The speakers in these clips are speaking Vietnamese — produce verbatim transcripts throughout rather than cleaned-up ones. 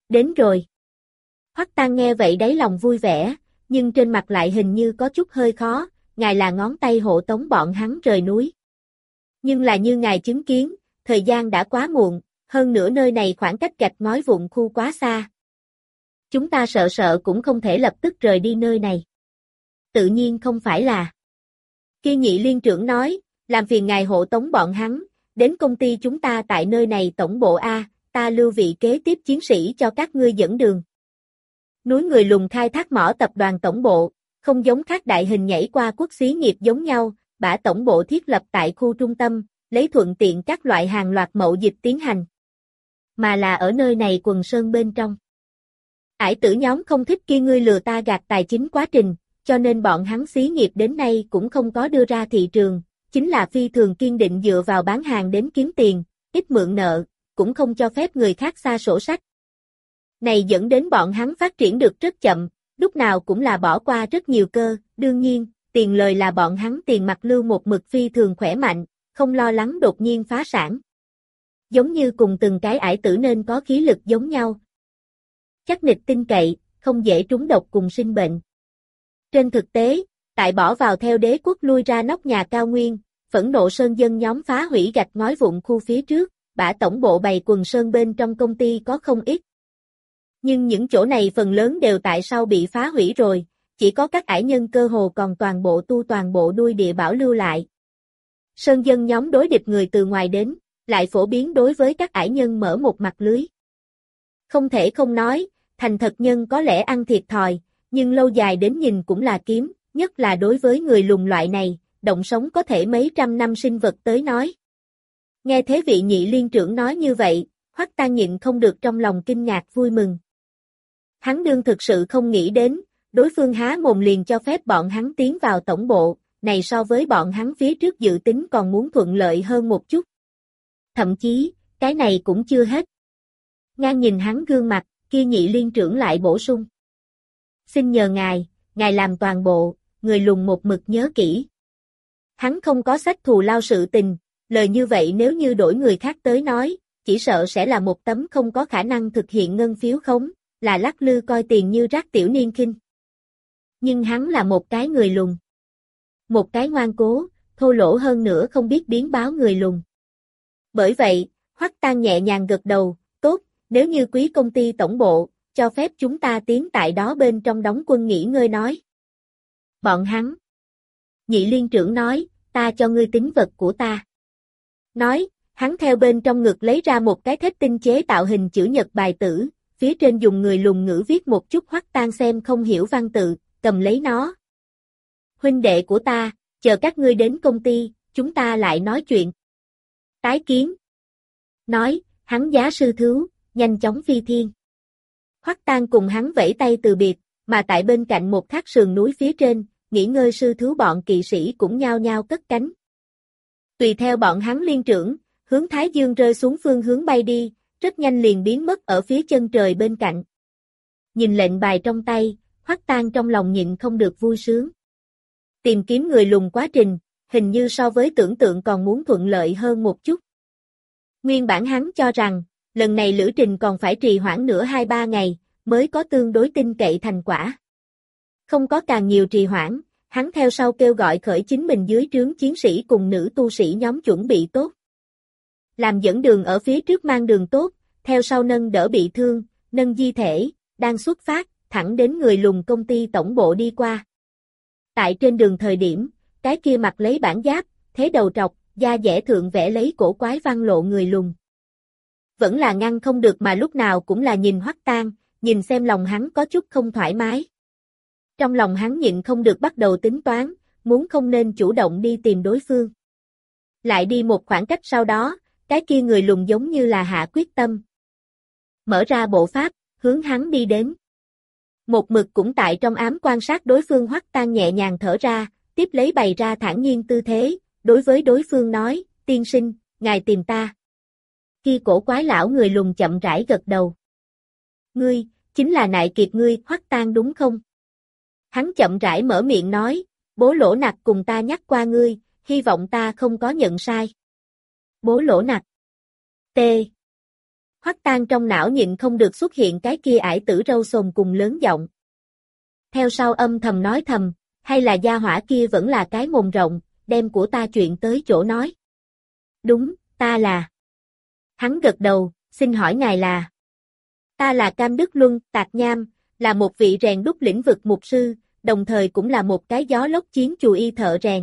Đến rồi. Hoắc Tang nghe vậy đáy lòng vui vẻ, nhưng trên mặt lại hình như có chút hơi khó, ngài là ngón tay hộ tống bọn hắn rời núi. Nhưng là như ngài chứng kiến, thời gian đã quá muộn, hơn nữa nơi này khoảng cách gạch ngói vụn khu quá xa. Chúng ta sợ sợ cũng không thể lập tức rời đi nơi này. Tự nhiên không phải là. Kia Nhị Liên trưởng nói, làm phiền ngài hộ tống bọn hắn, đến công ty chúng ta tại nơi này tổng bộ A, ta lưu vị kế tiếp chiến sĩ cho các ngươi dẫn đường. Núi Người Lùn khai thác mỏ tập đoàn tổng bộ, không giống khác đại hình nhảy qua quốc xí nghiệp giống nhau, bả tổng bộ thiết lập tại khu trung tâm, lấy thuận tiện các loại hàng loạt mậu dịch tiến hành. Mà là ở nơi này quần sơn bên trong. Ải tử nhóm không thích kia ngươi lừa ta gạt tài chính quá trình, cho nên bọn hắn xí nghiệp đến nay cũng không có đưa ra thị trường, chính là phi thường kiên định dựa vào bán hàng đến kiếm tiền, ít mượn nợ, cũng không cho phép người khác xa sổ sách. Này dẫn đến bọn hắn phát triển được rất chậm, lúc nào cũng là bỏ qua rất nhiều cơ, đương nhiên, tiền lời là bọn hắn tiền mặt lưu một mực phi thường khỏe mạnh, không lo lắng đột nhiên phá sản. Giống như cùng từng cái ải tử nên có khí lực giống nhau. Chắc nịch tin cậy, không dễ trúng độc cùng sinh bệnh. Trên thực tế, tại bỏ vào theo đế quốc lui ra nóc nhà cao nguyên, phẫn nộ sơn dân nhóm phá hủy gạch ngói vụn khu phía trước, bả tổng bộ bày quần sơn bên trong công ty có không ít. Nhưng những chỗ này phần lớn đều tại sao bị phá hủy rồi, chỉ có các ải nhân cơ hồ còn toàn bộ tu toàn bộ đuôi địa bảo lưu lại. Sơn dân nhóm đối địch người từ ngoài đến, lại phổ biến đối với các ải nhân mở một mặt lưới. Không thể không nói, thành thật nhân có lẽ ăn thiệt thòi, nhưng lâu dài đến nhìn cũng là kiếm, nhất là đối với người lùn loại này, động sống có thể mấy trăm năm sinh vật tới nói. Nghe thế vị Nhị Liên trưởng nói như vậy, Hoắc Tang nhịn không được trong lòng kinh ngạc vui mừng. Hắn đương thực sự không nghĩ đến, đối phương há mồm liền cho phép bọn hắn tiến vào tổng bộ, này so với bọn hắn phía trước dự tính còn muốn thuận lợi hơn một chút. Thậm chí, cái này cũng chưa hết. Ngang nhìn hắn gương mặt, kia Nhị Liên trưởng lại bổ sung. Xin nhờ ngài, ngài làm toàn bộ, người lùn một mực nhớ kỹ. Hắn không có sách thù lao sự tình, lời như vậy nếu như đổi người khác tới nói, chỉ sợ sẽ là một tấm không có khả năng thực hiện ngân phiếu khống, là lắc lư coi tiền như rác tiểu niên khinh. Nhưng hắn là một cái người lùn. Một cái ngoan cố, thô lỗ hơn nữa không biết biến báo người lùn. Bởi vậy, Hoắc Tang nhẹ nhàng gật đầu, tốt, nếu như quý công ty tổng bộ, cho phép chúng ta tiến tại đó bên trong đóng quân nghỉ ngơi nói. Bọn hắn. Nhị Liên trưởng nói, ta cho ngươi tín vật của ta. Nói, hắn theo bên trong ngực lấy ra một cái thép tinh chế tạo hình chữ nhật bài tử, phía trên dùng người lùn ngữ viết một chút Hoắc Tang xem không hiểu văn tự, cầm lấy nó. Huynh đệ của ta, chờ các ngươi đến công ty, chúng ta lại nói chuyện. Tái kiến. Nói, hắn giá sư thứu, nhanh chóng phi thiên. Hoắc Tang cùng hắn vẫy tay từ biệt, mà tại bên cạnh một thác sườn núi phía trên, nghỉ ngơi sư thứu bọn kỵ sĩ cũng nhao nhao cất cánh. Tùy theo bọn hắn liên trưởng, hướng Thái Dương rơi xuống phương hướng bay đi, rất nhanh liền biến mất ở phía chân trời bên cạnh. Nhìn lệnh bài trong tay, Hoắc Tang trong lòng nhịn không được vui sướng. Tìm kiếm người lùn quá trình, hình như so với tưởng tượng còn muốn thuận lợi hơn một chút. Nguyên bản hắn cho rằng, lần này lữ trình còn phải trì hoãn nửa hai ba ngày, mới có tương đối tin cậy thành quả. Không có càng nhiều trì hoãn, hắn theo sau kêu gọi khởi chính mình dưới trướng chiến sĩ cùng nữ tu sĩ nhóm chuẩn bị tốt. Làm dẫn đường ở phía trước mang đường tốt, theo sau nâng đỡ bị thương, nâng di thể, đang xuất phát, thẳng đến người lùn công ty tổng bộ đi qua. Tại trên đường thời điểm, cái kia mặc lấy bản giáp, thế đầu trọc, da dẻ thượng vẽ lấy cổ quái văn lộ người lùn. Vẫn là ngăn không được mà lúc nào cũng là nhìn Hoắc Tang, nhìn xem lòng hắn có chút không thoải mái. Trong lòng hắn nhịn không được bắt đầu tính toán, muốn không nên chủ động đi tìm đối phương. Lại đi một khoảng cách sau đó, cái kia người lùn giống như là hạ quyết tâm. Mở ra bộ pháp, hướng hắn đi đến. Một mực cũng tại trong ám quan sát đối phương. Hoắc Tang nhẹ nhàng thở ra, tiếp lấy bày ra thản nhiên tư thế, đối với đối phương nói, tiên sinh, ngài tìm ta. Kia cổ quái lão người lùn chậm rãi gật đầu. Ngươi, chính là Nại Kiệt ngươi, Hoắc Tang đúng không? Hắn chậm rãi mở miệng nói, Bố Lỗ Nặc cùng ta nhắc qua ngươi, hy vọng ta không có nhận sai. Bố Lỗ Nặc. T. Hoắc Tang trong não nhịn không được xuất hiện cái kia ải tử râu sồn cùng lớn giọng. Theo sau âm thầm nói thầm, hay là gia hỏa kia vẫn là cái mồm rộng, đem của ta chuyện tới chỗ nói. Đúng, ta là. Hắn gật đầu, xin hỏi ngài là. Ta là Cam Đức Luân, Tạc Nham, là một vị rèn đúc lĩnh vực mục sư, đồng thời cũng là một cái gió lốc chiến chù y thợ rèn.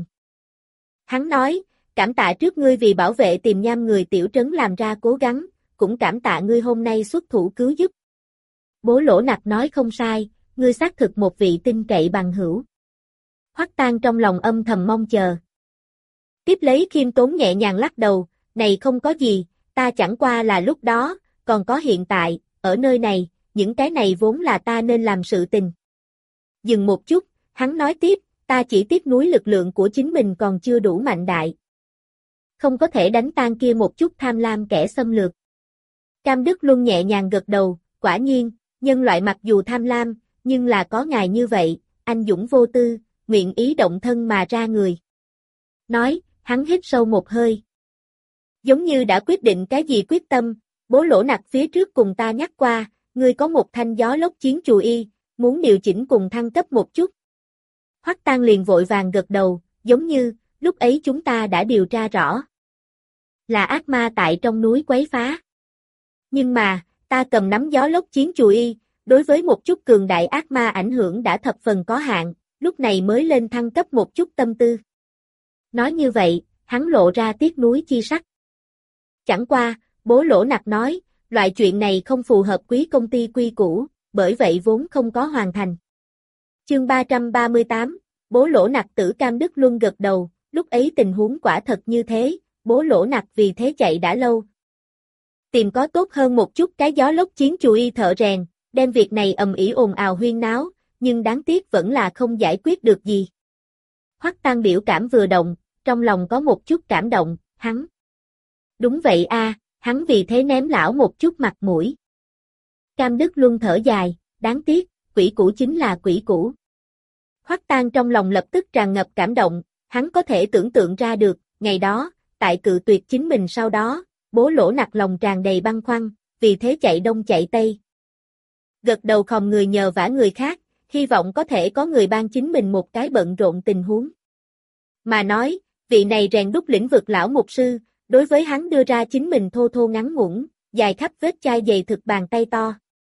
Hắn nói, cảm tạ trước ngươi vì bảo vệ Tiềm Nham người tiểu trấn làm ra cố gắng, cũng cảm tạ ngươi hôm nay xuất thủ cứu giúp. Bố Lỗ Nặc nói không sai, ngươi xác thực một vị tin cậy bằng hữu. Hoắc Tang trong lòng âm thầm mong chờ. Tiếp lấy khiêm tốn nhẹ nhàng lắc đầu, này không có gì, ta chẳng qua là lúc đó, còn có hiện tại, ở nơi này, những cái này vốn là ta nên làm sự tình. Dừng một chút, hắn nói tiếp, ta chỉ tiếc nuối lực lượng của chính mình còn chưa đủ mạnh đại. Không có thể đánh tan kia một chút tham lam kẻ xâm lược. Cam Đức Luân nhẹ nhàng gật đầu, quả nhiên, nhân loại mặc dù tham lam, nhưng là có ngài như vậy, anh dũng vô tư, nguyện ý động thân mà ra người. Nói, hắn hít sâu một hơi. Giống như đã quyết định cái gì quyết tâm, Bố Lỗ Nặc phía trước cùng ta nhắc qua, ngươi có một thanh gió lốc chiến chù y, muốn điều chỉnh cùng thăng cấp một chút. Hoắc Tang liền vội vàng gật đầu, giống như, lúc ấy chúng ta đã điều tra rõ. Là ác ma tại trong núi quấy phá. Nhưng mà, ta cầm nắm gió lốc chiến chù y, đối với một chút cường đại ác ma ảnh hưởng đã thập phần có hạn, lúc này mới lên thăng cấp một chút tâm tư. Nói như vậy, hắn lộ ra tiếc nuối chi sắc. Chẳng qua, Bố Lỗ Nặc nói, loại chuyện này không phù hợp quý công ty quy củ, bởi vậy vốn không có hoàn thành. Chương ba trăm ba mươi tám, Bố Lỗ Nặc tử Cam Đức Luân gật đầu, lúc ấy tình huống quả thật như thế, Bố Lỗ Nặc vì thế chạy đã lâu. Tìm có tốt hơn một chút cái gió lốc chiến chù y thợ rèn, đem việc này ầm ĩ ồn ào huyên náo, nhưng đáng tiếc vẫn là không giải quyết được gì. Hoắc Tang biểu cảm vừa động, trong lòng có một chút cảm động, hắn. Đúng vậy a, hắn vì thế ném lão một chút mặt mũi. Cam Đức Luân thở dài, đáng tiếc, quỷ cũ chính là quỷ cũ. Hoắc Tang trong lòng lập tức tràn ngập cảm động, hắn có thể tưởng tượng ra được, ngày đó, tại cự tuyệt chính mình sau đó, Bố Lỗ Nặc lòng tràn đầy băn khoăn, vì thế chạy đông chạy tây. Gật đầu khom người nhờ vả người khác, hy vọng có thể có người ban chính mình một cái bận rộn tình huống. Mà nói, vị này rèn đúc lĩnh vực lão mục sư, đối với hắn đưa ra chính mình thô thô ngắn ngủn, dài khắp vết chai dày thực bàn tay to.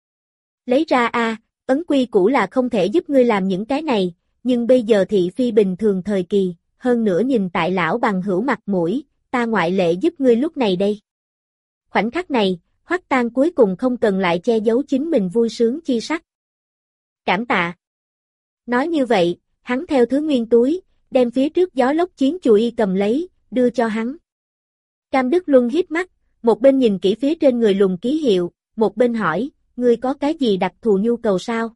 Lấy ra a, ấn quy cũ là không thể giúp ngươi làm những cái này, nhưng bây giờ thị phi bình thường thời kỳ, hơn nữa nhìn tại lão bằng hữu mặt mũi, ta ngoại lệ giúp ngươi lúc này đây. Khoảnh khắc này, Hoắc Tang cuối cùng không cần lại che giấu chính mình vui sướng chi sắc. Cảm tạ. Nói như vậy, hắn theo thứ nguyên túi, đem phía trước gió lốc chiến chù y cầm lấy, đưa cho hắn. Cam Đức Luân híp mắt, một bên nhìn kỹ phía trên người lùn ký hiệu, một bên hỏi, ngươi có cái gì đặc thù nhu cầu sao?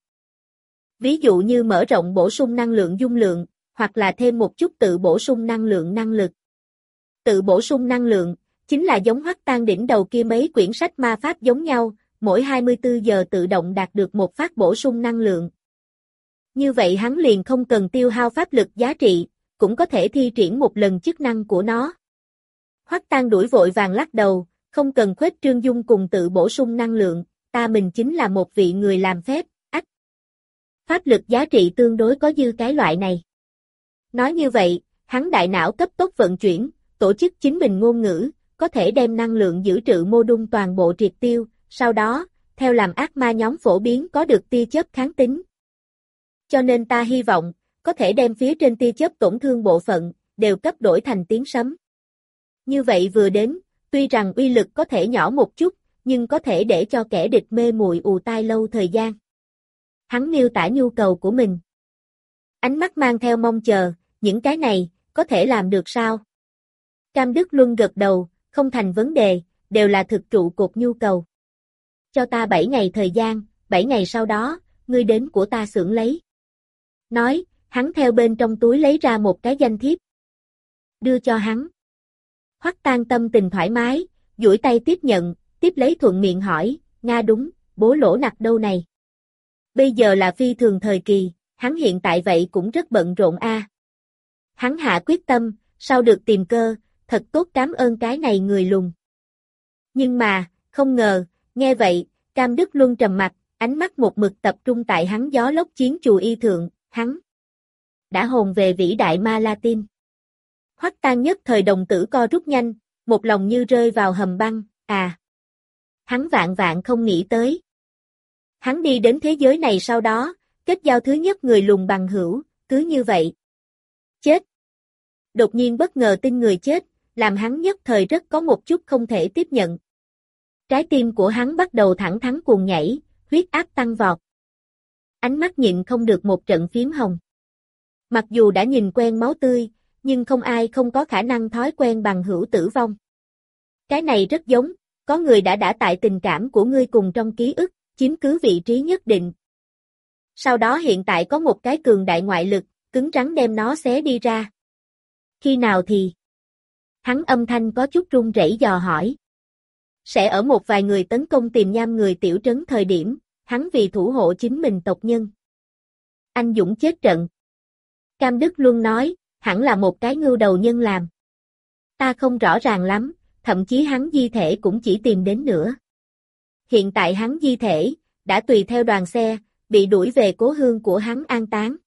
Ví dụ như mở rộng bổ sung năng lượng dung lượng, hoặc là thêm một chút tự bổ sung năng lượng năng lực. Tự bổ sung năng lượng, chính là giống Hoắc Tang đỉnh đầu kia mấy quyển sách ma pháp giống nhau, mỗi hai mươi tư giờ tự động đạt được một phát bổ sung năng lượng. Như vậy hắn liền không cần tiêu hao pháp lực giá trị, cũng có thể thi triển một lần chức năng của nó. Hoắc Tang đuổi vội vàng lắc đầu, không cần khuếch trương dung cùng tự bổ sung năng lượng, ta mình chính là một vị người làm phép, ách. Pháp lực giá trị tương đối có dư cái loại này. Nói như vậy, hắn đại não cấp tốc vận chuyển, tổ chức chính mình ngôn ngữ, có thể đem năng lượng giữ trữ mô đun toàn bộ triệt tiêu, sau đó, theo làm ác ma nhóm phổ biến có được tia chớp kháng tính. Cho nên ta hy vọng, có thể đem phía trên tia chớp tổn thương bộ phận, đều cấp đổi thành tiếng sấm. Như vậy vừa đến, tuy rằng uy lực có thể nhỏ một chút, nhưng có thể để cho kẻ địch mê muội ù tai lâu thời gian. Hắn miêu tả nhu cầu của mình. Ánh mắt mang theo mong chờ, những cái này, có thể làm được sao? Cam Đức Luân gật đầu, không thành vấn đề, đều là thực trụ cột nhu cầu. Cho ta bảy ngày thời gian, bảy ngày sau đó, ngươi đến của ta xưởng lấy. Nói, hắn theo bên trong túi lấy ra một cái danh thiếp. Đưa cho hắn. Hoắc Tang tâm tình thoải mái, duỗi tay tiếp nhận, tiếp lấy thuận miệng hỏi, Nga đúng, Bố Lỗ Nặc đâu này? Bây giờ là phi thường thời kỳ, hắn hiện tại vậy cũng rất bận rộn a. À. Hắn hạ quyết tâm, sau được tìm cơ, thật tốt cảm ơn cái này người lùn. Nhưng mà, không ngờ, Nghe vậy, Cam Đức Luân trầm mặt, ánh mắt một mực tập trung tại hắn gió lốc chiến chù y thượng, hắn đã hồn về vĩ đại Ma Latin. Hoắc Tang nhất thời đồng tử co rút nhanh, một lòng như rơi vào hầm băng, à. Hắn vạn vạn không nghĩ tới. Hắn đi đến thế giới này sau đó, kết giao thứ nhất người lùn bằng hữu, cứ như vậy. Chết. Đột nhiên bất ngờ tin người chết, làm hắn nhất thời rất có một chút không thể tiếp nhận. Trái tim của hắn bắt đầu thẳng thắn cuồng nhảy, huyết áp tăng vọt. Ánh mắt nhịn không được một trận phím hồng. Mặc dù đã nhìn quen máu tươi, nhưng không ai không có khả năng thói quen bằng hữu tử vong. Cái này rất giống, có người đã đã tại tình cảm của ngươi cùng trong ký ức, chiếm cứ vị trí nhất định. Sau đó hiện tại có một cái cường đại ngoại lực, cứng rắn đem nó xé đi ra. Khi nào thì? Hắn âm thanh có chút run rẩy dò hỏi. Sẽ ở một vài người tấn công tìm nham người tiểu trấn thời điểm, hắn vì thủ hộ chính mình tộc nhân. Anh dũng chết trận. Cam Đức Luân nói, hẳn là một cái ngưu đầu nhân làm. Ta không rõ ràng lắm, thậm chí hắn di thể cũng chỉ tìm đến nữa. Hiện tại hắn di thể, đã tùy theo đoàn xe, bị đuổi về cố hương của hắn an táng.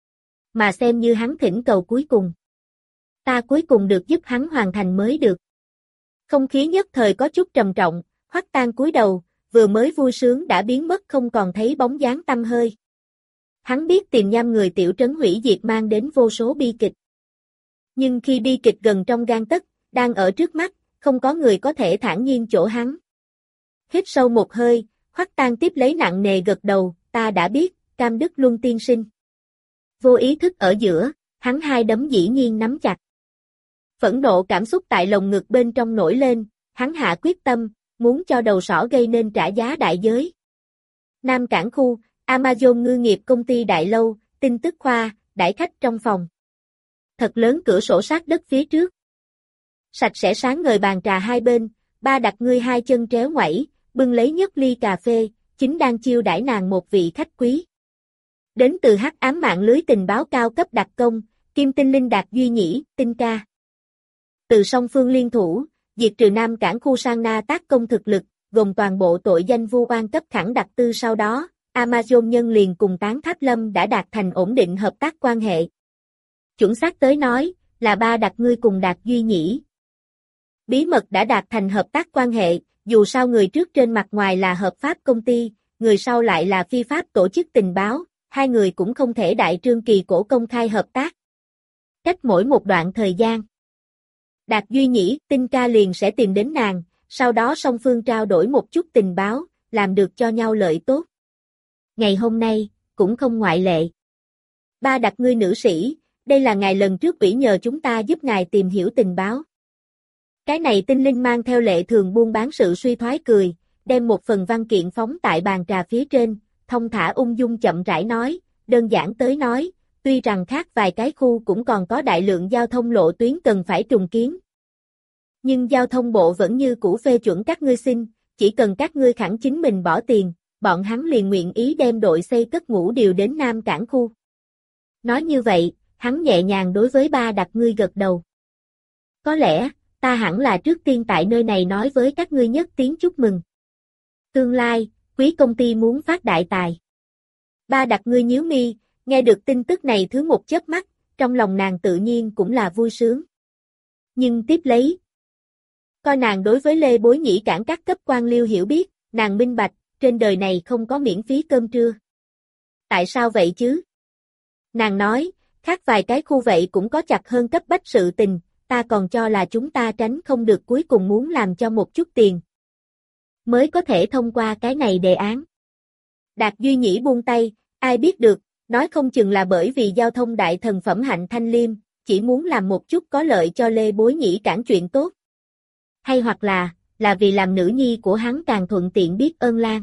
Mà xem như hắn thỉnh cầu cuối cùng. Ta cuối cùng được giúp hắn hoàn thành mới được. Không khí nhất thời có chút trầm trọng, Hoắc Tang cúi đầu, vừa mới vui sướng đã biến mất không còn thấy bóng dáng tăm hơi. Hắn biết tìm nham người tiểu trấn hủy diệt mang đến vô số bi kịch. Nhưng khi bi kịch gần trong gang tấc, đang ở trước mắt, không có người có thể thản nhiên chỗ hắn. Hít sâu một hơi, Hoắc Tang tiếp lấy nặng nề gật đầu, ta đã biết, Cam Đức Luân tiên sinh. Vô ý thức ở giữa, hắn hai đấm dĩ nhiên nắm chặt. Phẫn nộ cảm xúc tại lồng ngực bên trong nổi lên, hắn hạ quyết tâm, muốn cho đầu sỏ gây nên trả giá đại giới. Nam Cảng khu, Amazon ngư nghiệp công ty đại lâu, tin tức khoa, đãi khách trong phòng. Thật lớn cửa sổ sát đất phía trước. Sạch sẽ sáng ngời bàn trà hai bên, ba đặt ngươi hai chân tréo ngoảy, bưng lấy nhất ly cà phê, chính đang chiêu đãi nàng một vị khách quý. Đến từ hắc ám mạng lưới tình báo cao cấp đặc công, Kim Tinh Linh Đạt Duy Nhĩ, Tinh Ca. Từ song phương liên thủ, diệt trừ Nam Cảng khu sang na tác công thực lực, gồm toàn bộ tội danh vu oan cấp khẳng đặc tư sau đó, Amazon nhân liền cùng Tán Tháp Lâm đã đạt thành ổn định hợp tác quan hệ. Chuẩn xác tới nói, là ba đặt ngươi cùng Đạt Duy Nhĩ. Bí mật đã đạt thành hợp tác quan hệ, dù sao người trước trên mặt ngoài là hợp pháp công ty, người sau lại là phi pháp tổ chức tình báo, hai người cũng không thể đại trương kỳ cổ công khai hợp tác. Cách mỗi một đoạn thời gian, Đạt Duy Nhĩ, Tinh Ca liền sẽ tìm đến nàng, sau đó song phương trao đổi một chút tình báo, làm được cho nhau lợi tốt. Ngày hôm nay, cũng không ngoại lệ. Ba đặt ngươi nữ sĩ, đây là ngài lần trước ủy nhờ chúng ta giúp ngài tìm hiểu tình báo. Cái này Tinh Linh mang theo lệ thường buôn bán sự suy thoái cười, đem một phần văn kiện phóng tại bàn trà phía trên, thông thả ung dung chậm rãi nói, đơn giản tới nói, tuy rằng khác vài cái khu cũng còn có đại lượng giao thông lộ tuyến cần phải trùng kiến. Nhưng giao thông bộ vẫn như cũ phê chuẩn các ngươi xin, chỉ cần các ngươi khẳng chính mình bỏ tiền, bọn hắn liền nguyện ý đem đội xây cất ngũ điều đến Nam Cảng khu. Nói như vậy, hắn nhẹ nhàng đối với ba đặt ngươi gật đầu. Có lẽ, ta hẳn là trước tiên tại nơi này nói với các ngươi nhất tiếng chúc mừng. Tương lai, quý công ty muốn phát đại tài. Ba đặt ngươi nhíu mi, nghe được tin tức này thứ một chớp mắt, trong lòng nàng tự nhiên cũng là vui sướng. Nhưng tiếp lấy, coi nàng đối với Lê Bối Nhĩ cảng các cấp quan liêu hiểu biết, nàng minh bạch, trên đời này không có miễn phí cơm trưa. Tại sao vậy chứ? Nàng nói, khác vài cái khu vậy cũng có chặt hơn cấp bách sự tình, ta còn cho là chúng ta tránh không được cuối cùng muốn làm cho một chút tiền. Mới có thể thông qua cái này đề án. Đạt Duy Nhĩ buông tay, ai biết được, nói không chừng là bởi vì giao thông đại thần phẩm hạnh thanh liêm, chỉ muốn làm một chút có lợi cho Lê Bối Nhĩ cảng chuyện tốt. Hay hoặc là, là vì làm nữ nhi của hắn càng thuận tiện biết ơn Lan.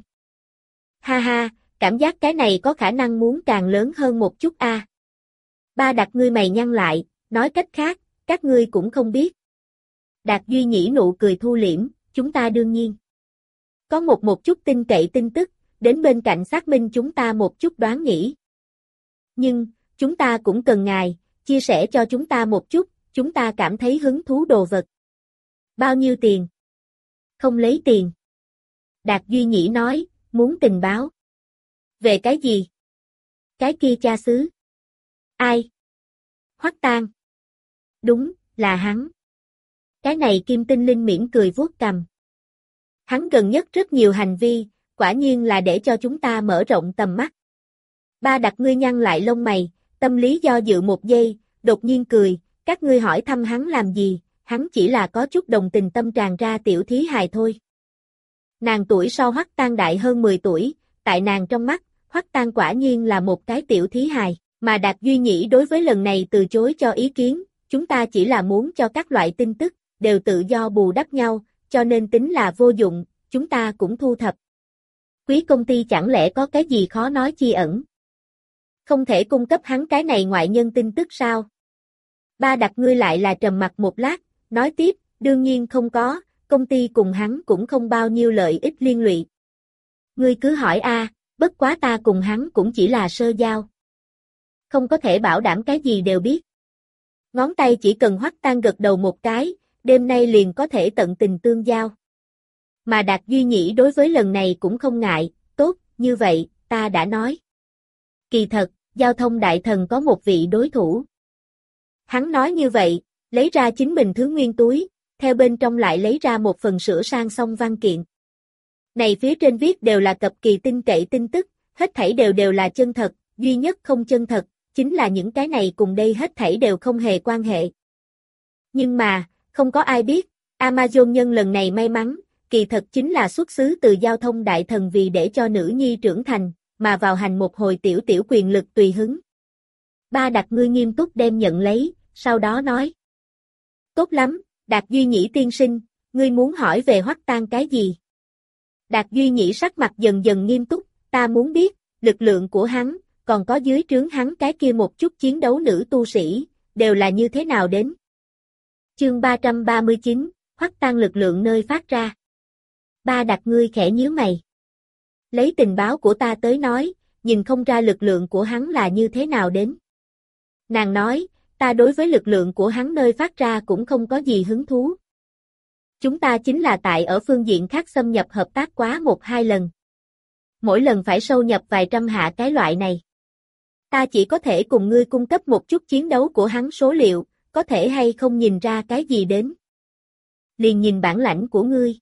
Ha ha, cảm giác cái này có khả năng muốn càng lớn hơn một chút a. À. Ba đặt ngươi mày nhăn lại, nói cách khác, các ngươi cũng không biết. Đạt Duy Nhĩ nụ cười thu liễm, chúng ta đương nhiên. Có một một chút tin cậy tin tức, đến bên cạnh xác minh chúng ta một chút đoán nghĩ. Nhưng, chúng ta cũng cần ngài, chia sẻ cho chúng ta một chút, chúng ta cảm thấy hứng thú đồ vật. Bao nhiêu tiền? Không lấy tiền. Đạt Duy Nhĩ nói, muốn tình báo. Về cái gì? Cái kia cha xứ. Ai? Hoắc Tang. Đúng, là hắn. Cái này Kim Tinh Linh mỉm cười vuốt cằm. Hắn gần nhất rất nhiều hành vi, quả nhiên là để cho chúng ta mở rộng tầm mắt. Ba Đặc ngươi nhăn lại lông mày, tâm lý do dự một giây, đột nhiên cười, các ngươi hỏi thăm hắn làm gì, hắn chỉ là có chút đồng tình tâm tràn ra tiểu thí hài thôi. Nàng tuổi so Hoắc Tang đại hơn mười tuổi, tại nàng trong mắt, Hoắc Tang quả nhiên là một cái tiểu thí hài, mà Đạt Duy Nhĩ đối với lần này từ chối cho ý kiến, chúng ta chỉ là muốn cho các loại tin tức, đều tự do bù đắp nhau, cho nên tính là vô dụng, chúng ta cũng thu thập. Quý công ty chẳng lẽ có cái gì khó nói chi ẩn? Không thể cung cấp hắn cái này ngoại nhân tin tức sao? Ba Đặc ngươi lại là trầm mặt một lát, nói tiếp, đương nhiên không có, công ty cùng hắn cũng không bao nhiêu lợi ích liên lụy. Ngươi cứ hỏi a, bất quá ta cùng hắn cũng chỉ là sơ giao. Không có thể bảo đảm cái gì đều biết. Ngón tay chỉ cần Hoắc Tang gật đầu một cái, đêm nay liền có thể tận tình tương giao. Mà Đạt Duy Nhĩ đối với lần này cũng không ngại, tốt, như vậy, ta đã nói. Kỳ thật, giao thông đại thần có một vị đối thủ. Hắn nói như vậy, lấy ra chính mình thứ nguyên túi, theo bên trong lại lấy ra một phần sửa sang xong văn kiện. Này phía trên viết đều là cập kỳ tin cậy tin tức, hết thảy đều đều là chân thật, duy nhất không chân thật, chính là những cái này cùng đây hết thảy đều không hề quan hệ. Nhưng mà, không có ai biết, Amazon nhân lần này may mắn, kỳ thật chính là xuất xứ từ giao thông đại thần vì để cho nữ nhi trưởng thành, mà vào hành một hồi tiểu tiểu quyền lực tùy hứng. Ba Đặc ngươi nghiêm túc đem nhận lấy, sau đó nói. Tốt lắm, Đạt Duy Nhĩ tiên sinh, ngươi muốn hỏi về Hoắc Tang cái gì? Đạt Duy Nhĩ sắc mặt dần dần nghiêm túc, ta muốn biết, lực lượng của hắn, còn có dưới trướng hắn cái kia một chút chiến đấu nữ tu sĩ, đều là như thế nào đến? Chương ba trăm ba mươi chín, Hoắc Tang lực lượng nơi phát ra. Ba Đặc ngươi khẽ nhíu mày. Lấy tình báo của ta tới nói, nhìn không ra lực lượng của hắn là như thế nào đến. Nàng nói, ta đối với lực lượng của hắn nơi phát ra cũng không có gì hứng thú. Chúng ta chính là tại ở phương diện khác xâm nhập hợp tác quá một hai lần. Mỗi lần phải sâu nhập vài trăm hạ cái loại này. Ta chỉ có thể cùng ngươi cung cấp một chút chiến đấu của hắn số liệu, có thể hay không nhìn ra cái gì đến. Liền nhìn bản lãnh của ngươi.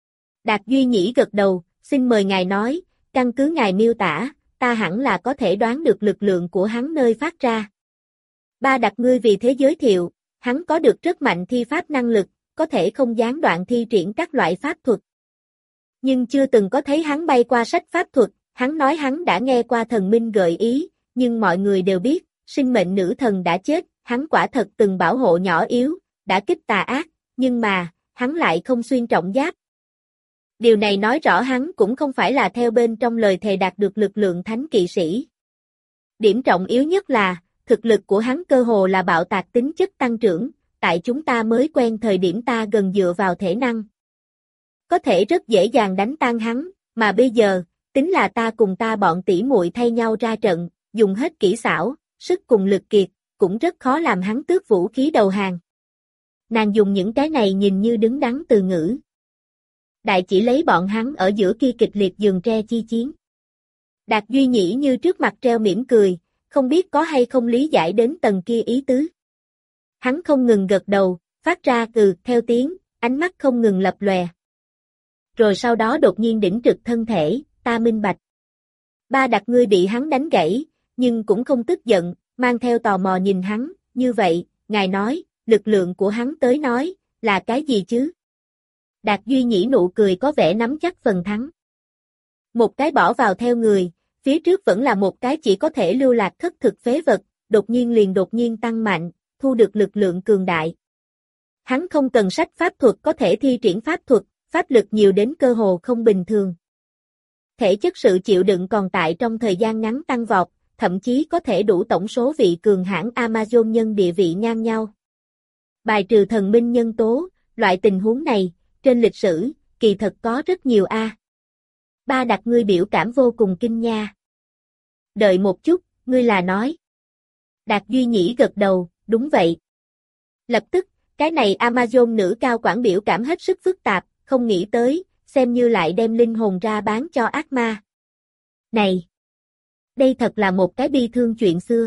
Đạt Duy Nhĩ gật đầu, xin mời ngài nói, căn cứ ngài miêu tả, ta hẳn là có thể đoán được lực lượng của hắn nơi phát ra. Ba Đặc ngươi vì thế giới thiệu, hắn có được rất mạnh thi pháp năng lực, có thể không gián đoạn thi triển các loại pháp thuật. Nhưng chưa từng có thấy hắn bay qua sách pháp thuật, hắn nói hắn đã nghe qua thần minh gợi ý, nhưng mọi người đều biết, sinh mệnh nữ thần đã chết, hắn quả thật từng bảo hộ nhỏ yếu, đã kích tà ác, nhưng mà, hắn lại không xuyên trọng giáp. Điều này nói rõ hắn cũng không phải là theo bên trong lời thề đạt được lực lượng thánh kỵ sĩ. Điểm trọng yếu nhất là, thực lực của hắn cơ hồ là bạo tạc tính chất tăng trưởng, tại chúng ta mới quen thời điểm ta gần dựa vào thể năng. Có thể rất dễ dàng đánh tan hắn, mà bây giờ, tính là ta cùng ta bọn tỷ muội thay nhau ra trận, dùng hết kỹ xảo, sức cùng lực kiệt, cũng rất khó làm hắn tước vũ khí đầu hàng. Nàng dùng những cái này nhìn như đứng đắn từ ngữ. Đại chỉ lấy bọn hắn ở giữa kia kịch liệt giường tre chi chiến. Đạt Duy Nhĩ như trước mặt treo mỉm cười, không biết có hay không lý giải đến tầng kia ý tứ. Hắn không ngừng gật đầu, phát ra từ theo tiếng, ánh mắt không ngừng lập lòe. Rồi sau đó đột nhiên đỉnh trực thân thể, ta minh bạch. Ba Đặc ngươi bị hắn đánh gãy, nhưng cũng không tức giận, mang theo tò mò nhìn hắn, như vậy, ngài nói, lực lượng của hắn tới nói, là cái gì chứ? Đạt Duy Nhĩ nụ cười có vẻ nắm chắc phần thắng. Một cái bỏ vào theo người, phía trước vẫn là một cái chỉ có thể lưu lạc thất thực phế vật, đột nhiên liền đột nhiên tăng mạnh, thu được lực lượng cường đại. Hắn không cần sách pháp thuật có thể thi triển pháp thuật, pháp lực nhiều đến cơ hồ không bình thường. Thể chất sự chịu đựng còn tại trong thời gian ngắn tăng vọt, thậm chí có thể đủ tổng số vị cường hãn Amazon nhân địa vị ngang nhau. Bài trừ thần minh nhân tố, loại tình huống này, trên lịch sử, kỳ thật có rất nhiều a. Ba Đặc ngươi biểu cảm vô cùng kinh nha. Đợi một chút, ngươi là nói. Đạt Duy Nhĩ gật đầu, đúng vậy. Lập tức, cái này Amazon nữ cao quản biểu cảm hết sức phức tạp, không nghĩ tới, xem như lại đem linh hồn ra bán cho ác ma. Này! Đây thật là một cái bi thương chuyện xưa.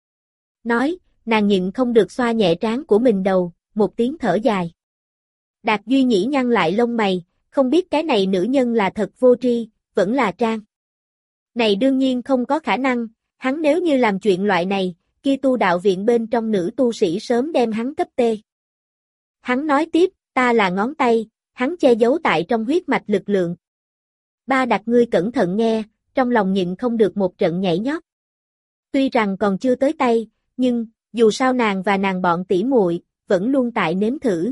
Nói, nàng nhịn không được xoa nhẹ trán của mình đầu, một tiếng thở dài. Đạt Duy Nhĩ nhăn lại lông mày, không biết cái này nữ nhân là thật vô tri, vẫn là trang. Này đương nhiên không có khả năng, hắn nếu như làm chuyện loại này, kia tu đạo viện bên trong nữ tu sĩ sớm đem hắn cấp tê. Hắn nói tiếp, ta là ngón tay, hắn che giấu tại trong huyết mạch lực lượng. Ba Đạt ngươi cẩn thận nghe, trong lòng nhịn không được một trận nhảy nhót. Tuy rằng còn chưa tới tay, nhưng, dù sao nàng và nàng bọn tỷ muội vẫn luôn tại nếm thử.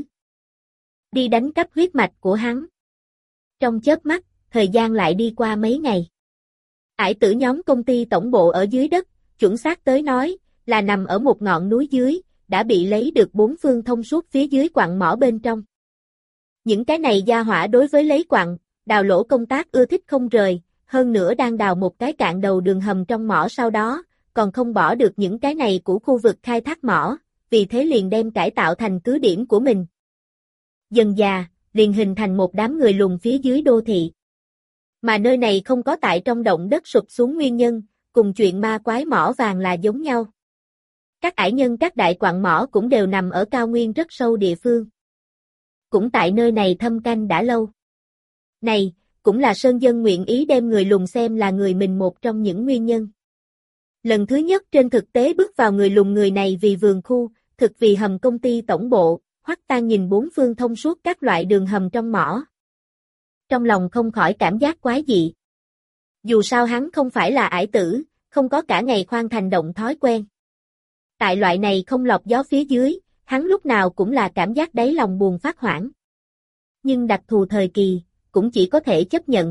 Đi đánh cắp huyết mạch của hắn. Trong chớp mắt, thời gian lại đi qua mấy ngày. Ải tử nhóm công ty tổng bộ ở dưới đất, chuẩn xác tới nói, là nằm ở một ngọn núi dưới, đã bị lấy được bốn phương thông suốt phía dưới quặng mỏ bên trong. Những cái này gia hỏa đối với lấy quặng, đào lỗ công tác ưa thích không rời, hơn nữa đang đào một cái cạn đầu đường hầm trong mỏ sau đó, còn không bỏ được những cái này của khu vực khai thác mỏ, vì thế liền đem cải tạo thành cứ điểm của mình. Dần dà, liền hình thành một đám người lùn phía dưới đô thị. Mà nơi này không có tại trong động đất sụp xuống nguyên nhân, cùng chuyện ma quái mỏ vàng là giống nhau. Các ải nhân các đại quặng mỏ cũng đều nằm ở cao nguyên rất sâu địa phương. Cũng tại nơi này thâm canh đã lâu. Này, cũng là Sơn Dân nguyện ý đem người lùn xem là người mình một trong những nguyên nhân. Lần thứ nhất trên thực tế bước vào người lùn người này vì vườn khu, thực vì hầm công ty tổng bộ, Hoắc Tan nhìn bốn phương thông suốt các loại đường hầm trong mỏ. Trong lòng không khỏi cảm giác quái dị. Dù sao hắn không phải là ải tử, không có cả ngày khoan thành động thói quen. Tại loại này không lọc gió phía dưới, hắn lúc nào cũng là cảm giác đáy lòng buồn phát hoảng. Nhưng đặc thù thời kỳ, cũng chỉ có thể chấp nhận.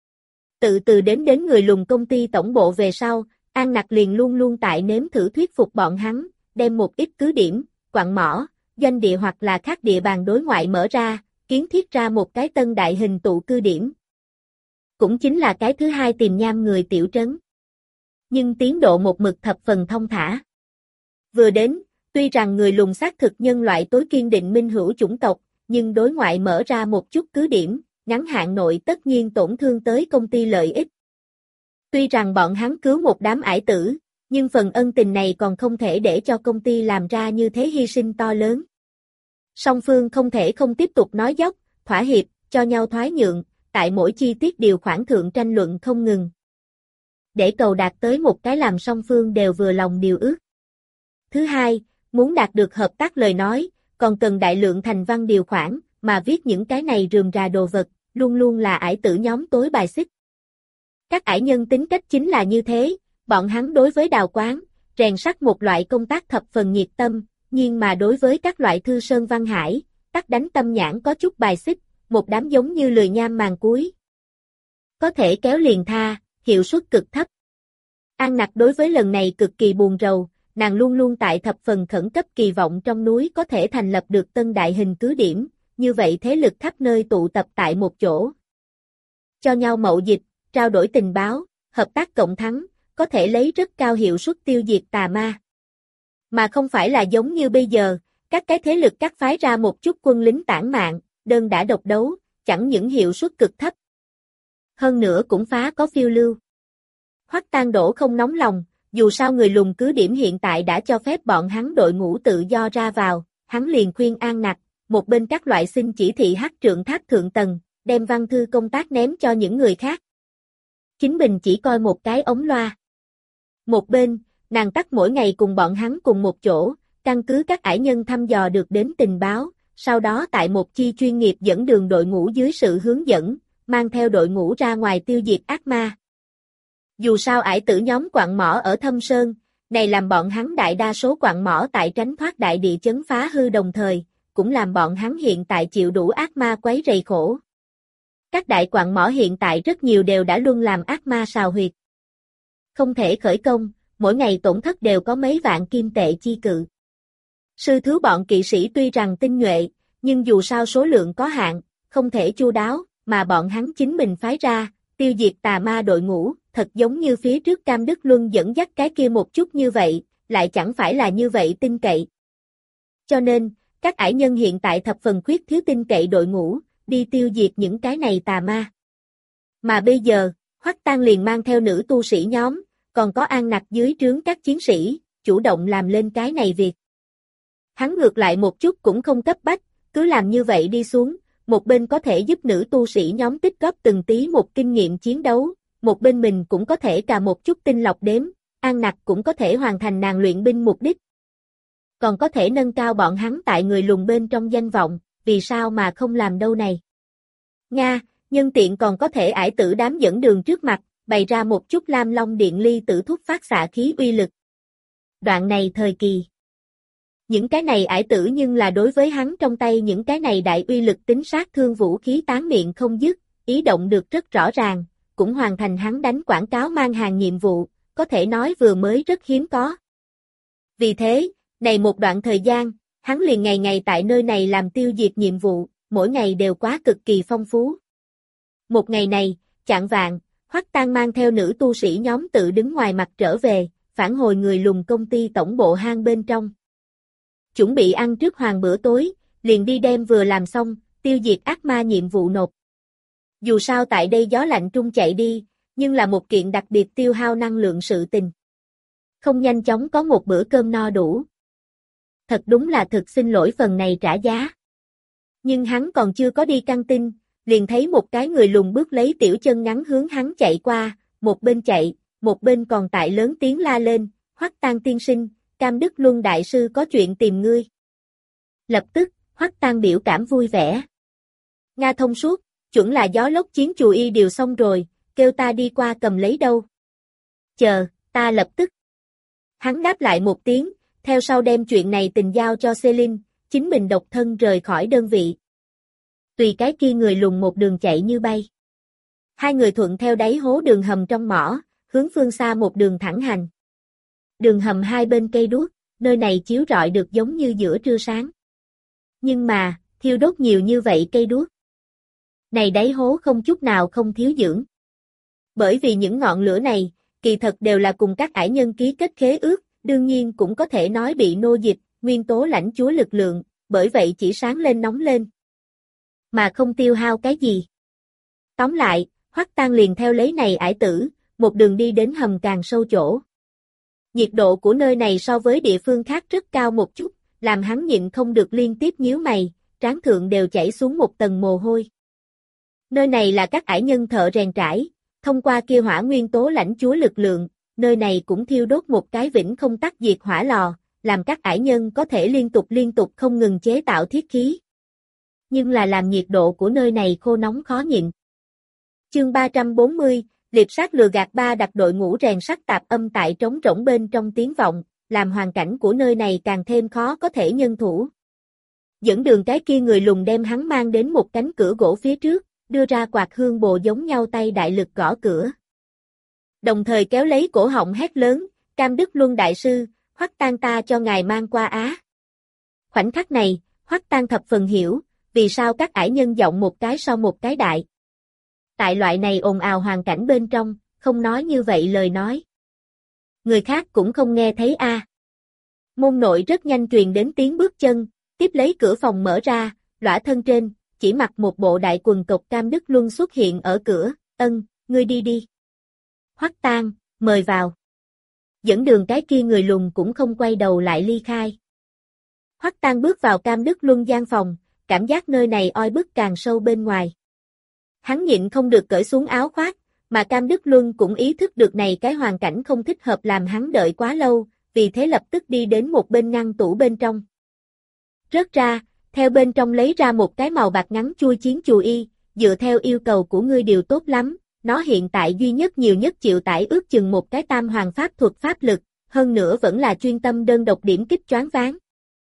Tự từ đến đến người lùn công ty tổng bộ về sau, An Nặc liền luôn luôn tại nếm thử thuyết phục bọn hắn, đem một ít cứ điểm, quặng mỏ, doanh địa hoặc là khác địa bàn đối ngoại mở ra, kiến thiết ra một cái tân đại hình tụ cư điểm. Cũng chính là cái thứ hai tìm nham người tiểu trấn. Nhưng tiến độ một mực thập phần thông thả. Vừa đến, tuy rằng người lùn xác thực nhân loại tối kiên định minh hữu chủng tộc, nhưng đối ngoại mở ra một chút cứ điểm, ngắn hạn nội tất nhiên tổn thương tới công ty lợi ích. Tuy rằng bọn hắn cứu một đám ải tử, nhưng phần ân tình này còn không thể để cho công ty làm ra như thế hy sinh to lớn. Song phương không thể không tiếp tục nói dóc, thỏa hiệp, cho nhau thoái nhượng, tại mỗi chi tiết điều khoản thượng tranh luận không ngừng. Để cầu đạt tới một cái làm song phương đều vừa lòng điều ước. Thứ hai, muốn đạt được hợp tác lời nói, còn cần đại lượng thành văn điều khoản, mà viết những cái này rườm rà đồ vật, luôn luôn là ải tử nhóm tối bài xích. Các ải nhân tính cách chính là như thế, bọn hắn đối với đào quán, rèn sắt một loại công tác thập phần nhiệt tâm, nhưng mà đối với các loại thư sơn văn hải, tắc đánh tâm nhãn có chút bài xích, một đám giống như lười nham màn cuối. Có thể kéo liền tha, hiệu suất cực thấp. An Nặc đối với lần này cực kỳ buồn rầu, nàng luôn luôn tại thập phần khẩn cấp kỳ vọng trong núi có thể thành lập được tân đại hình cứ điểm, như vậy thế lực khắp nơi tụ tập tại một chỗ. Cho nhau mậu dịch, trao đổi tình báo, hợp tác cộng thắng, có thể lấy rất cao hiệu suất tiêu diệt tà ma. Mà không phải là giống như bây giờ, các cái thế lực các phái ra một chút quân lính tản mạn, đơn đã độc đấu, chẳng những hiệu suất cực thấp. Hơn nữa cũng phá có phiêu lưu. Hoắc Tan Đổ không nóng lòng, dù sao người lùn cứ điểm hiện tại đã cho phép bọn hắn đội ngũ tự do ra vào, hắn liền khuyên An Nặc, một bên các loại xin chỉ thị hắc trượng tháp thượng tầng, đem văn thư công tác ném cho những người khác. Chính mình chỉ coi một cái ống loa. Một bên, nàng tắt mỗi ngày cùng bọn hắn cùng một chỗ, căn cứ các ải nhân thăm dò được đến tình báo, sau đó tại một chi chuyên nghiệp dẫn đường đội ngũ dưới sự hướng dẫn, mang theo đội ngũ ra ngoài tiêu diệt ác ma. Dù sao ải tử nhóm quặng mỏ ở Thâm Sơn, này làm bọn hắn đại đa số quặng mỏ tại tránh thoát đại địa chấn phá hư đồng thời, cũng làm bọn hắn hiện tại chịu đủ ác ma quấy rầy khổ. Các đại quặng mỏ hiện tại rất nhiều đều đã luôn làm ác ma sào huyệt. Không thể khởi công, mỗi ngày tổn thất đều có mấy vạn kim tệ chi cự. Sư thứ bọn kỵ sĩ tuy rằng tinh nhuệ, nhưng dù sao số lượng có hạn, không thể chu đáo, mà bọn hắn chính mình phái ra, tiêu diệt tà ma đội ngũ, thật giống như phía trước Cam Đức Luân dẫn dắt cái kia một chút như vậy, lại chẳng phải là như vậy tin cậy. Cho nên, các ải nhân hiện tại thập phần khuyết thiếu tin cậy đội ngũ, đi tiêu diệt những cái này tà ma. Mà bây giờ, Hoắc Tang liền mang theo nữ tu sĩ nhóm, còn có An Nặc dưới trướng các chiến sĩ, chủ động làm lên cái này việc. Hắn ngược lại một chút cũng không cấp bách, cứ làm như vậy đi xuống, một bên có thể giúp nữ tu sĩ nhóm tích góp từng tí một kinh nghiệm chiến đấu, một bên mình cũng có thể cà một chút tinh lọc đếm, An Nặc cũng có thể hoàn thành nàng luyện binh mục đích. Còn có thể nâng cao bọn hắn tại người lùn bên trong danh vọng, vì sao mà không làm đâu này. Nga, nhân tiện còn có thể ải tử đám dẫn đường trước mặt, bày ra một chút Lam Long Điện Ly tử thúc phát xạ khí uy lực. Đoạn này thời kỳ. Những cái này ải tử nhưng là đối với hắn trong tay những cái này đại uy lực tính sát thương vũ khí tán miệng không dứt, ý động được rất rõ ràng, cũng hoàn thành hắn đánh quảng cáo mang hàng nhiệm vụ, có thể nói vừa mới rất hiếm có. Vì thế, này một đoạn thời gian, hắn liền ngày ngày tại nơi này làm tiêu diệt nhiệm vụ, mỗi ngày đều quá cực kỳ phong phú. Một ngày này, chạng vạng, Hoắc Tang mang theo nữ tu sĩ nhóm tự đứng ngoài mặt trở về, phản hồi người lùn công ty tổng bộ hang bên trong. Chuẩn bị ăn trước hoàng bữa tối, liền đi đem vừa làm xong, tiêu diệt ác ma nhiệm vụ nộp. Dù sao tại đây gió lạnh trung chạy đi, nhưng là một kiện đặc biệt tiêu hao năng lượng sự tình. Không nhanh chóng có một bữa cơm no đủ. Thật đúng là thực xin lỗi phần này trả giá. Nhưng hắn còn chưa có đi căng tin, liền thấy một cái người lùn bước lấy tiểu chân ngắn hướng hắn chạy qua, một bên chạy, một bên còn tại lớn tiếng la lên, Hoắc Tang tiên sinh, Cam Đức Luân đại sư có chuyện tìm ngươi. Lập tức, Hoắc Tang biểu cảm vui vẻ. Nga thông suốt, chuẩn là gió lốc chiến chù y điều xong rồi, kêu ta đi qua cầm lấy đâu. Chờ, ta lập tức. Hắn đáp lại một tiếng, theo sau đem chuyện này tình giao cho Celine, chính mình độc thân rời khỏi đơn vị. Tùy cái kia người lùn một đường chạy như bay. Hai người thuận theo đáy hố đường hầm trong mỏ, hướng phương xa một đường thẳng hành. Đường hầm hai bên cây đuốc, nơi này chiếu rọi được giống như giữa trưa sáng. Nhưng mà, thiêu đốt nhiều như vậy cây đuốc. Này đáy hố không chút nào không thiếu dưỡng. Bởi vì những ngọn lửa này, kỳ thật đều là cùng các ải nhân ký kết khế ước, đương nhiên cũng có thể nói bị nô dịch, nguyên tố lãnh chúa lực lượng, bởi vậy chỉ sáng lên nóng lên. Mà không tiêu hao cái gì. Tóm lại, Hoắc Tang liền theo lấy này ải tử, một đường đi đến hầm càng sâu chỗ. Nhiệt độ của nơi này so với địa phương khác rất cao một chút, làm hắn nhịn không được liên tiếp nhíu mày, trán thượng đều chảy xuống một tầng mồ hôi. Nơi này là các ải nhân thợ rèn trải, thông qua kia hỏa nguyên tố lãnh chúa lực lượng, nơi này cũng thiêu đốt một cái vĩnh không tắt diệt hỏa lò, làm các ải nhân có thể liên tục liên tục không ngừng chế tạo thiết khí. Nhưng là làm nhiệt độ của nơi này khô nóng khó nhịn. Chương ba trăm bốn mươi, liệp sát lừa gạt ba đặt đội ngũ rèn sắt tạp âm tại trống rỗng bên trong tiếng vọng, làm hoàn cảnh của nơi này càng thêm khó có thể nhân thủ. Dẫn đường cái kia người lùn đem hắn mang đến một cánh cửa gỗ phía trước, đưa ra quạt hương bồ giống nhau tay đại lực gõ cửa. Đồng thời kéo lấy cổ họng hét lớn, Cam Đức Luân đại sư, Hoắc Tang ta cho ngài mang qua Á. Khoảnh khắc này, Hoắc Tang thập phần hiểu, vì sao các ải nhân giọng một cái sau một cái đại. Tại loại này ồn ào hoàn cảnh bên trong, không nói như vậy lời nói. Người khác cũng không nghe thấy a. À. Môn nội rất nhanh truyền đến tiếng bước chân, tiếp lấy cửa phòng mở ra, lõa thân trên, chỉ mặc một bộ đại quần cộc Cam Đức Luân xuất hiện ở cửa, ân, ngươi đi đi. Hoắc Tang, mời vào. Dẫn đường cái kia người lùn cũng không quay đầu lại ly khai. Hoắc Tang bước vào Cam Đức Luân gian phòng, cảm giác nơi này oi bức càng sâu bên ngoài. Hắn nhịn không được cởi xuống áo khoác, mà Cam Đức Luân cũng ý thức được này cái hoàn cảnh không thích hợp làm hắn đợi quá lâu, vì thế lập tức đi đến một bên ngăn tủ bên trong. Rớt ra, theo bên trong lấy ra một cái màu bạc ngắn chui chiến chù y, dựa theo yêu cầu của ngươi điều tốt lắm, nó hiện tại duy nhất nhiều nhất chịu tải ước chừng một cái tam hoàng pháp thuật pháp lực, hơn nữa vẫn là chuyên tâm đơn độc điểm kích choáng váng.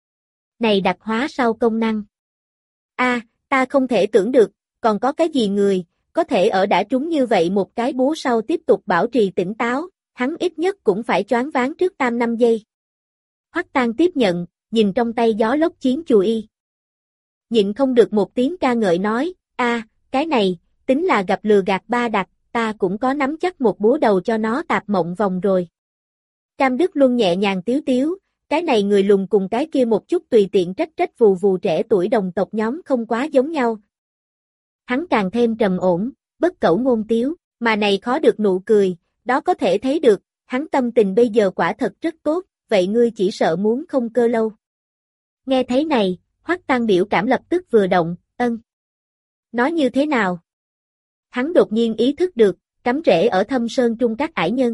Này đặc hóa sau công năng. A, à, ta không thể tưởng được, còn có cái gì người, có thể ở đã trúng như vậy một cái búa sau tiếp tục bảo trì tỉnh táo, hắn ít nhất cũng phải choáng váng trước tam năm giây. Hoắc Tang tiếp nhận, nhìn trong tay gió lốc chiến chù y. Nhịn không được một tiếng ca ngợi nói, a, à, cái này, tính là gặp lừa gạt ba đặc, ta cũng có nắm chắc một búa đầu cho nó tạp mộng vòng rồi. Cam Đức Luân nhẹ nhàng tiếu tiếu, cái này người lùn cùng cái kia một chút tùy tiện trách trách vù vù trẻ tuổi đồng tộc nhóm không quá giống nhau. Hắn càng thêm trầm ổn, bất cẩu ngôn tiếu, mà này khó được nụ cười, đó có thể thấy được, hắn tâm tình bây giờ quả thật rất tốt, vậy ngươi chỉ sợ muốn không cơ lâu. Nghe thấy này, Hoắc Tăng biểu cảm lập tức vừa động, ân. Nói như thế nào? Hắn đột nhiên ý thức được, cắm rễ ở thâm sơn trung các ải nhân.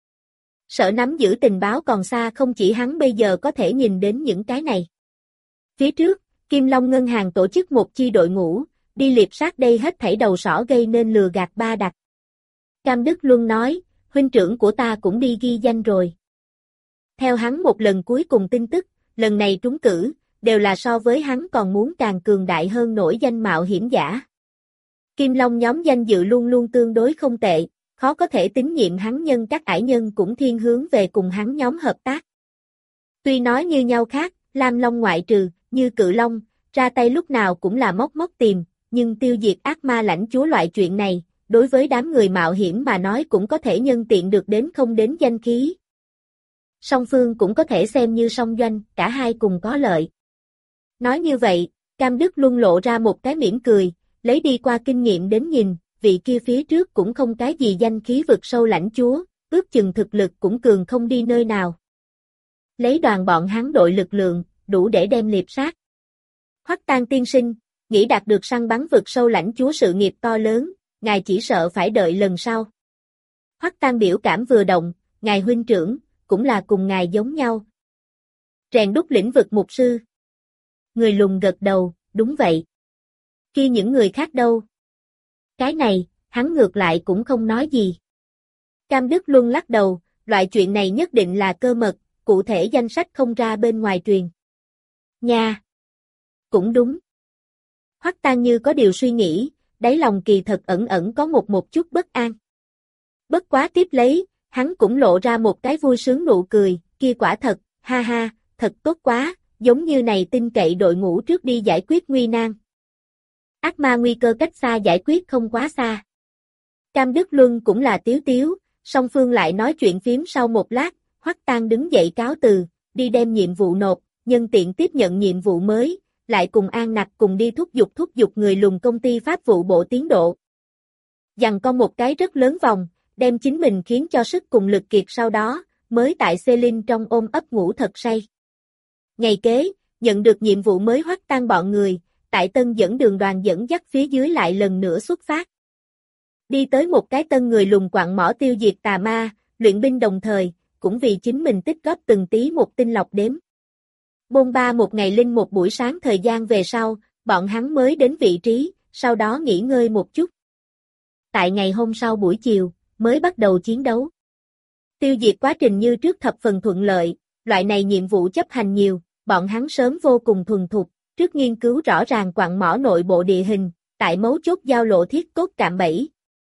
Sợ nắm giữ tình báo còn xa không chỉ hắn bây giờ có thể nhìn đến những cái này. Phía trước, Kim Long Ngân hàng tổ chức một chi đội ngũ, đi liệp sát đây hết thảy đầu sỏ gây nên lừa gạt ba đặc. Cam Đức Luân nói, huynh trưởng của ta cũng đi ghi danh rồi. Theo hắn một lần cuối cùng tin tức, lần này trúng cử, đều là so với hắn còn muốn càng cường đại hơn nổi danh mạo hiểm giả. Kim Long nhóm danh dự luôn luôn tương đối không tệ, khó có thể tín nhiệm hắn nhân các ải nhân cũng thiên hướng về cùng hắn nhóm hợp tác. Tuy nói như nhau khác, Lam Long ngoại trừ, như Cự Long, ra tay lúc nào cũng là móc móc tìm, nhưng tiêu diệt ác ma lãnh chúa loại chuyện này, đối với đám người mạo hiểm mà nói cũng có thể nhân tiện được đến không đến danh khí. Song phương cũng có thể xem như song doanh, cả hai cùng có lợi. Nói như vậy, Cam Đức Luân lộ ra một cái mỉm cười, lấy đi qua kinh nghiệm đến nhìn, vị kia phía trước cũng không cái gì danh khí vực sâu lãnh chúa, ước chừng thực lực cũng cường không đi nơi nào. Lấy đoàn bọn hắn đội lực lượng, đủ để đem liệp sát. Hoắc Tăng tiên sinh, nghĩ đạt được săn bắn vực sâu lãnh chúa sự nghiệp to lớn, ngài chỉ sợ phải đợi lần sau. Hoắc Tăng biểu cảm vừa động, ngài huynh trưởng, cũng là cùng ngài giống nhau. Rèn đúc lĩnh vực mục sư. Người lùn gật đầu, đúng vậy. Khi những người khác đâu? Cái này, hắn ngược lại cũng không nói gì. Cam Đức Luân lắc đầu, loại chuyện này nhất định là cơ mật, cụ thể danh sách không ra bên ngoài truyền. Nha! Cũng đúng. Hoắc Tăng như có điều suy nghĩ, đáy lòng kỳ thật ẩn ẩn có một một chút bất an. Bất quá tiếp lấy, hắn cũng lộ ra một cái vui sướng nụ cười, kia quả thật, ha ha, thật tốt quá, giống như này tin cậy đội ngũ trước đi giải quyết nguy nan. Ác ma nguy cơ cách xa giải quyết không quá xa. Cam Đức Luân cũng là tiếu tiếu, song phương lại nói chuyện phím sau một lát, Hoắc Tăng đứng dậy cáo từ, đi đem nhiệm vụ nộp, nhân tiện tiếp nhận nhiệm vụ mới, lại cùng An Nặc cùng đi thúc giục thúc giục người lùn công ty pháp vụ bộ tiến độ. Dằn con một cái rất lớn vòng, đem chính mình khiến cho sức cùng lực kiệt sau đó, mới tại Celine trong ôm ấp ngủ thật say. Ngày kế, nhận được nhiệm vụ mới Hoắc Tăng bọn người, tại tân dẫn đường đoàn dẫn dắt phía dưới lại lần nữa xuất phát. Đi tới một cái tân người lùn quặng mỏ tiêu diệt tà ma, luyện binh đồng thời, cũng vì chính mình tích góp từng tí một tinh lọc đếm. Bôn ba một ngày linh một buổi sáng thời gian về sau, bọn hắn mới đến vị trí, sau đó nghỉ ngơi một chút. Tại ngày hôm sau buổi chiều, mới bắt đầu chiến đấu. Tiêu diệt quá trình như trước thập phần thuận lợi, loại này nhiệm vụ chấp hành nhiều, bọn hắn sớm vô cùng thuần thục, trước nghiên cứu rõ ràng quặng mỏ nội bộ địa hình, tại mấu chốt giao lộ thiết cốt cạm bẫy.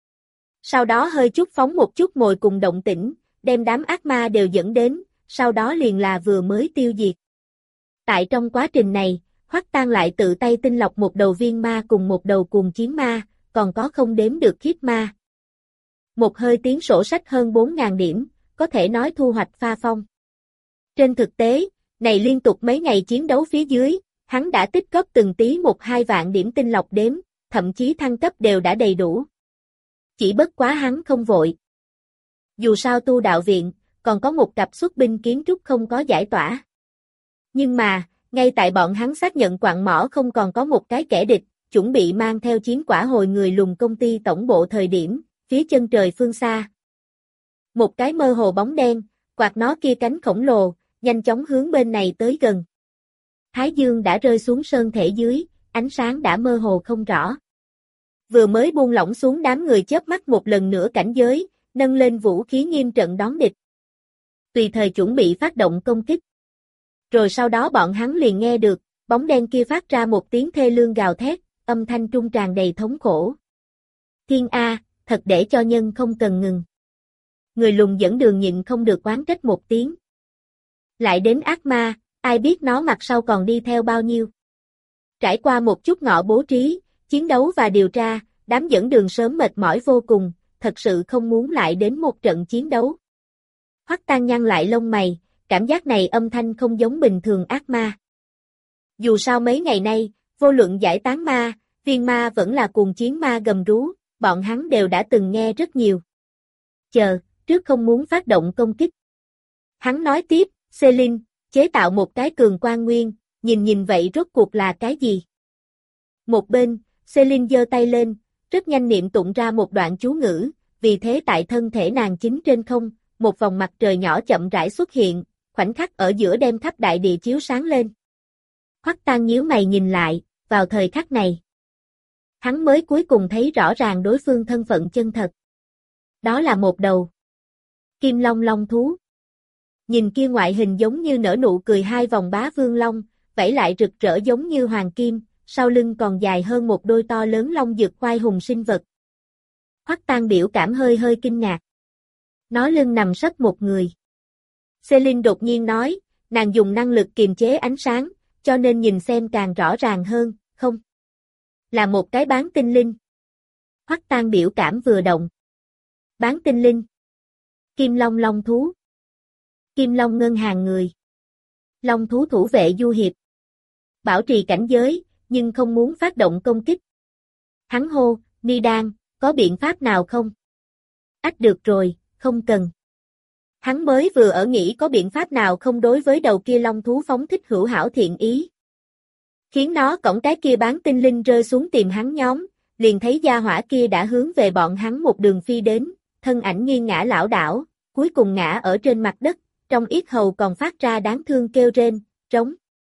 Sau đó hơi chút phóng một chút mồi cùng động tĩnh, đem đám ác ma đều dẫn đến, sau đó liền là vừa mới tiêu diệt. Tại trong quá trình này, Hoắc Tăng lại tự tay tinh lọc một đầu viên ma cùng một đầu cuồng chiến ma, còn có không đếm được khiếp ma. Một hơi tiến sổ sách hơn bốn nghìn điểm, có thể nói thu hoạch pha phong. Trên thực tế, này liên tục mấy ngày chiến đấu phía dưới, hắn đã tích góp từng tí một hai vạn điểm tinh lọc đếm, thậm chí thăng cấp đều đã đầy đủ. Chỉ bất quá hắn không vội. Dù sao tu đạo viện, còn có một cặp xuất binh kiến trúc không có giải tỏa. Nhưng mà, ngay tại bọn hắn xác nhận quặng mỏ không còn có một cái kẻ địch, chuẩn bị mang theo chiến quả hồi người lùn công ty tổng bộ thời điểm, phía chân trời phương xa. Một cái mơ hồ bóng đen, quạt nó kia cánh khổng lồ, nhanh chóng hướng bên này tới gần. Thái dương đã rơi xuống sơn thể dưới, ánh sáng đã mơ hồ không rõ. Vừa mới buông lỏng xuống đám người chớp mắt một lần nữa cảnh giới, nâng lên vũ khí nghiêm trận đón địch. Tùy thời chuẩn bị phát động công kích. Rồi sau đó bọn hắn liền nghe được, bóng đen kia phát ra một tiếng thê lương gào thét, âm thanh trung tràn đầy thống khổ. Thiên A, thật để cho nhân không cần ngừng. Người lùn dẫn đường nhịn không được oán trách một tiếng. Lại đến ác ma, ai biết nó mặt sau còn đi theo bao nhiêu. Trải qua một chút ngọ bố trí, chiến đấu và điều tra, đám dẫn đường sớm mệt mỏi vô cùng, thật sự không muốn lại đến một trận chiến đấu. Hoắc Tăng nhăn lại lông mày, cảm giác này âm thanh không giống bình thường ác ma. Dù sao mấy ngày nay, vô luận giải tán ma, Viên ma vẫn là cuồng chiến ma gầm rú, bọn hắn đều đã từng nghe rất nhiều. Chờ, trước không muốn phát động công kích. Hắn nói tiếp, Selin, chế tạo một cái cường quan nguyên, nhìn nhìn vậy rốt cuộc là cái gì? Một bên, Selin giơ tay lên, rất nhanh niệm tụng ra một đoạn chú ngữ, vì thế tại thân thể nàng chính trên không, một vòng mặt trời nhỏ chậm rãi xuất hiện, khoảnh khắc ở giữa đem khắp đại địa chiếu sáng lên. Hoắc Tang nhíu mày nhìn lại, vào thời khắc này. Hắn mới cuối cùng thấy rõ ràng đối phương thân phận chân thật. Đó là một đầu Kim Long Long thú. Nhìn kia ngoại hình giống như nở nụ cười hai vòng bá vương long, vẫy lại rực rỡ giống như hoàng kim, sau lưng còn dài hơn một đôi to lớn long dược khoai hùng sinh vật. Hoắc Tang biểu cảm hơi hơi kinh ngạc. Nó lưng nằm sấp một người. Selin đột nhiên nói, nàng dùng năng lực kiềm chế ánh sáng, cho nên nhìn xem càng rõ ràng hơn, không? Là một cái bán tinh linh. Hoắc Tang biểu cảm vừa động. Bán tinh linh. Kim Long Long thú. Kim Long ngân hàng người. Long thú thủ vệ du hiệp. Bảo trì cảnh giới, nhưng không muốn phát động công kích. Hắn hô, Ni Đan, có biện pháp nào không? Ách được rồi, không cần. Hắn mới vừa ở nghĩ có biện pháp nào không đối với đầu kia long thú phóng thích hữu hảo thiện ý. Khiến nó cõng cái kia bán tinh linh rơi xuống tìm hắn nhóm, liền thấy gia hỏa kia đã hướng về bọn hắn một đường phi đến, thân ảnh nghiêng ngã lảo đảo, cuối cùng ngã ở trên mặt đất, trong yết hầu còn phát ra đáng thương kêu rên, trống.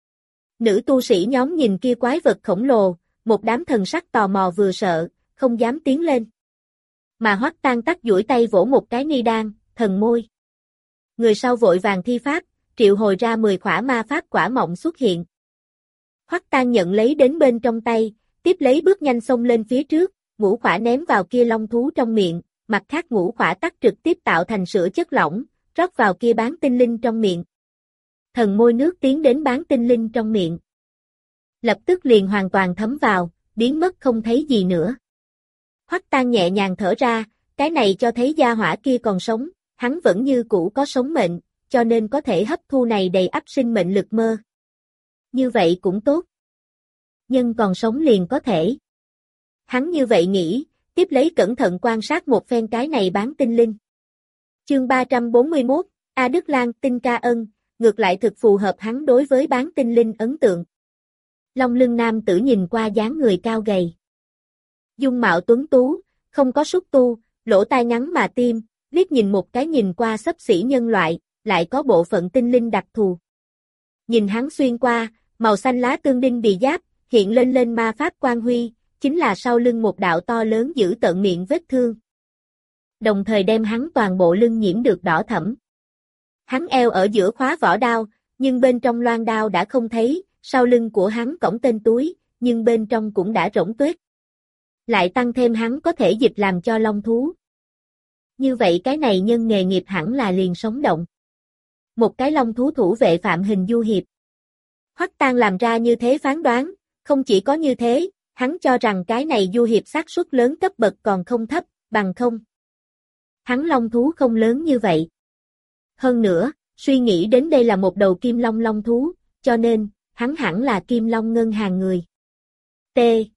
Nữ tu sĩ nhóm nhìn kia quái vật khổng lồ, một đám thần sắc tò mò vừa sợ, không dám tiến lên. Mà Hoắc Tang tắt duỗi tay vỗ một cái ni đan, thần môi. Người sau vội vàng thi pháp, triệu hồi ra mười khỏa ma pháp quả mọng xuất hiện. Hoắc Tang nhận lấy đến bên trong tay, tiếp lấy bước nhanh xông lên phía trước, ngũ khỏa ném vào kia long thú trong miệng, mặt khác ngũ khỏa tắt trực tiếp tạo thành sữa chất lỏng, rót vào kia bán tinh linh trong miệng. Thần môi nước tiến đến bán tinh linh trong miệng. Lập tức liền hoàn toàn thấm vào, biến mất không thấy gì nữa. Hoắc Tang nhẹ nhàng thở ra, cái này cho thấy gia hỏa kia còn sống, hắn vẫn như cũ có sống mệnh, cho nên có thể hấp thu này đầy ắp sinh mệnh lực mơ. Như vậy cũng tốt. Nhân còn sống liền có thể. Hắn như vậy nghĩ, tiếp lấy cẩn thận quan sát một phen cái này bán tinh linh. Chương ba trăm bốn mươi mốt, A Đức Lan tinh ca ân, ngược lại thực phù hợp hắn đối với bán tinh linh ấn tượng. Long lưng nam tử nhìn qua dáng người cao gầy. Dung mạo tuấn tú, không có xúc tu, lỗ tai ngắn mà tiêm, liếc nhìn một cái nhìn qua xấp xỉ nhân loại, lại có bộ phận tinh linh đặc thù. Nhìn hắn xuyên qua, màu xanh lá tương đinh bì giáp, hiện lên lên ma pháp quang huy, chính là sau lưng một đạo to lớn giữ tợn miệng vết thương. Đồng thời đem hắn toàn bộ lưng nhiễm được đỏ thẫm. Hắn eo ở giữa khóa vỏ đao, nhưng bên trong loan đao đã không thấy, sau lưng của hắn cõng tên túi, nhưng bên trong cũng đã rỗng tuếch. Lại tăng thêm hắn có thể dịch làm cho long thú. Như vậy cái này nhân nghề nghiệp hẳn là liền sống động. Một cái long thú thủ vệ phạm hình du hiệp. Hoắc Tang làm ra như thế phán đoán, không chỉ có như thế, hắn cho rằng cái này du hiệp xác suất lớn cấp bậc còn không thấp, bằng không. Hắn long thú không lớn như vậy. Hơn nữa, suy nghĩ đến đây là một đầu kim long long thú, cho nên, hắn hẳn là kim long ngân hàng người. T.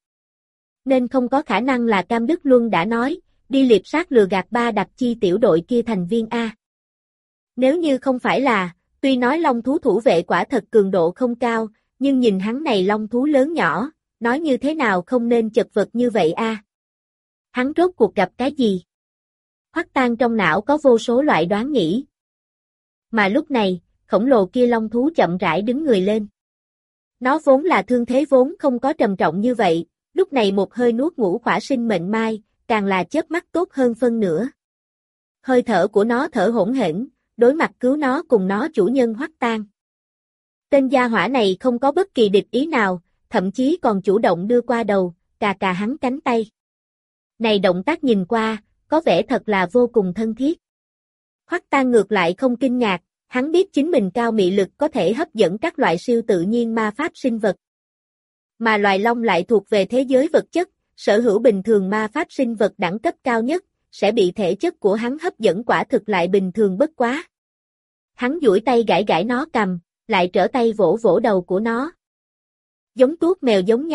Nên không có khả năng là Cam Đức Luân đã nói, đi liệp sát lừa gạt ba đặc chi tiểu đội kia thành viên A. Nếu như không phải là, tuy nói long thú thủ vệ quả thật cường độ không cao, nhưng nhìn hắn này long thú lớn nhỏ, nói như thế nào không nên chật vật như vậy A. Hắn rốt cuộc gặp cái gì? Hoắc Tang trong não có vô số loại đoán nghĩ. Mà lúc này, khổng lồ kia long thú chậm rãi đứng người lên. Nó vốn là thương thế vốn không có trầm trọng như vậy, lúc này một hơi nuốt ngũ khỏa sinh mệnh mai, càng là chớp mắt tốt hơn phân nửa. Hơi thở của nó thở hỗn hển, đối mặt cứu nó cùng nó chủ nhân Hoắc Tang. Tên gia hỏa này không có bất kỳ địch ý nào, thậm chí còn chủ động đưa qua đầu, cà cà hắn cánh tay. Này động tác nhìn qua, có vẻ thật là vô cùng thân thiết. Hoắc Tang ngược lại không kinh ngạc, hắn biết chính mình cao mị lực có thể hấp dẫn các loại siêu tự nhiên ma pháp sinh vật. Mà loài long lại thuộc về thế giới vật chất, sở hữu bình thường ma pháp sinh vật đẳng cấp cao nhất, sẽ bị thể chất của hắn hấp dẫn quả thực lại bình thường bất quá. Hắn duỗi tay gãi gãi nó cầm, lại trở tay vỗ vỗ đầu của nó. Giống tuốt mèo giống nhau,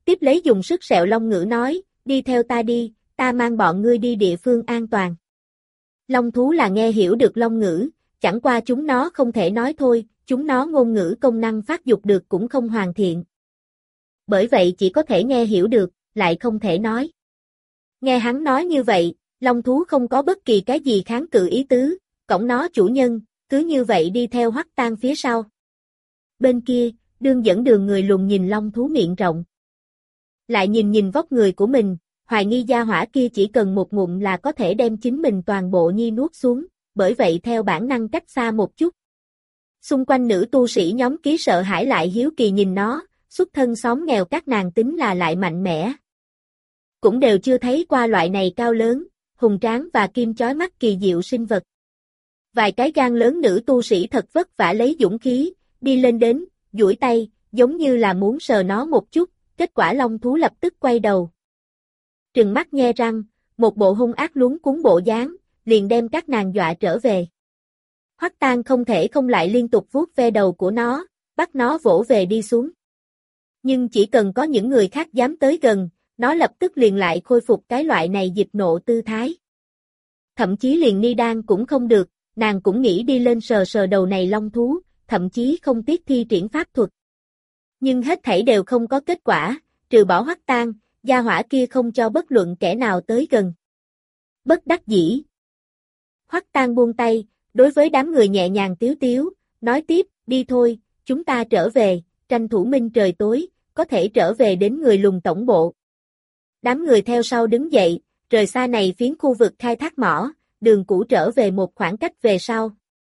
tiếp lấy dùng sức sẹo long ngữ nói, đi theo ta đi, ta mang bọn ngươi đi địa phương an toàn. Long thú là nghe hiểu được long ngữ, chẳng qua chúng nó không thể nói thôi, chúng nó ngôn ngữ công năng phát dục được cũng không hoàn thiện. Bởi vậy chỉ có thể nghe hiểu được, lại không thể nói. Nghe hắn nói như vậy, long thú không có bất kỳ cái gì kháng cự ý tứ, cõng nó chủ nhân, cứ như vậy đi theo Hoắc Tang phía sau. Bên kia, đương dẫn đường người lùn nhìn long thú miệng rộng. Lại nhìn nhìn vóc người của mình, hoài nghi gia hỏa kia chỉ cần một ngụm là có thể đem chính mình toàn bộ nhi nuốt xuống, bởi vậy theo bản năng cách xa một chút. Xung quanh nữ tu sĩ nhóm ký sợ hãi lại hiếu kỳ nhìn nó, xuất thân xóm nghèo các nàng tính là lại mạnh mẽ. Cũng đều chưa thấy qua loại này cao lớn, hùng tráng và kim chói mắt kỳ diệu sinh vật. Vài cái gan lớn nữ tu sĩ thật vất vả lấy dũng khí, đi lên đến, duỗi tay, giống như là muốn sờ nó một chút, kết quả long thú lập tức quay đầu. Trừng mắt nhe răng, một bộ hung ác luống cuống bộ dáng, liền đem các nàng dọa trở về. Hoắc Tang không thể không lại liên tục vuốt ve đầu của nó, bắt nó vỗ về đi xuống. Nhưng chỉ cần có những người khác dám tới gần, nó lập tức liền lại khôi phục cái loại này dịch nộ tư thái. Thậm chí liền Ni Đan cũng không được, nàng cũng nghĩ đi lên sờ sờ đầu này long thú, thậm chí không tiếc thi triển pháp thuật. Nhưng hết thảy đều không có kết quả, trừ bỏ Hoắc Tang, gia hỏa kia không cho bất luận kẻ nào tới gần. Bất đắc dĩ. Hoắc Tang buông tay, đối với đám người nhẹ nhàng tiếu tiếu, nói tiếp, đi thôi, chúng ta trở về, tranh thủ minh trời tối, có thể trở về đến người lùn tổng bộ. Đám người theo sau đứng dậy, rời xa này phiến khu vực khai thác mỏ, đường cũ trở về một khoảng cách về sau.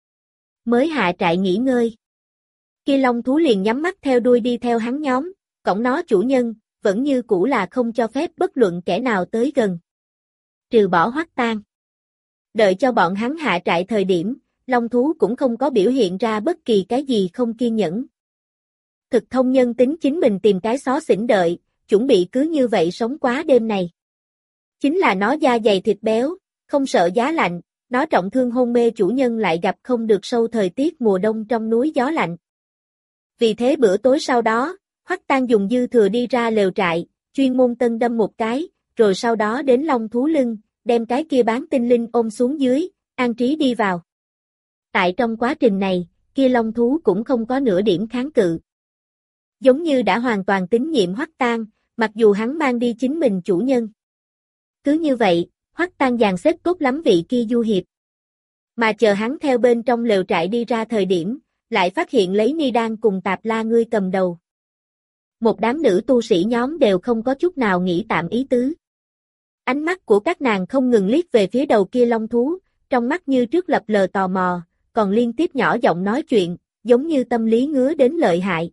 Mới hạ trại nghỉ ngơi. Kia long thú liền nhắm mắt theo đuôi đi theo hắn nhóm, cõng nó chủ nhân, vẫn như cũ là không cho phép bất luận kẻ nào tới gần. Trừ bỏ Hoắc Tang. Đợi cho bọn hắn hạ trại thời điểm, long thú cũng không có biểu hiện ra bất kỳ cái gì không kiên nhẫn. Thực thông nhân tính chính mình tìm cái xó xỉnh đợi, chuẩn bị cứ như vậy sống quá đêm này. Chính là nó da dày thịt béo, không sợ giá lạnh, nó trọng thương hôn mê chủ nhân lại gặp không được sâu thời tiết mùa đông trong núi gió lạnh. Vì thế bữa tối sau đó, Hoắc Tang dùng dư thừa đi ra lều trại, chuyên môn tân đâm một cái, rồi sau đó đến long thú lưng, đem cái kia bán tinh linh ôm xuống dưới, an trí đi vào. Tại trong quá trình này, kia long thú cũng không có nửa điểm kháng cự. Giống như đã hoàn toàn tín nhiệm Hoắc Tang, mặc dù hắn mang đi chính mình chủ nhân. Cứ như vậy, Hoắc Tang dàn xếp cốt lắm vị kia du hiệp. Mà chờ hắn theo bên trong lều trại đi ra thời điểm, lại phát hiện lấy Ni Đan cùng Tạp La ngươi cầm đầu. Một đám nữ tu sĩ nhóm đều không có chút nào nghĩ tạm ý tứ. Ánh mắt của các nàng không ngừng liếc về phía đầu kia long thú, trong mắt như trước lập lờ tò mò, còn liên tiếp nhỏ giọng nói chuyện, giống như tâm lý ngứa đến lợi hại.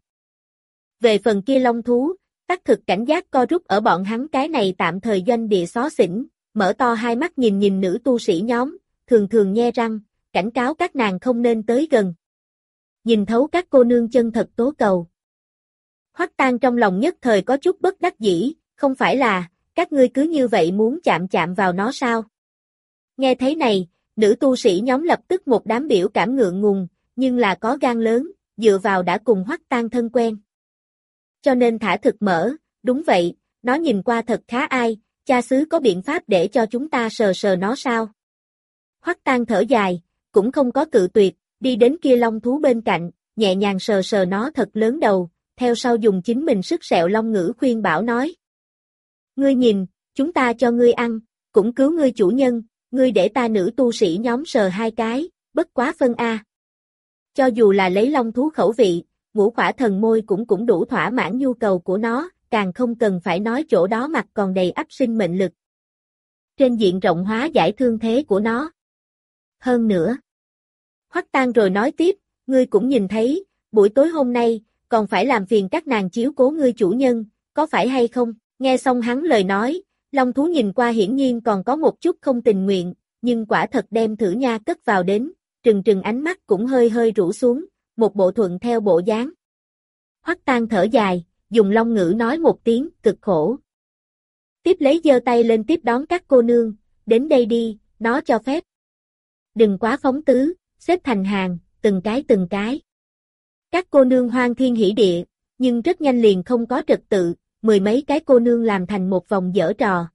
Về phần kia long thú, tác thực cảnh giác co rút ở bọn hắn cái này tạm thời doanh địa xó xỉnh, mở to hai mắt nhìn nhìn nữ tu sĩ nhóm, thường thường nhe răng, cảnh cáo các nàng không nên tới gần. Nhìn thấu các cô nương chân thật tố cầu. Hoắc Tang trong lòng nhất thời có chút bất đắc dĩ, không phải là, các ngươi cứ như vậy muốn chạm chạm vào nó sao? Nghe thấy này, nữ tu sĩ nhóm lập tức một đám biểu cảm ngượng ngùng, nhưng là có gan lớn, dựa vào đã cùng Hoắc Tang thân quen. Cho nên thả thực mở, đúng vậy, nó nhìn qua thật khá ai, cha xứ có biện pháp để cho chúng ta sờ sờ nó sao? Hoắc Tang thở dài, cũng không có cự tuyệt, đi đến kia long thú bên cạnh, nhẹ nhàng sờ sờ nó thật lớn đầu, theo sau dùng chính mình sức sẹo long ngữ khuyên bảo nói. Ngươi nhìn, chúng ta cho ngươi ăn, cũng cứu ngươi chủ nhân, ngươi để ta nữ tu sĩ nhóm sờ hai cái, bất quá phân a. Cho dù là lấy long thú khẩu vị, ngũ khỏa thần môi cũng cũng đủ thỏa mãn nhu cầu của nó, càng không cần phải nói chỗ đó mặt còn đầy ắp sinh mệnh lực. Trên diện rộng hóa giải thương thế của nó. Hơn nữa, Hoắc Tang rồi nói tiếp, ngươi cũng nhìn thấy, buổi tối hôm nay, còn phải làm phiền các nàng chiếu cố ngươi chủ nhân, có phải hay không? Nghe xong hắn lời nói, long thú nhìn qua hiển nhiên còn có một chút không tình nguyện, nhưng quả thật đem thử nha cất vào đến, trừng trừng ánh mắt cũng hơi hơi rũ xuống, một bộ thuận theo bộ dáng. Hoắc Tang thở dài, dùng long ngữ nói một tiếng, cực khổ. Tiếp lấy giơ tay lên tiếp đón các cô nương, đến đây đi, nó cho phép. Đừng quá phóng tứ, xếp thành hàng, từng cái từng cái. Các cô nương hoan thiên hỉ địa, nhưng rất nhanh liền không có trật tự, mười mấy cái cô nương làm thành một vòng giở trò.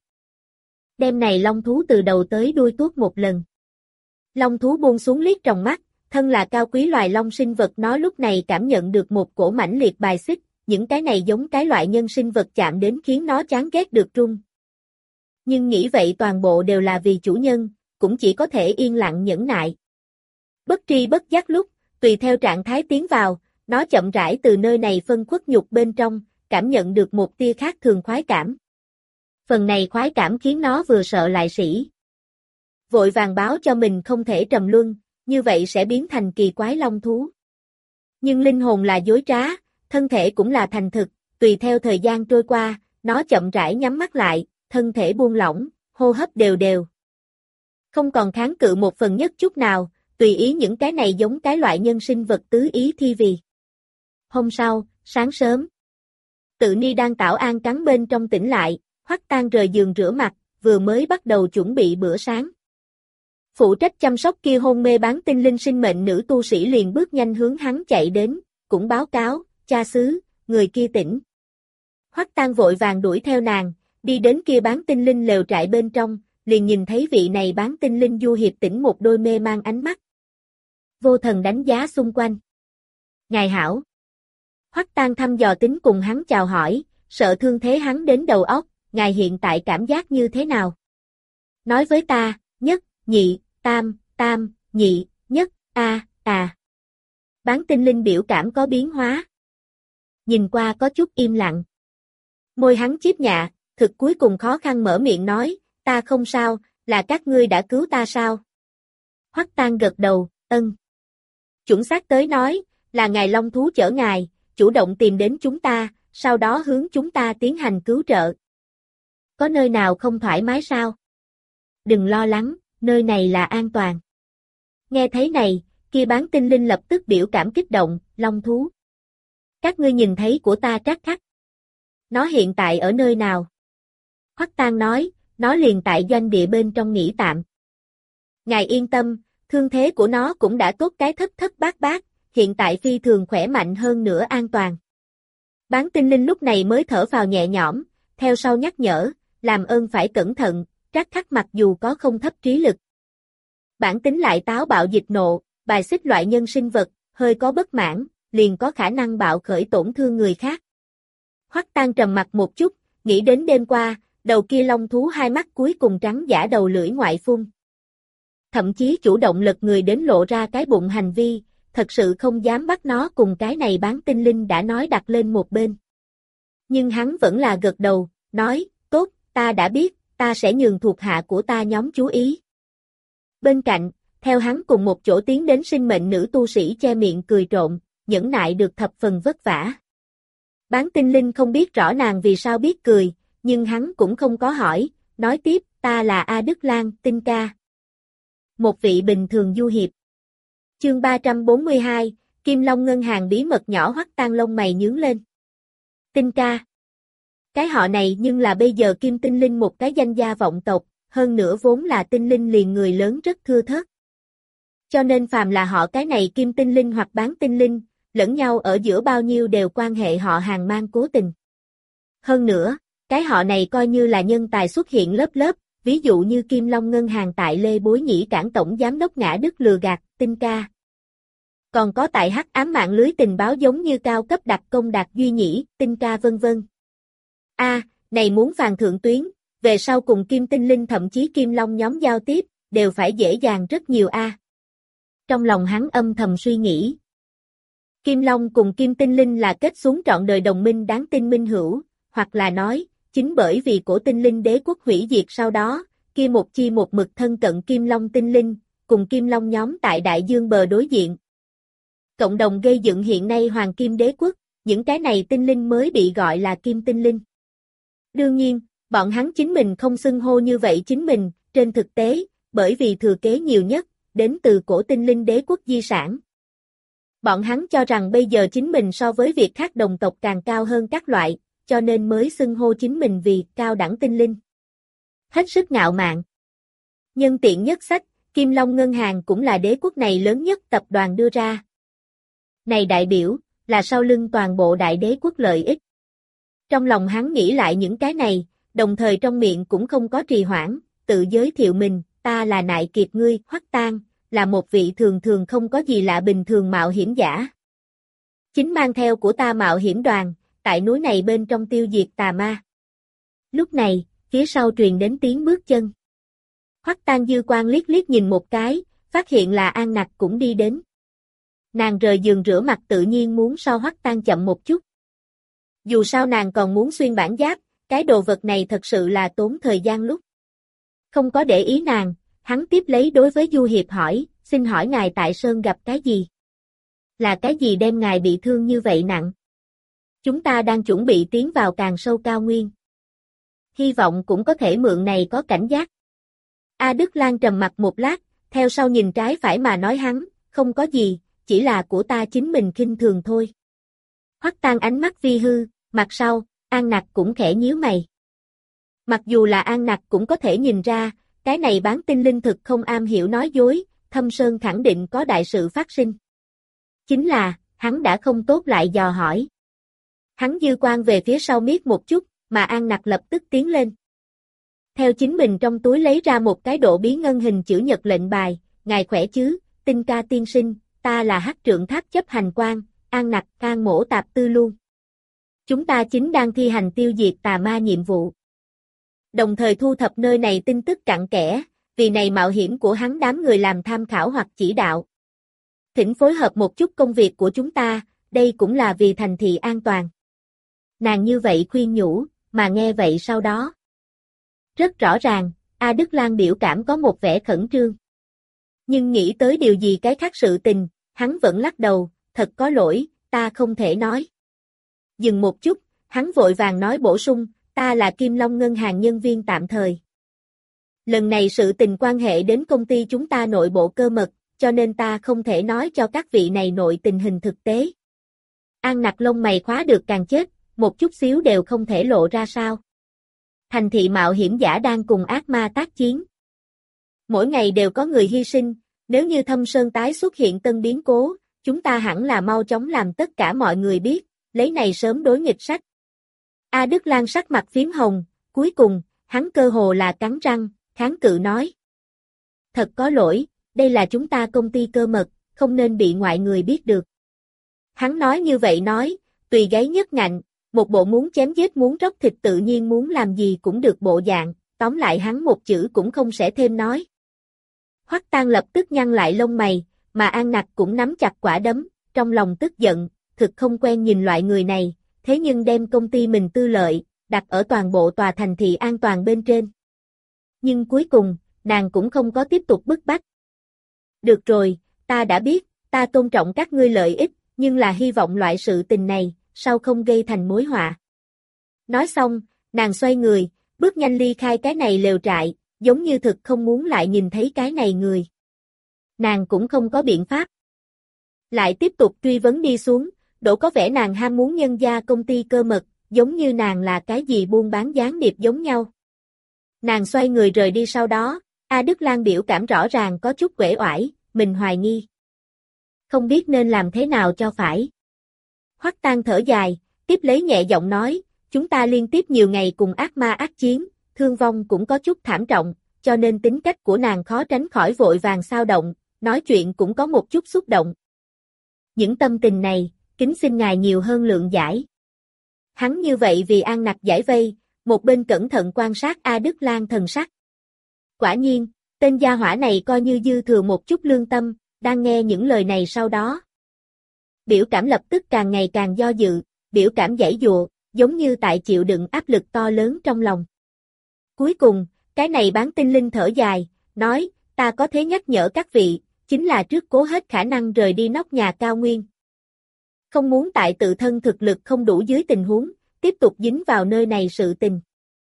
Đêm này long thú từ đầu tới đuôi tuốt một lần. Long thú buông xuống liếc trong mắt, thân là cao quý loài long sinh vật nó lúc này cảm nhận được một cổ mãnh liệt bài xích, những cái này giống cái loại nhân sinh vật chạm đến khiến nó chán ghét được run. Nhưng nghĩ vậy toàn bộ đều là vì chủ nhân, cũng chỉ có thể yên lặng nhẫn nại. Bất tri bất giác lúc, tùy theo trạng thái tiến vào, nó chậm rãi từ nơi này phân khuất nhục bên trong, cảm nhận được một tia khác thường khoái cảm. Phần này khoái cảm khiến nó vừa sợ lại sỉ. Vội vàng báo cho mình không thể trầm luân, như vậy sẽ biến thành kỳ quái long thú. Nhưng linh hồn là dối trá, thân thể cũng là thành thực, tùy theo thời gian trôi qua, nó chậm rãi nhắm mắt lại, thân thể buông lỏng, hô hấp đều đều. Không còn kháng cự một phần nhất chút nào, tùy ý những cái này giống cái loại nhân sinh vật tứ ý thi vì. Hôm sau, sáng sớm, Tự Ni đang tảo an cắn bên trong tỉnh lại, Hoắc Tan rời giường rửa mặt, vừa mới bắt đầu chuẩn bị bữa sáng. Phụ trách chăm sóc kia hôn mê bán tinh linh sinh mệnh nữ tu sĩ liền bước nhanh hướng hắn chạy đến, cũng báo cáo, cha xứ, người kia tỉnh. Hoắc Tan vội vàng đuổi theo nàng, đi đến kia bán tinh linh lều trại bên trong, liền nhìn thấy vị này bán tinh linh du hiệp tỉnh một đôi mê mang ánh mắt. Vô thần đánh giá xung quanh. Ngài hảo. Hoắc Tan thăm dò tính cùng hắn chào hỏi, sợ thương thế hắn đến đầu óc, ngài hiện tại cảm giác như thế nào? Nói với ta, nhất, nhị, tam, tam, nhị, nhất, a, à. Bán tinh linh biểu cảm có biến hóa. Nhìn qua có chút im lặng. Môi hắn chíp nhạ, thực cuối cùng khó khăn mở miệng nói, ta không sao, là các ngươi đã cứu ta sao? Hoắc Tan gật đầu, ân. Chuẩn xác tới nói, là ngài long thú chở ngài, chủ động tìm đến chúng ta, sau đó hướng chúng ta tiến hành cứu trợ. Có nơi nào không thoải mái sao? Đừng lo lắng, nơi này là an toàn. Nghe thấy này, kia bán tinh linh lập tức biểu cảm kích động, long thú. Các ngươi nhìn thấy của ta trắc khắc. Nó hiện tại ở nơi nào? Hoắc Tan nói, nó liền tại doanh địa bên trong nghỉ tạm. Ngài yên tâm, thương thế của nó cũng đã tốt cái thất thất bát bát, hiện tại phi thường khỏe mạnh hơn nữa an toàn. Bán tinh linh lúc này mới thở phào nhẹ nhõm, theo sau nhắc nhở, làm ơn phải cẩn thận, trắc khắc mặc dù có không thấp trí lực. Bản tính lại táo bạo dịch nộ, bài xích loại nhân sinh vật, hơi có bất mãn, liền có khả năng bạo khởi tổn thương người khác. Hoắc Tan trầm mặt một chút, nghĩ đến đêm qua, đầu kia long thú hai mắt cuối cùng trắng giả đầu lưỡi ngoại phun. Thậm chí chủ động lật người đến lộ ra cái bụng hành vi, thật sự không dám bắt nó cùng cái này bán tinh linh đã nói đặt lên một bên. Nhưng hắn vẫn là gật đầu, nói, tốt, ta đã biết, ta sẽ nhường thuộc hạ của ta nhóm chú ý. Bên cạnh, theo hắn cùng một chỗ tiến đến sinh mệnh nữ tu sĩ che miệng cười trộm, nhẫn nại được thập phần vất vả. Bán tinh linh không biết rõ nàng vì sao biết cười, nhưng hắn cũng không có hỏi, nói tiếp, ta là A Đức Lan, Tinh ca. Một vị bình thường du hiệp. Chương ba trăm bốn mươi hai, Kim Long ngân hàng bí mật nhỏ. Hoắc Tan lông mày nhướng lên. Tinh ca. Cái họ này nhưng là bây giờ Kim Tinh Linh một cái danh gia vọng tộc, hơn nữa vốn là tinh linh liền người lớn rất thưa thớt. Cho nên phàm là họ cái này Kim Tinh Linh hoặc bán tinh linh, lẫn nhau ở giữa bao nhiêu đều quan hệ họ hàng mang cố tình. Hơn nữa, cái họ này coi như là nhân tài xuất hiện lớp lớp, ví dụ như Kim Long ngân hàng tại Lê Bối Nhĩ cảng tổng giám đốc Ngã Đức lừa gạt, Tinh ca. Còn có tại hắc ám mạng lưới tình báo giống như cao cấp đặc công Đạt Duy Nhĩ, Tinh ca vân vân. A, à, này muốn phàn thượng tuyến, về sau cùng Kim Tinh Linh thậm chí Kim Long nhóm giao tiếp, đều phải dễ dàng rất nhiều a. À. Trong lòng hắn âm thầm suy nghĩ. Kim Long cùng Kim Tinh Linh là kết xuống trọn đời đồng minh đáng tin minh hữu, hoặc là nói, chính bởi vì cổ tinh linh đế quốc hủy diệt sau đó, kia một chi một mực thân cận Kim Long tinh linh, cùng Kim Long nhóm tại đại dương bờ đối diện. Cộng đồng gây dựng hiện nay Hoàng Kim đế quốc, những cái này tinh linh mới bị gọi là Kim Tinh Linh. Đương nhiên, bọn hắn chính mình không xưng hô như vậy chính mình, trên thực tế, bởi vì thừa kế nhiều nhất, đến từ cổ tinh linh đế quốc di sản. Bọn hắn cho rằng bây giờ chính mình so với việc khác đồng tộc càng cao hơn các loại, cho nên mới xưng hô chính mình vì cao đẳng tinh linh. Hết sức ngạo mạn. Nhân tiện nhất sách, Kim Long ngân hàng cũng là đế quốc này lớn nhất tập đoàn đưa ra. Này đại biểu, là sau lưng toàn bộ đại đế quốc lợi ích. Trong lòng hắn nghĩ lại những cái này, đồng thời trong miệng cũng không có trì hoãn, tự giới thiệu mình, ta là Nại Kiệt ngươi, Hoắc Tang, là một vị thường thường không có gì lạ bình thường mạo hiểm giả. Chính mang theo của ta mạo hiểm đoàn, tại núi này bên trong tiêu diệt tà ma. Lúc này, phía sau truyền đến tiếng bước chân. Hoắc Tang dư quan liếc liếc nhìn một cái, phát hiện là An Nặc cũng đi đến. Nàng rời giường rửa mặt tự nhiên muốn so Hoắc Tang chậm một chút. Dù sao nàng còn muốn xuyên bản giáp, cái đồ vật này thật sự là tốn thời gian lúc. Không có để ý nàng, hắn tiếp lấy đối với Du Hiệp hỏi, xin hỏi ngài tại Sơn gặp cái gì? Là cái gì đem ngài bị thương như vậy nặng? Chúng ta đang chuẩn bị tiến vào càng sâu cao nguyên. Hy vọng cũng có thể mượn này có cảnh giác. A Đức Lan trầm mặt một lát, theo sau nhìn trái phải mà nói hắn, không có gì, chỉ là của ta chính mình khinh thường thôi. Hoắc Tang ánh mắt vi hư, mặt sau, An Nặc cũng khẽ nhíu mày. Mặc dù là An Nặc cũng có thể nhìn ra, cái này bán tinh linh thực không am hiểu nói dối, Thâm Sơn khẳng định có đại sự phát sinh. Chính là, hắn đã không tốt lại dò hỏi. Hắn dư quan về phía sau miết một chút, mà An Nặc lập tức tiến lên. Theo chính mình trong túi lấy ra một cái độ bí ngân hình chữ nhật lệnh bài, ngài khỏe chứ, Tinh ca tiên sinh, ta là Hắc Trượng Tháp chấp hành quan, An Nặc can mổ tạp tư luôn. Chúng ta chính đang thi hành tiêu diệt tà ma nhiệm vụ. Đồng thời thu thập nơi này tin tức cặn kẽ, vì này mạo hiểm của hắn đám người làm tham khảo hoặc chỉ đạo. Thỉnh phối hợp một chút công việc của chúng ta, đây cũng là vì thành thị an toàn. Nàng như vậy khuyên nhủ, mà nghe vậy sau đó. Rất rõ ràng, A Đức Lan biểu cảm có một vẻ khẩn trương. Nhưng nghĩ tới điều gì cái khác sự tình, hắn vẫn lắc đầu, thật có lỗi, ta không thể nói. Dừng một chút, hắn vội vàng nói bổ sung, ta là Kim Long Ngân hàng nhân viên tạm thời. Lần này sự tình quan hệ đến công ty chúng ta nội bộ cơ mật, cho nên ta không thể nói cho các vị này nội tình hình thực tế. An Nặc lông mày khóa được càng chết, một chút xíu đều không thể lộ ra sao. Thành thị mạo hiểm giả đang cùng ác ma tác chiến. Mỗi ngày đều có người hy sinh, nếu như Thâm Sơn tái xuất hiện tân biến cố, chúng ta hẳn là mau chóng làm tất cả mọi người biết, lấy này sớm đối nghịch sách. A Đức Lan sắc mặt phím hồng, cuối cùng, hắn cơ hồ là cắn răng, kháng cự nói. Thật có lỗi, đây là chúng ta công ty cơ mật, không nên bị ngoại người biết được. Hắn nói như vậy nói, tùy gáy nhất ngạnh, một bộ muốn chém giết muốn róc thịt tự nhiên muốn làm gì cũng được bộ dạng, tóm lại hắn một chữ cũng không sẽ thêm nói. Hoắc Tang lập tức nhăn lại lông mày, mà An Nặc cũng nắm chặt quả đấm, trong lòng tức giận, thực không quen nhìn loại người này, thế nhưng đem công ty mình tư lợi, đặt ở toàn bộ tòa thành thị an toàn bên trên. Nhưng cuối cùng, nàng cũng không có tiếp tục bức bách. Được rồi, ta đã biết, ta tôn trọng các ngươi lợi ích, nhưng là hy vọng loại sự tình này, sau không gây thành mối họa. Nói xong, nàng xoay người, bước nhanh ly khai cái này lều trại, giống như thực không muốn lại nhìn thấy cái này người. Nàng cũng không có biện pháp. Lại tiếp tục truy vấn đi xuống, đổ có vẻ nàng ham muốn nhân gia công ty cơ mật, giống như nàng là cái gì buôn bán gián điệp giống nhau. Nàng xoay người rời đi sau đó, A Đức Lan biểu cảm rõ ràng có chút uể oải, mình hoài nghi. Không biết nên làm thế nào cho phải. Hoắc Tang thở dài, tiếp lấy nhẹ giọng nói, chúng ta liên tiếp nhiều ngày cùng ác ma ác chiến, thương vong cũng có chút thảm trọng, cho nên tính cách của nàng khó tránh khỏi vội vàng xao động, nói chuyện cũng có một chút xúc động. Những tâm tình này, kính xin ngài nhiều hơn lượng giải. Hắn như vậy vì An Nặc giải vây, một bên cẩn thận quan sát A Đức Lan thần sắc. Quả nhiên, tên gia hỏa này coi như dư thừa một chút lương tâm, đang nghe những lời này sau đó. Biểu cảm lập tức càng ngày càng do dự, biểu cảm giãy giụa, giống như tại chịu đựng áp lực to lớn trong lòng. Cuối cùng, cái này bán tinh linh thở dài, nói, ta có thế nhắc nhở các vị, chính là trước cố hết khả năng rời đi nóc nhà cao nguyên. Không muốn tại tự thân thực lực không đủ dưới tình huống, tiếp tục dính vào nơi này sự tình.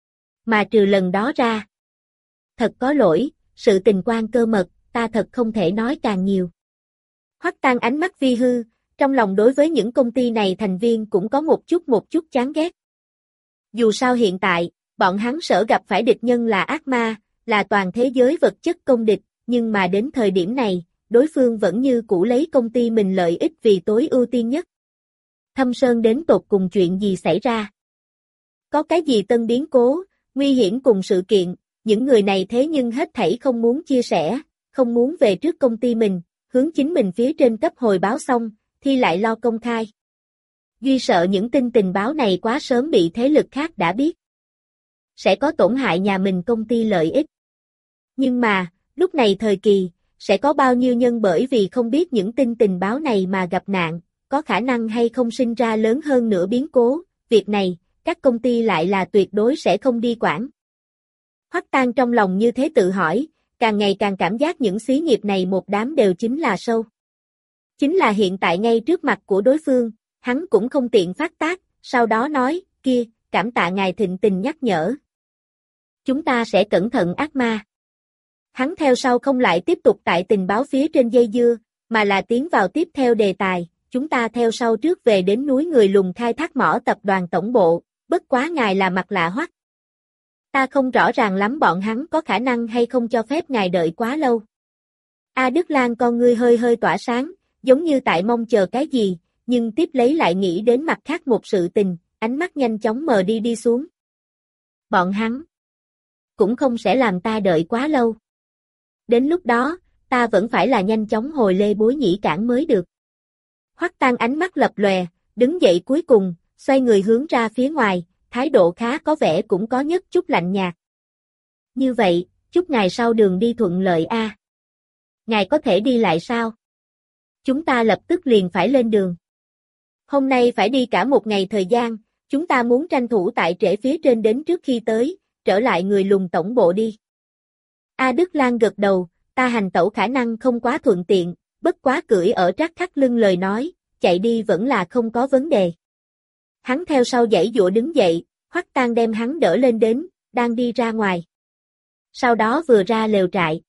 Mà trừ lần đó ra. Thật có lỗi, sự tình quan cơ mật, ta thật không thể nói càng nhiều. Hoắc Tang ánh mắt vi hư, trong lòng đối với những công ty này thành viên cũng có một chút một chút chán ghét. Dù sao hiện tại, bọn hắn sợ gặp phải địch nhân là ác ma, là toàn thế giới vật chất công địch, nhưng mà đến thời điểm này, đối phương vẫn như cũ lấy công ty mình lợi ích vì tối ưu tiên nhất. Thâm Sơn đến tột cùng chuyện gì xảy ra? Có cái gì tân biến cố, nguy hiểm cùng sự kiện, những người này thế nhưng hết thảy không muốn chia sẻ, không muốn về trước công ty mình, hướng chính mình phía trên cấp hồi báo xong, thì lại lo công khai. Duy sợ những tin tình báo này quá sớm bị thế lực khác đã biết. Sẽ có tổn hại nhà mình công ty lợi ích. Nhưng mà, lúc này thời kỳ, sẽ có bao nhiêu nhân bởi vì không biết những tin tình báo này mà gặp nạn, có khả năng hay không sinh ra lớn hơn nữa biến cố, việc này, các công ty lại là tuyệt đối sẽ không đi quản. Hoắc Tan trong lòng như thế tự hỏi, càng ngày càng cảm giác những xí nghiệp này một đám đều chính là sâu. Chính là hiện tại ngay trước mặt của đối phương, hắn cũng không tiện phát tác, sau đó nói, kia, cảm tạ ngài thịnh tình nhắc nhở. Chúng ta sẽ cẩn thận ác ma. Hắn theo sau không lại tiếp tục tại tình báo phía trên dây dưa, mà là tiến vào tiếp theo đề tài, chúng ta theo sau trước về đến núi Người Lùn khai thác mỏ tập đoàn tổng bộ, bất quá ngài là mặt lạ Hoắc. Ta không rõ ràng lắm bọn hắn có khả năng hay không cho phép ngài đợi quá lâu. A Đức Lan con ngươi hơi hơi tỏa sáng, giống như tại mong chờ cái gì, nhưng tiếp lấy lại nghĩ đến mặt khác một sự tình, ánh mắt nhanh chóng mờ đi đi xuống. Bọn hắn cũng không sẽ làm ta đợi quá lâu. Đến lúc đó, ta vẫn phải là nhanh chóng hồi Lê Bối Nhĩ cảng mới được. Hoắc Tan ánh mắt lập lòe, đứng dậy cuối cùng, xoay người hướng ra phía ngoài, thái độ khá có vẻ cũng có nhất chút lạnh nhạt. Như vậy, chúc ngài sau đường đi thuận lợi a. À. Ngài có thể đi lại sao? Chúng ta lập tức liền phải lên đường. Hôm nay phải đi cả một ngày thời gian, chúng ta muốn tranh thủ tại trễ phía trên đến trước khi tới, trở lại Người Lùn tổng bộ đi. A Đức Lan gật đầu, ta hành tẩu khả năng không quá thuận tiện, bất quá cưỡi ở trác thắt lưng lời nói, chạy đi vẫn là không có vấn đề. Hắn theo sau giãy giụa đứng dậy, Hoắc Tan đem hắn đỡ lên đến, đang đi ra ngoài. Sau đó vừa ra lều trại.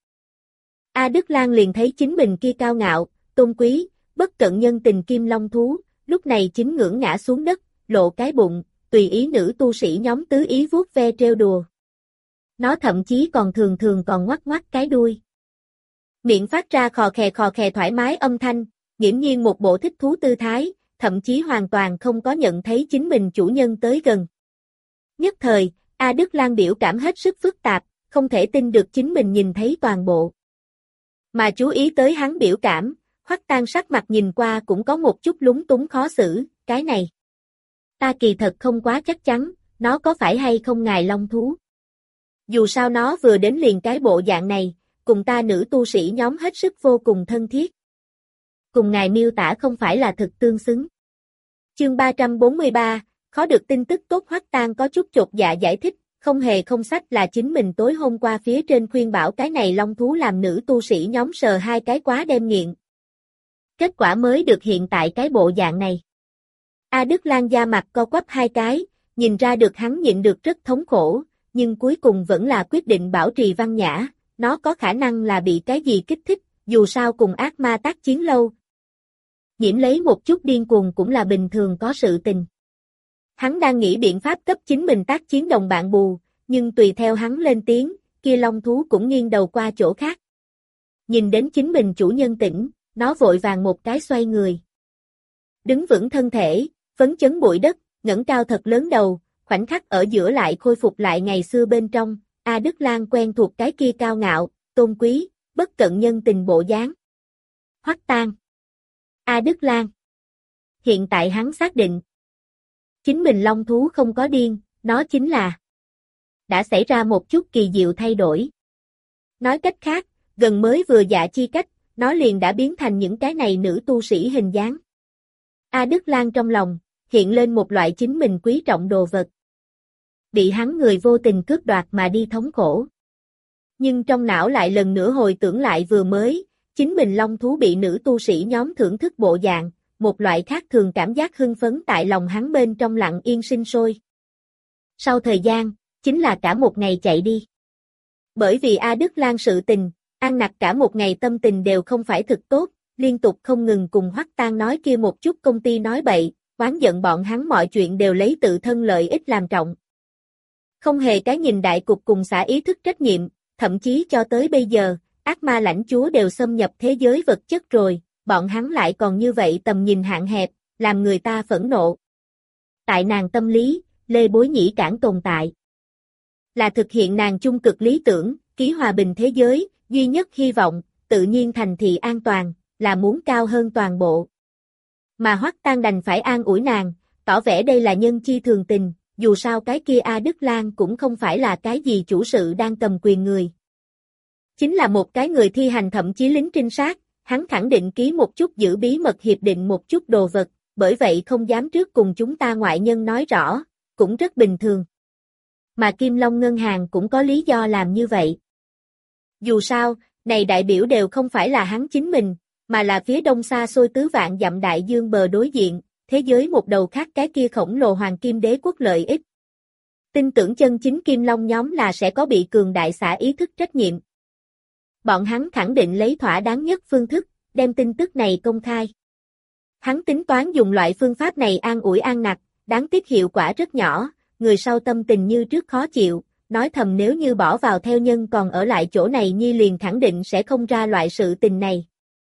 A Đức Lan liền thấy chính mình kia cao ngạo, tôn quý, bất cận nhân tình kim long thú, lúc này chính ngưỡng ngã xuống đất, lộ cái bụng, tùy ý nữ tu sĩ nhóm tứ ý vuốt ve trêu đùa. Nó thậm chí còn thường thường còn ngoắc ngoắc cái đuôi. Miệng phát ra khò khè khò khè thoải mái âm thanh, nghiễm nhiên một bộ thích thú tư thái, thậm chí hoàn toàn không có nhận thấy chính mình chủ nhân tới gần. Nhất thời, A Đức Lan biểu cảm hết sức phức tạp, không thể tin được chính mình nhìn thấy toàn bộ. Mà chú ý tới hắn biểu cảm, Hoắc Tan sắc mặt nhìn qua cũng có một chút lúng túng khó xử, cái này. Ta kỳ thật không quá chắc chắn, nó có phải hay không ngài long thú. Dù sao nó vừa đến liền cái bộ dạng này, cùng ta nữ tu sĩ nhóm hết sức vô cùng thân thiết. Cùng ngài miêu tả không phải là thực tương xứng. Chương ba trăm bốn mươi ba, khó được tin tức tốt. Hoắc Tan có chút chột dạ giải thích, không hề không sách là chính mình tối hôm qua phía trên khuyên bảo cái này long thú làm nữ tu sĩ nhóm sờ hai cái quá đem nghiện. Kết quả mới được hiện tại cái bộ dạng này. A Đức Lan da mặt co quắp hai cái, nhìn ra được hắn nhịn được rất thống khổ, nhưng cuối cùng vẫn là quyết định bảo trì văn nhã, nó có khả năng là bị cái gì kích thích, dù sao cùng ác ma tác chiến lâu. Nhiễm lấy một chút điên cuồng cũng là bình thường có sự tình. Hắn đang nghĩ biện pháp cấp chính mình tác chiến đồng bạn bù, nhưng tùy theo hắn lên tiếng, kia long thú cũng nghiêng đầu qua chỗ khác. Nhìn đến chính mình chủ nhân tỉnh, nó vội vàng một cái xoay người. Đứng vững thân thể, phấn chấn bụi đất, ngẩng cao thật lớn đầu, khoảnh khắc ở giữa lại khôi phục lại ngày xưa bên trong, A Đức Lan quen thuộc cái kia cao ngạo, tôn quý, bất cận nhân tình bộ dáng. Hoắc Tan. A Đức Lan. Hiện tại hắn xác định. Chính mình long thú không có điên, nó chính là đã xảy ra một chút kỳ diệu thay đổi. Nói cách khác, gần mới vừa dạ chi cách, nó liền đã biến thành những cái này nữ tu sĩ hình dáng. A Đức Lan trong lòng, hiện lên một loại chính mình quý trọng đồ vật. Bị hắn người vô tình cướp đoạt mà đi thống khổ. Nhưng trong não lại lần nữa hồi tưởng lại vừa mới, chính mình long thú bị nữ tu sĩ nhóm thưởng thức bộ dạng, một loại khác thường cảm giác hưng phấn tại lòng hắn bên trong lặng yên sinh sôi. Sau thời gian, chính là cả một ngày chạy đi. Bởi vì A Đức Lan sự tình, An Nặc cả một ngày tâm tình đều không phải thực tốt, liên tục không ngừng cùng Hoắc Tan nói kia một chút công ty nói bậy, oán giận bọn hắn mọi chuyện đều lấy tự thân lợi ích làm trọng. Không hề cái nhìn đại cục cùng xã ý thức trách nhiệm, thậm chí cho tới bây giờ, ác ma lãnh chúa đều xâm nhập thế giới vật chất rồi, bọn hắn lại còn như vậy tầm nhìn hạn hẹp, làm người ta phẫn nộ. Tại nàng tâm lý, Lê Bối Nhĩ Cảng tồn tại. Là thực hiện nàng chung cực lý tưởng, ký hòa bình thế giới, duy nhất hy vọng, tự nhiên thành thị an toàn, là muốn cao hơn toàn bộ. Mà Hoắc Tang đành phải an ủi nàng, tỏ vẻ đây là nhân chi thường tình, dù sao cái kia A Đức Lan cũng không phải là cái gì chủ sự đang cầm quyền người. Chính là một cái người thi hành thậm chí lính trinh sát, hắn khẳng định ký một chút giữ bí mật hiệp định một chút đồ vật, bởi vậy không dám trước cùng chúng ta ngoại nhân nói rõ, cũng rất bình thường. Mà Kim Long Ngân hàng cũng có lý do làm như vậy. Dù sao, này đại biểu đều không phải là hắn chính mình, mà là phía đông xa xôi tứ vạn dặm đại dương bờ đối diện, thế giới một đầu khác cái kia khổng lồ hoàng kim đế quốc lợi ích. Tin tưởng chân chính Kim Long nhóm là sẽ có bị cường đại xã ý thức trách nhiệm. Bọn hắn khẳng định lấy thỏa đáng nhất phương thức, đem tin tức này công khai. Hắn tính toán dùng loại phương pháp này an ủi An Nặc, đáng tiếc hiệu quả rất nhỏ, người sau tâm tình như trước khó chịu, nói thầm nếu như bỏ vào theo nhân còn ở lại chỗ này Nhi liền khẳng định sẽ không ra loại sự tình này.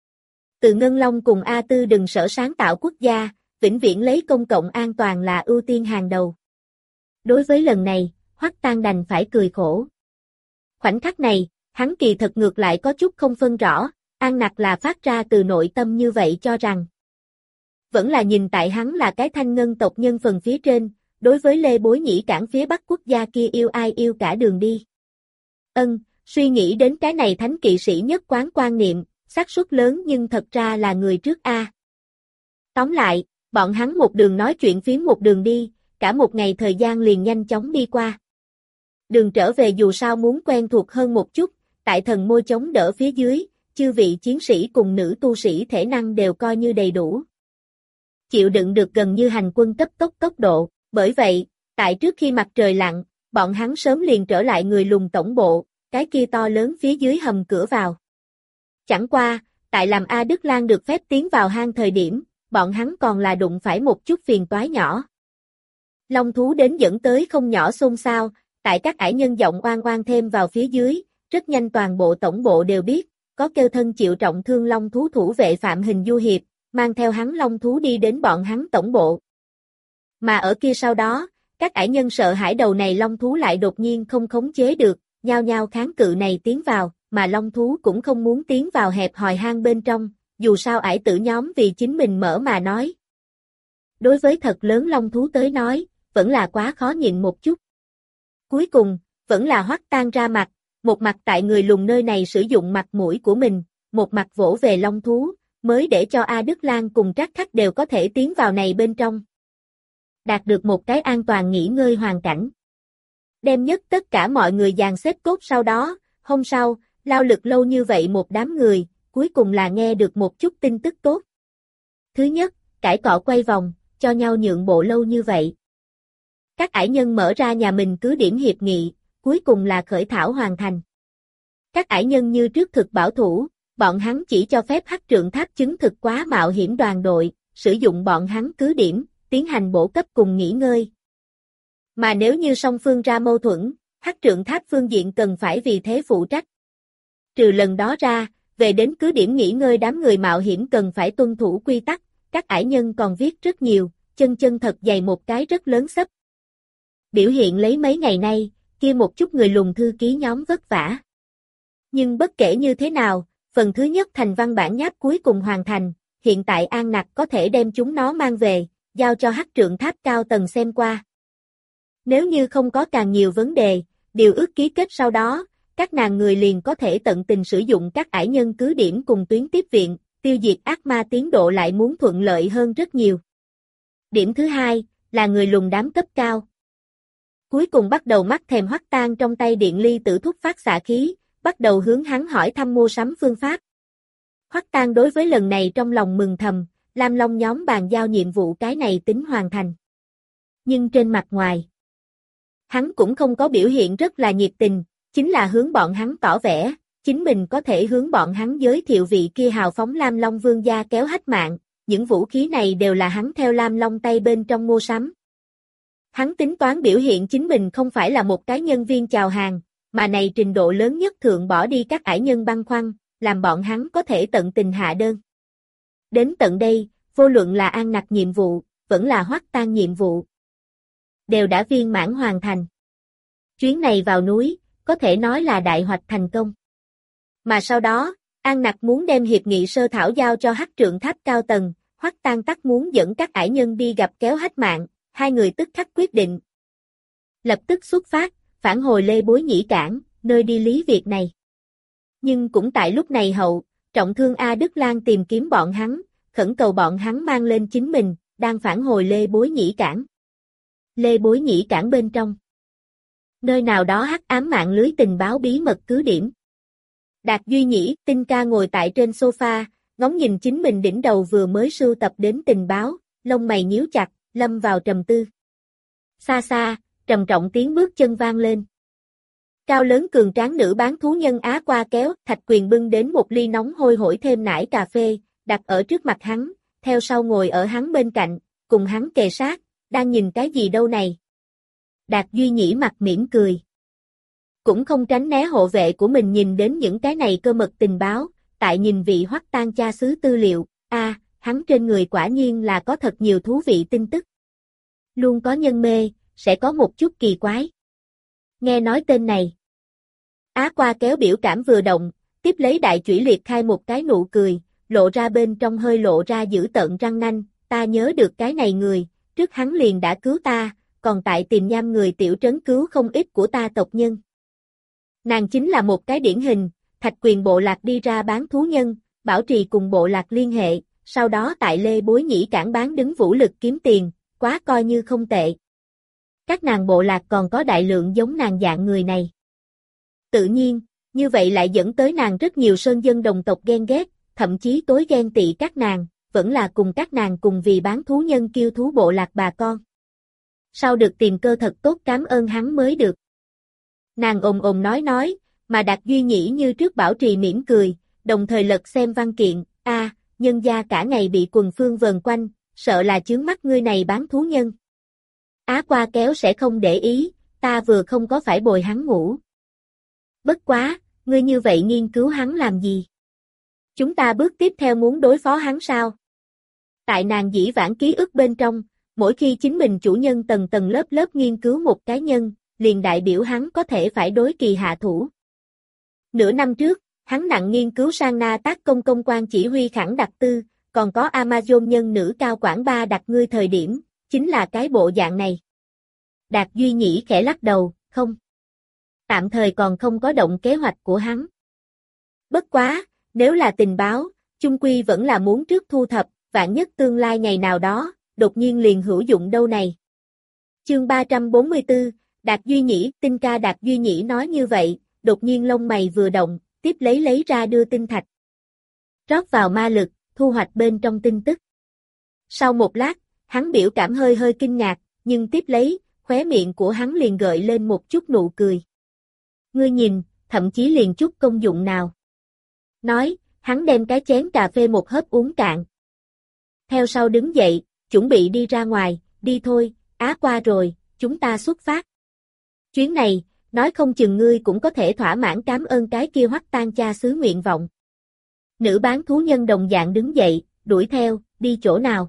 Từ Ngân Long cùng A Tư đừng sở sáng tạo quốc gia, vĩnh viễn lấy công cộng an toàn là ưu tiên hàng đầu. Đối với lần này, Hoắc Tang đành phải cười khổ. Khoảnh khắc này, hắn kỳ thật ngược lại có chút không phân rõ, An Nặc là phát ra từ nội tâm như vậy cho rằng. Vẫn là nhìn tại hắn là cái thanh ngân tộc nhân phần phía trên, đối với Lê Bối Nhĩ Cảng phía bắc quốc gia kia yêu ai yêu cả đường đi. Ân, suy nghĩ đến cái này thánh kỵ sĩ nhất quán quan niệm, xác suất lớn nhưng thật ra là người trước A. Tóm lại, bọn hắn một đường nói chuyện phiếm một đường đi, cả một ngày thời gian liền nhanh chóng đi qua. Đường trở về dù sao muốn quen thuộc hơn một chút, tại thần môi chống đỡ phía dưới, chư vị chiến sĩ cùng nữ tu sĩ thể năng đều coi như đầy đủ. Chịu đựng được gần như hành quân cấp tốc tốc độ, bởi vậy, tại trước khi mặt trời lặn, bọn hắn sớm liền trở lại người lùn tổng bộ, cái kia to lớn phía dưới hầm cửa vào. Chẳng qua, tại làm A Đức Lan được phép tiến vào hang thời điểm, bọn hắn còn là đụng phải một chút phiền toái nhỏ. Long thú đến dẫn tới không nhỏ xôn xao, tại các ải nhân giọng oan oan thêm vào phía dưới, rất nhanh toàn bộ tổng bộ đều biết, có kêu thân chịu trọng thương long thú thủ vệ Phạm Hình Du Hiệp, mang theo hắn long thú đi đến bọn hắn tổng bộ. Mà ở kia sau đó, các ải nhân sợ hãi đầu này long thú lại đột nhiên không khống chế được, nhao nhao kháng cự này tiến vào, mà long thú cũng không muốn tiến vào hẹp hòi hang bên trong, dù sao ải tử nhóm vì chính mình mở mà nói. Đối với thật lớn long thú tới nói, vẫn là quá khó nhịn một chút. Cuối cùng, vẫn là Hoắc Tang ra mặt, một mặt tại người lùn nơi này sử dụng mặt mũi của mình, một mặt vỗ về long thú, mới để cho A Đức Lan cùng Trác Khắc đều có thể tiến vào này bên trong. Đạt được một cái an toàn nghỉ ngơi hoàn cảnh. Đem nhất tất cả mọi người dàn xếp cốt sau đó, hôm sau, lao lực lâu như vậy một đám người, cuối cùng là nghe được một chút tin tức tốt. Thứ nhất, cãi cọ quay vòng, cho nhau nhượng bộ lâu như vậy. Các ải nhân mở ra nhà mình cứ điểm hiệp nghị, cuối cùng là khởi thảo hoàn thành. Các ải nhân như trước thực bảo thủ, bọn hắn chỉ cho phép Hắc Trượng Tháp chứng thực quá mạo hiểm đoàn đội, sử dụng bọn hắn cứ điểm, tiến hành bổ cấp cùng nghỉ ngơi. Mà nếu như song phương ra mâu thuẫn, Hắc Trượng Tháp phương diện cần phải vì thế phụ trách. Trừ lần đó ra, về đến cứ điểm nghỉ ngơi đám người mạo hiểm cần phải tuân thủ quy tắc, các ải nhân còn viết rất nhiều, chân chân thật dày một cái rất lớn xấp. Biểu hiện lấy mấy ngày nay, kia một chút người lùn thư ký nhóm vất vả. Nhưng bất kể như thế nào, phần thứ nhất thành văn bản nháp cuối cùng hoàn thành, hiện tại An Nặc có thể đem chúng nó mang về, giao cho Hắc Trượng Tháp cao tầng xem qua. Nếu như không có càng nhiều vấn đề, điều ước ký kết sau đó, các nàng người liền có thể tận tình sử dụng các ải nhân cứ điểm cùng tuyến tiếp viện, tiêu diệt ác ma tiến độ lại muốn thuận lợi hơn rất nhiều. Điểm thứ hai, là người lùn đám cấp cao. Cuối cùng bắt đầu mắt thèm Hoắc Tang trong tay điện ly tử thúc phát xạ khí, bắt đầu hướng hắn hỏi thăm mua sắm phương pháp. Hoắc Tang đối với lần này trong lòng mừng thầm, Lam Long nhóm bàn giao nhiệm vụ cái này tính hoàn thành. Nhưng trên mặt ngoài, hắn cũng không có biểu hiện rất là nhiệt tình, chính là hướng bọn hắn tỏ vẻ, chính mình có thể hướng bọn hắn giới thiệu vị kia hào phóng Lam Long vương gia kéo hách mạng, những vũ khí này đều là hắn theo Lam Long tay bên trong mua sắm. Hắn tính toán biểu hiện chính mình không phải là một cái nhân viên chào hàng, mà này trình độ lớn nhất thượng bỏ đi các ải nhân băn khoăn, làm bọn hắn có thể tận tình hạ đơn. Đến tận đây, vô luận là An Nặc nhiệm vụ, vẫn là Hoắc Tang nhiệm vụ. đều đã viên mãn hoàn thành. Chuyến này vào núi, có thể nói là đại hoạch thành công. Mà sau đó, An Nặc muốn đem hiệp nghị sơ thảo giao cho Hắc Trượng Tháp cao tầng, Hoắc Tan Tắc muốn dẫn các ải nhân đi gặp kéo Hách Mạng, hai người tức khắc quyết định. Lập tức xuất phát, phản hồi Lê Bối Nhĩ Cảng, nơi đi lý việc này. Nhưng cũng tại lúc này hậu, trọng thương A Đức Lan tìm kiếm bọn hắn, khẩn cầu bọn hắn mang lên chính mình, đang phản hồi Lê Bối Nhĩ Cảng. Lê Bối Nhĩ Cảng bên trong. Nơi nào đó hắc ám mạng lưới tình báo bí mật cứ điểm. Đạt Duy Nhĩ, Tinh Ca ngồi tại trên sofa, ngóng nhìn chính mình đỉnh đầu vừa mới sưu tập đến tình báo, lông mày nhíu chặt, lâm vào trầm tư. Xa xa, trầm trọng tiếng bước chân vang lên. Cao lớn cường tráng nữ bán thú nhân Á qua kéo, Thạch Quyền bưng đến một ly nóng hôi hổi thêm nải cà phê, đặt ở trước mặt hắn, theo sau ngồi ở hắn bên cạnh, cùng hắn kề sát, đang nhìn cái gì đâu này. Đạt Duy Nhĩ mặt mỉm cười. Cũng không tránh né hộ vệ của mình nhìn đến những cái này cơ mật tình báo, tại nhìn vị Hoắc Tan cha xứ tư liệu, a, à, hắn trên người quả nhiên là có thật nhiều thú vị tin tức. Luôn có nhân mê, sẽ có một chút kỳ quái. Nghe nói tên này. Á qua kéo biểu cảm vừa động, tiếp lấy đại chủy liệt khai một cái nụ cười, lộ ra bên trong hơi lộ ra dữ tợn răng nanh, ta nhớ được cái này người, trước hắn liền đã cứu ta, còn tại tìm nham người tiểu trấn cứu không ít của ta tộc nhân. Nàng chính là một cái điển hình, Thạch Quyền bộ lạc đi ra bán thú nhân, bảo trì cùng bộ lạc liên hệ, sau đó tại Lê Bối Nhĩ Cảng bán đứng vũ lực kiếm tiền, quá coi như không tệ. Các nàng bộ lạc còn có đại lượng giống nàng dạng người này. Tự nhiên, như vậy lại dẫn tới nàng rất nhiều sơn dân đồng tộc ghen ghét, thậm chí tối ghen tị các nàng, vẫn là cùng các nàng cùng vì bán thú nhân kiêu thú bộ lạc bà con. Sau được tìm cơ thật tốt cảm ơn hắn mới được. Nàng ồm ồm nói nói, mà Đạt Duy Nhĩ như trước bảo trì mỉm cười, đồng thời lật xem văn kiện, a, à, nhân gia cả ngày bị quần phương vờn quanh, sợ là chướng mắt ngươi này bán thú nhân. Á qua kéo sẽ không để ý, ta vừa không có phải bồi hắn ngủ. Bất quá, ngươi như vậy nghiên cứu hắn làm gì? Chúng ta bước tiếp theo muốn đối phó hắn sao? Tại nàng dĩ vãng ký ức bên trong, mỗi khi chính mình chủ nhân tầng tầng lớp lớp nghiên cứu một cá nhân, liền đại biểu hắn có thể phải đối kỳ hạ thủ. Nửa năm trước, hắn nặng nghiên cứu sang na tác công công quan chỉ huy khẳng đặc tư, còn có Amazon nhân nữ cao quản ba đặt ngươi thời điểm, chính là cái bộ dạng này. Đạt Duy Nhĩ khẽ lắc đầu, không. Tạm thời còn không có động kế hoạch của hắn. Bất quá, nếu là tình báo, chung quy vẫn là muốn trước thu thập, vạn nhất tương lai ngày nào đó, đột nhiên liền hữu dụng đâu này. Chương ba trăm bốn mươi tư, Đạt Duy Nhĩ, Tinh Ca Đạt Duy Nhĩ nói như vậy, đột nhiên lông mày vừa động, tiếp lấy lấy ra đưa tinh thạch. Rót vào ma lực, thu hoạch bên trong tin tức. Sau một lát, hắn biểu cảm hơi hơi kinh ngạc, nhưng tiếp lấy, khóe miệng của hắn liền gợi lên một chút nụ cười. Ngươi nhìn, thậm chí liền chút công dụng nào. Nói, hắn đem cái chén cà phê một hớp uống cạn. Theo sau đứng dậy, chuẩn bị đi ra ngoài, đi thôi, Á qua rồi, chúng ta xuất phát. Chuyến này, nói không chừng ngươi cũng có thể thỏa mãn cảm ơn cái kia Hoắc Tan cha xứ nguyện vọng. Nữ bán thú nhân đồng dạng đứng dậy, đuổi theo, đi chỗ nào?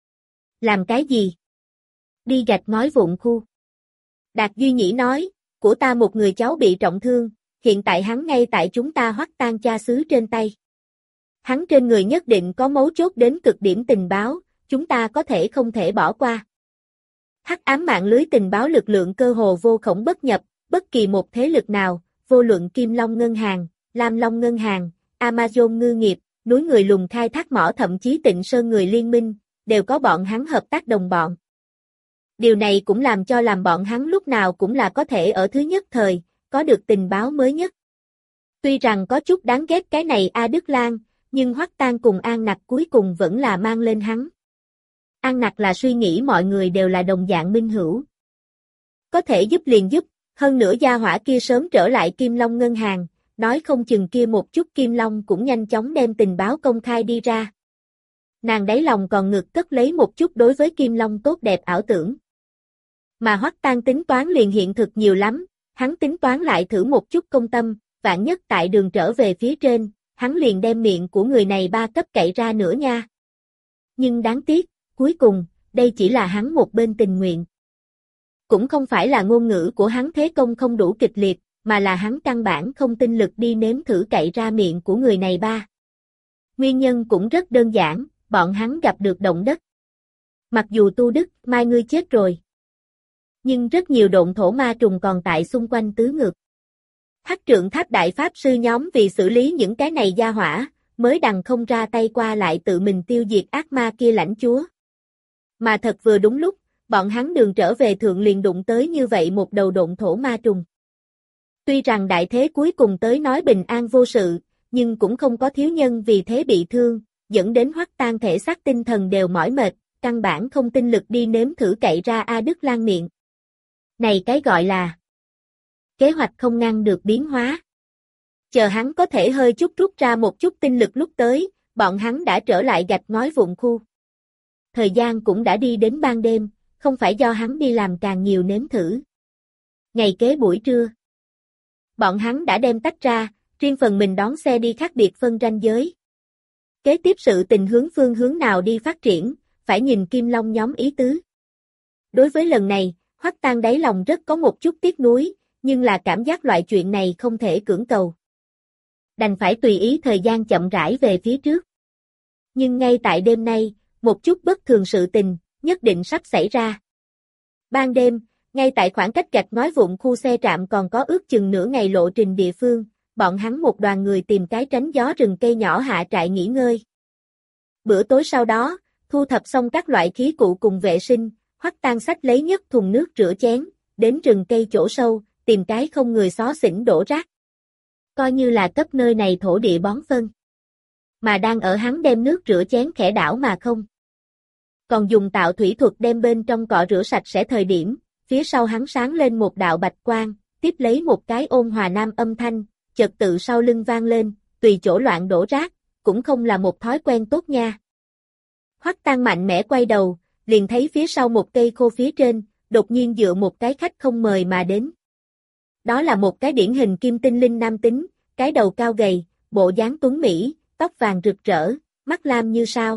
Làm cái gì? Đi gạch ngói vụn khu. Đạt Duy Nhĩ nói, của ta một người cháu bị trọng thương, hiện tại hắn ngay tại chúng ta Hoắc Tan cha xứ trên tay. Hắn trên người nhất định có mấu chốt đến cực điểm tình báo, chúng ta có thể không thể bỏ qua. Hắc ám mạng lưới tình báo lực lượng cơ hồ vô khổng bất nhập, bất kỳ một thế lực nào, vô luận Kim Long Ngân hàng, Lam Long Ngân hàng, Amazon ngư nghiệp, núi người lùng khai thác mỏ thậm chí Tịnh Sơn người liên minh, đều có bọn hắn hợp tác đồng bọn. Điều này cũng làm cho làm bọn hắn lúc nào cũng là có thể ở thứ nhất thời, có được tình báo mới nhất. Tuy rằng có chút đáng ghét cái này A Đức Lan, nhưng Hoắc Tan cùng An Nặc cuối cùng vẫn là mang lên hắn. An Nặc là suy nghĩ mọi người đều là đồng dạng minh hữu. Có thể giúp liền giúp, hơn nữa gia hỏa kia sớm trở lại Kim Long Ngân hàng, nói không chừng kia một chút Kim Long cũng nhanh chóng đem tình báo công khai đi ra. Nàng đáy lòng còn ngực cất lấy một chút đối với Kim Long tốt đẹp ảo tưởng. Mà Hoắc Tan tính toán liền hiện thực nhiều lắm, hắn tính toán lại thử một chút công tâm, vạn nhất tại đường trở về phía trên, hắn liền đem miệng của người này ba cấp cậy ra nữa nha. Nhưng đáng tiếc, cuối cùng, đây chỉ là hắn một bên tình nguyện. Cũng không phải là ngôn ngữ của hắn thế công không đủ kịch liệt, mà là hắn căn bản không tinh lực đi nếm thử cậy ra miệng của người này ba. Nguyên nhân cũng rất đơn giản, bọn hắn gặp được động đất. Mặc dù Tu Đức, mai ngươi chết rồi. Nhưng rất nhiều độn thổ ma trùng còn tại xung quanh tứ ngược. Hắc Trượng Tháp Đại Pháp Sư nhóm vì xử lý những cái này gia hỏa, mới đằng không ra tay qua lại tự mình tiêu diệt ác ma kia lãnh chúa. Mà thật vừa đúng lúc, bọn hắn đường trở về thượng liền đụng tới như vậy một đầu độn thổ ma trùng. Tuy rằng đại thế cuối cùng tới nói bình an vô sự, nhưng cũng không có thiếu nhân vì thế bị thương, dẫn đến Hoắc Tang thể xác tinh thần đều mỏi mệt, căn bản không tinh lực đi nếm thử cậy ra A Đức Lan miệng. Này cái gọi là kế hoạch không ngăn được biến hóa. Chờ hắn có thể hơi chút rút ra một chút tinh lực lúc tới, bọn hắn đã trở lại gạch ngói vụn khu. Thời gian cũng đã đi đến ban đêm, không phải do hắn đi làm càng nhiều nếm thử. Ngày kế buổi trưa, bọn hắn đã đem tách ra, riêng phần mình đón xe đi khác biệt phân ranh giới. Kế tiếp sự tình hướng phương hướng nào đi phát triển, phải nhìn Kim Long nhóm ý tứ. Đối với lần này, Hoắc Tang đáy lòng rất có một chút tiếc nuối, nhưng là cảm giác loại chuyện này không thể cưỡng cầu. Đành phải tùy ý thời gian chậm rãi về phía trước. Nhưng ngay tại đêm nay, một chút bất thường sự tình, nhất định sắp xảy ra. Ban đêm, ngay tại khoảng cách gạch ngói vụn khu xe trạm còn có ước chừng nửa ngày lộ trình địa phương, bọn hắn một đoàn người tìm cái tránh gió rừng cây nhỏ hạ trại nghỉ ngơi. Bữa tối sau đó, thu thập xong các loại khí cụ cùng vệ sinh, Hoắc Tang xách lấy nhất thùng nước rửa chén, đến rừng cây chỗ sâu, tìm cái không người xó xỉnh đổ rác. Coi như là cấp nơi này thổ địa bón phân. Mà đang ở hắn đem nước rửa chén khẽ đảo mà không. Còn dùng tạo thủy thuật đem bên trong cọ rửa sạch sẽ thời điểm, phía sau hắn sáng lên một đạo bạch quang, tiếp lấy một cái ôn hòa nam âm thanh, chợt tự sau lưng vang lên, tùy chỗ loạn đổ rác, cũng không là một thói quen tốt nha. Hoắc Tang mạnh mẽ quay đầu, liền thấy phía sau một cây khô phía trên, đột nhiên dựa một cái khách không mời mà đến. Đó là một cái điển hình kim tinh linh nam tính, cái đầu cao gầy, bộ dáng tuấn mỹ, tóc vàng rực rỡ, mắt lam như sao.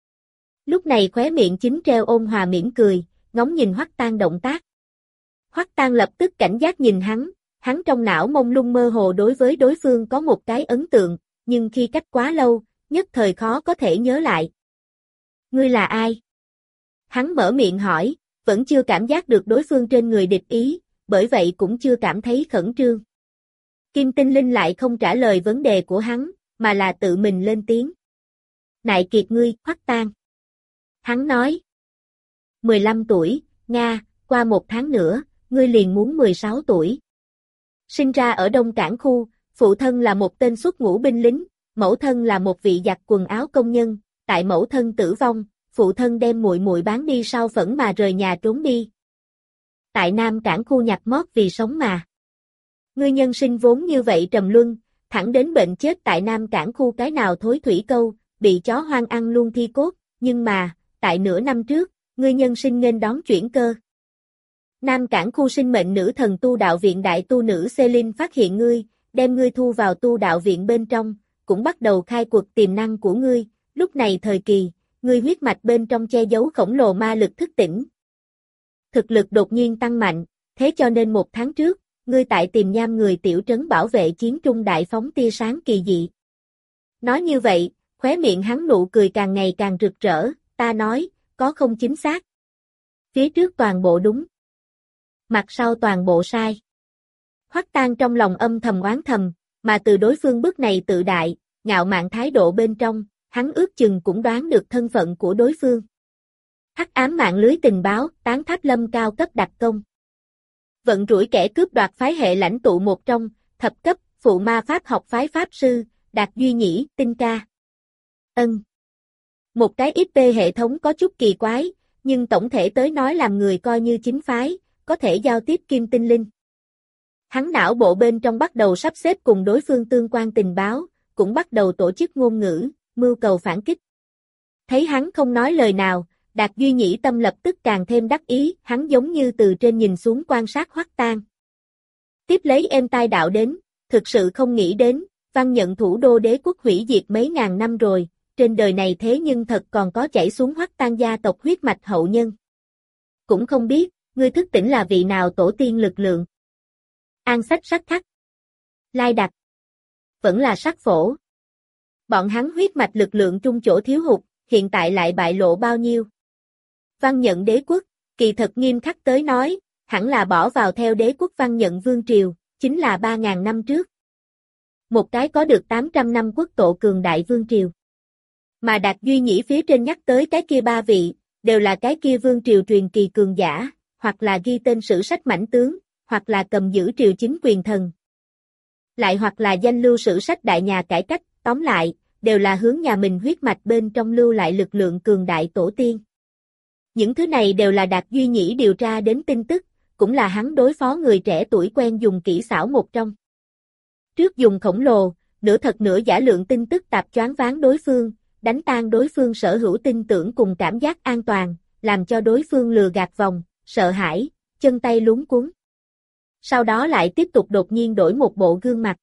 Lúc này khóe miệng chính treo ôn hòa mỉm cười, ngóng nhìn Hoắc Tang động tác. Hoắc Tang lập tức cảnh giác nhìn hắn, hắn trong não mông lung mơ hồ đối với đối phương có một cái ấn tượng, nhưng khi cách quá lâu, nhất thời khó có thể nhớ lại. Ngươi là ai? Hắn mở miệng hỏi, vẫn chưa cảm giác được đối phương trên người địch ý, bởi vậy cũng chưa cảm thấy khẩn trương. Kim Tinh Linh lại không trả lời vấn đề của hắn, mà là tự mình lên tiếng. Nại kiệt ngươi, Hoắc Tang. Hắn nói. mười lăm tuổi, Nga, qua một tháng nữa, ngươi liền muốn mười sáu tuổi. Sinh ra ở Đông Cảng khu, phụ thân là một tên xuất ngũ binh lính, mẫu thân là một vị giặt quần áo công nhân, tại mẫu thân tử vong, phụ thân đem muội muội bán đi sau phẫn mà rời nhà trốn đi. Tại Nam Cảng khu nhặt mót vì sống mà. Ngươi nhân sinh vốn như vậy trầm luân, thẳng đến bệnh chết tại Nam Cảng khu cái nào thối thủy câu, bị chó hoang ăn luôn thi cốt, nhưng mà, tại nửa năm trước, ngươi nhân sinh nên đón chuyển cơ. Nam Cảng khu sinh mệnh nữ thần tu đạo viện đại tu nữ Celine phát hiện ngươi, đem ngươi thu vào tu đạo viện bên trong, cũng bắt đầu khai cuộc tiềm năng của ngươi, lúc này thời kỳ, ngươi huyết mạch bên trong che giấu khổng lồ ma lực thức tỉnh. Thực lực đột nhiên tăng mạnh, thế cho nên một tháng trước, ngươi tại Tiềm Nham người tiểu trấn bảo vệ chiến trung đại phóng tia sáng kỳ dị. Nói như vậy, khóe miệng hắn nụ cười càng ngày càng rực rỡ, ta nói, có không chính xác. Phía trước toàn bộ đúng. Mặt sau toàn bộ sai. Hoắc Tang trong lòng âm thầm oán thầm, mà từ đối phương bước này tự đại, ngạo mạn thái độ bên trong, hắn ước chừng cũng đoán được thân phận của đối phương. Hắc ám mạng lưới tình báo, Tán Tháp Lâm cao cấp đặc công. Vận rủi kẻ cướp đoạt phái hệ lãnh tụ một trong, thập cấp, phụ ma pháp học phái pháp sư, Đạt Duy Nhĩ, Tinh Ca. Ân. Một cái i pê hệ thống có chút kỳ quái, nhưng tổng thể tới nói làm người coi như chính phái, có thể giao tiếp Kim Tinh Linh. Hắn não bộ bên trong bắt đầu sắp xếp cùng đối phương tương quan tình báo, cũng bắt đầu tổ chức ngôn ngữ, mưu cầu phản kích. Thấy hắn không nói lời nào, Đạt Duy Nhĩ tâm lập tức càng thêm đắc ý, hắn giống như từ trên nhìn xuống quan sát Hoắc Tang. Tiếp lấy êm tai đạo đến, thực sự không nghĩ đến, văn nhận thủ đô đế quốc hủy diệt mấy ngàn năm rồi, trên đời này thế nhưng thật còn có chảy xuống Hoắc Tang gia tộc huyết mạch hậu nhân. Cũng không biết, ngươi thức tỉnh là vị nào tổ tiên lực lượng? An sách sắc thắt. Lai Đặc. Vẫn là sắc phổ. Bọn hắn huyết mạch lực lượng trung chỗ thiếu hụt, hiện tại lại bại lộ bao nhiêu? Văn Nhận đế quốc, kỳ thật nghiêm khắc tới nói, hẳn là bỏ vào theo đế quốc Văn Nhận vương triều, chính là ba ngàn năm trước. Một cái có được tám trăm năm quốc tổ cường đại vương triều. Mà Đạt Duy Nhĩ phía trên nhắc tới cái kia ba vị, đều là cái kia vương triều truyền kỳ cường giả, hoặc là ghi tên sử sách mãnh tướng, hoặc là cầm giữ triều chính quyền thần. Lại hoặc là danh lưu sử sách đại nhà cải cách, tóm lại, đều là hướng nhà mình huyết mạch bên trong lưu lại lực lượng cường đại tổ tiên. Những thứ này đều là Đạt Duy Nhĩ điều tra đến tin tức, cũng là hắn đối phó người trẻ tuổi quen dùng kỹ xảo một trong. Trước dùng khổng lồ, nửa thật nửa giả lượng tin tức tạp choáng váng đối phương, đánh tan đối phương sở hữu tin tưởng cùng cảm giác an toàn, làm cho đối phương lừa gạt vòng, sợ hãi, chân tay luống cuống. Sau đó lại tiếp tục đột nhiên đổi một bộ gương mặt.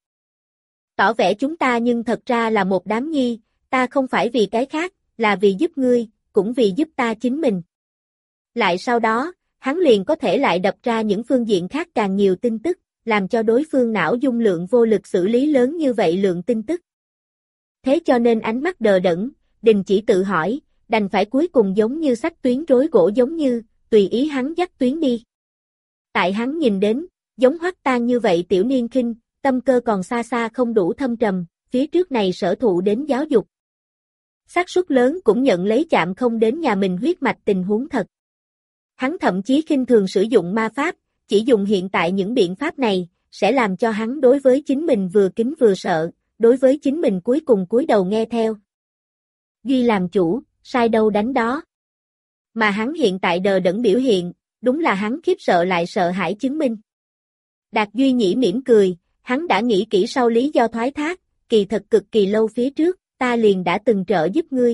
Tỏ vẻ chúng ta nhưng thật ra là một đám nhi, ta không phải vì cái khác, là vì giúp ngươi, cũng vì giúp ta chính mình. Lại sau đó, hắn liền có thể lại đập ra những phương diện khác càng nhiều tin tức, làm cho đối phương não dung lượng vô lực xử lý lớn như vậy lượng tin tức. Thế cho nên ánh mắt đờ đẫn, đình chỉ tự hỏi, đành phải cuối cùng giống như sách tuyến rối gỗ giống như, tùy ý hắn dắt tuyến đi. Tại hắn nhìn đến, giống Hoắc Tan như vậy tiểu niên khinh, tâm cơ còn xa xa không đủ thâm trầm, phía trước này sở thụ đến giáo dục. Xác suất lớn cũng nhận lấy chạm không đến nhà mình huyết mạch tình huống thật. Hắn thậm chí khinh thường sử dụng ma pháp, chỉ dùng hiện tại những biện pháp này, sẽ làm cho hắn đối với chính mình vừa kính vừa sợ, đối với chính mình cuối cùng cúi đầu nghe theo. Duy làm chủ, sai đâu đánh đó. Mà hắn hiện tại đờ đẫn biểu hiện, đúng là hắn khiếp sợ lại sợ hãi chứng minh. Đạt Duy Nhĩ mỉm cười, hắn đã nghĩ kỹ sau lý do thoái thác, kỳ thật cực kỳ lâu phía trước, ta liền đã từng trợ giúp ngươi.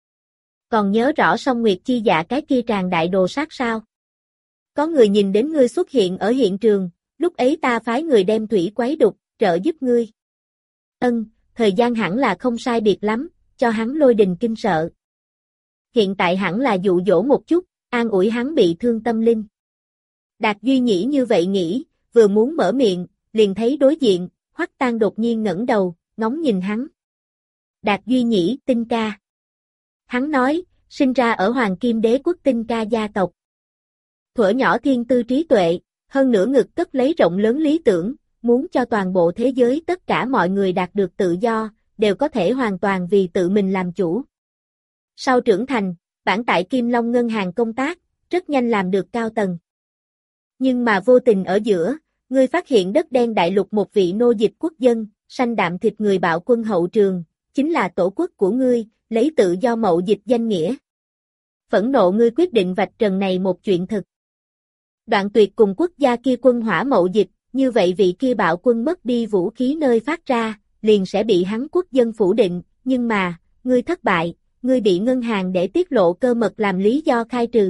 Còn nhớ rõ Song Nguyệt chi dạ cái kia tràn đại đồ sát sao? Có người nhìn đến ngươi xuất hiện ở hiện trường, lúc ấy ta phái người đem thủy quấy đục, trợ giúp ngươi. Ân, thời gian hẳn là không sai biệt lắm, cho hắn lôi đình kinh sợ. Hiện tại hẳn là dụ dỗ một chút, an ủi hắn bị thương tâm linh. Đạt Duy Nhĩ như vậy nghĩ, vừa muốn mở miệng, liền thấy đối diện, Hoắc Tan đột nhiên ngẩng đầu, ngóng nhìn hắn. Đạt Duy Nhĩ, Tinh ca. Hắn nói, sinh ra ở Hoàng Kim Đế quốc Tinh ca gia tộc. Thuở nhỏ thiên tư trí tuệ, hơn nữa ngực cất lấy rộng lớn lý tưởng, muốn cho toàn bộ thế giới tất cả mọi người đạt được tự do, đều có thể hoàn toàn vì tự mình làm chủ. Sau trưởng thành, bản tại Kim Long Ngân hàng công tác, rất nhanh làm được cao tầng. Nhưng mà vô tình ở giữa, ngươi phát hiện đất đen đại lục một vị nô dịch quốc dân, sanh đạm thịt người bạo quân hậu trường, chính là tổ quốc của ngươi, lấy tự do mậu dịch danh nghĩa. Phẫn nộ ngươi quyết định vạch trần này một chuyện thực. Đoạn tuyệt cùng quốc gia kia quân hỏa mậu dịch, như vậy vị kia bạo quân mất đi vũ khí nơi phát ra, liền sẽ bị hắn quốc dân phủ định, nhưng mà, ngươi thất bại, ngươi bị ngân hàng để tiết lộ cơ mật làm lý do khai trừ.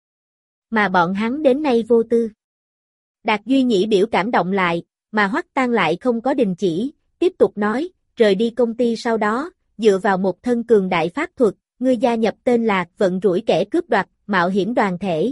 Mà bọn hắn đến nay vô tư. Đạt Duy Nhĩ biểu cảm động lại, mà Hoắc Tan lại không có đình chỉ, tiếp tục nói, rời đi công ty sau đó, dựa vào một thân cường đại pháp thuật, ngươi gia nhập tên là vận rủi kẻ cướp đoạt, mạo hiểm đoàn thể.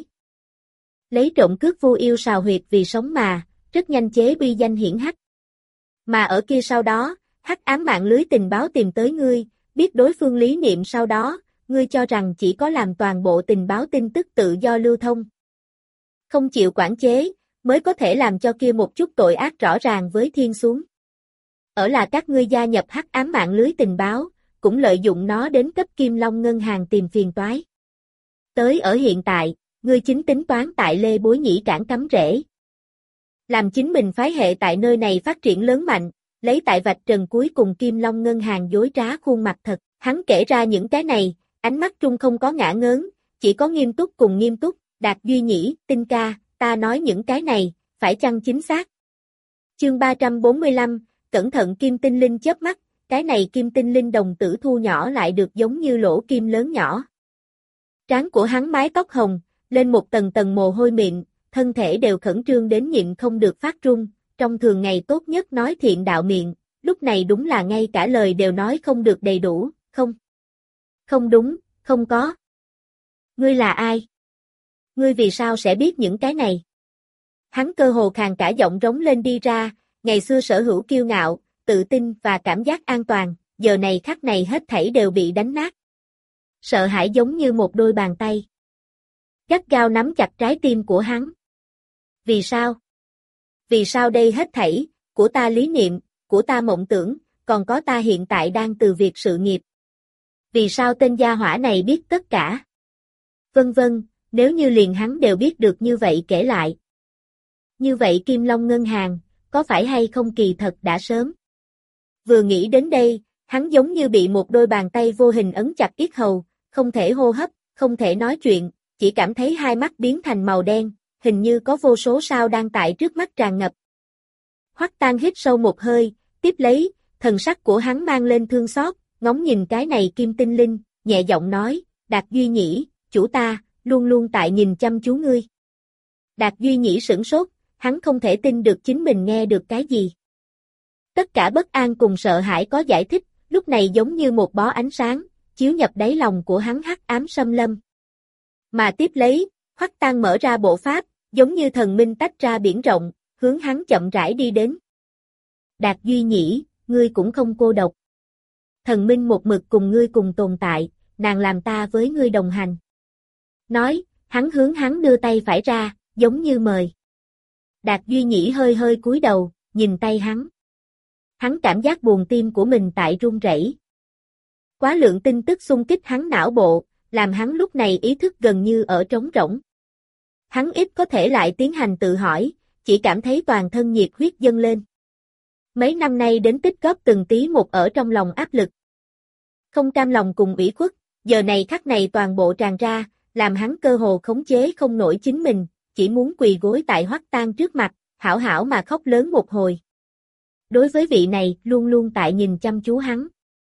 Lấy trộm cướp vô yêu sào huyệt vì sống mà, rất nhanh chế uy danh hiển hách. Mà ở kia sau đó, hắc ám mạng lưới tình báo tìm tới ngươi, biết đối phương lý niệm sau đó, ngươi cho rằng chỉ có làm toàn bộ tình báo tin tức tự do lưu thông. Không chịu quản chế, mới có thể làm cho kia một chút tội ác rõ ràng với thiên xuống. Ở là các ngươi gia nhập hắc ám mạng lưới tình báo, cũng lợi dụng nó đến cấp Kim Long ngân hàng tìm phiền toái. Tới ở hiện tại, ngươi chính tính toán tại Lê Bối Nhĩ cảng cắm rễ. Làm chính mình phái hệ tại nơi này phát triển lớn mạnh, lấy tại vạch trần cuối cùng Kim Long ngân hàng dối trá khuôn mặt thật. Hắn kể ra những cái này, ánh mắt trung không có ngã ngớn, chỉ có nghiêm túc cùng nghiêm túc, Đạt Duy Nhĩ, Tinh ca, ta nói những cái này, phải chăng chính xác? Chương ba trăm bốn mươi lăm, cẩn thận kim tinh linh chớp mắt, cái này kim tinh linh đồng tử thu nhỏ lại được giống như lỗ kim lớn nhỏ. Trán của hắn mái tóc hồng, lên một tầng tầng mồ hôi mịn, thân thể đều khẩn trương đến nhịn không được phát run, trong thường ngày tốt nhất nói thiện đạo miệng, lúc này đúng là ngay cả lời đều nói không được đầy đủ, không. Không đúng, không có. Ngươi là ai? Ngươi vì sao sẽ biết những cái này? Hắn cơ hồ khàn cả giọng rống lên đi ra, ngày xưa sở hữu kiêu ngạo, tự tin và cảm giác an toàn, giờ này khắc này hết thảy đều bị đánh nát. Sợ hãi giống như một đôi bàn tay gắt gao nắm chặt trái tim của hắn. Vì sao? Vì sao đây hết thảy, của ta lý niệm, của ta mộng tưởng, còn có ta hiện tại đang từ việc sự nghiệp. Vì sao tên gia hỏa này biết tất cả? Vân vân, nếu như liền hắn đều biết được như vậy kể lại. Như vậy Kim Long Ngân Hàng, có phải hay không kỳ thật đã sớm? Vừa nghĩ đến đây, hắn giống như bị một đôi bàn tay vô hình ấn chặt yết hầu, không thể hô hấp, không thể nói chuyện, chỉ cảm thấy hai mắt biến thành màu đen, hình như có vô số sao đang tại trước mắt tràn ngập. Hoắc Tang hít sâu một hơi, tiếp lấy, thần sắc của hắn mang lên thương xót, ngóng nhìn cái này kim tinh linh, nhẹ giọng nói, Đạt Duy Nhĩ, chủ ta, luôn luôn tại nhìn chăm chú ngươi. Đạt Duy Nhĩ sửng sốt, hắn không thể tin được chính mình nghe được cái gì. Tất cả bất an cùng sợ hãi có giải thích, lúc này giống như một bó ánh sáng, chiếu nhập đáy lòng của hắn hắc ám xâm lâm. Mà tiếp lấy, Hoắc Tang mở ra bộ pháp, giống như thần minh tách ra biển rộng, hướng hắn chậm rãi đi đến. Đạt Duy Nhĩ, ngươi cũng không cô độc. Thần minh một mực cùng ngươi cùng tồn tại, nàng làm ta với ngươi đồng hành. Nói, hắn hướng hắn đưa tay phải ra, giống như mời. Đạt Duy Nhĩ hơi hơi cúi đầu, nhìn tay hắn. Hắn cảm giác buồn tim của mình tại run rẩy. Quá lượng tin tức xung kích hắn não bộ, làm hắn lúc này ý thức gần như ở trống rỗng. Hắn ít có thể lại tiến hành tự hỏi, chỉ cảm thấy toàn thân nhiệt huyết dâng lên. Mấy năm nay đến tích góp từng tí một ở trong lòng áp lực. Không cam lòng cùng ủy khuất, giờ này khắc này toàn bộ tràn ra, làm hắn cơ hồ khống chế không nổi chính mình, chỉ muốn quỳ gối tại Hoắc Tang trước mặt, hảo hảo mà khóc lớn một hồi. Đối với vị này, luôn luôn tại nhìn chăm chú hắn.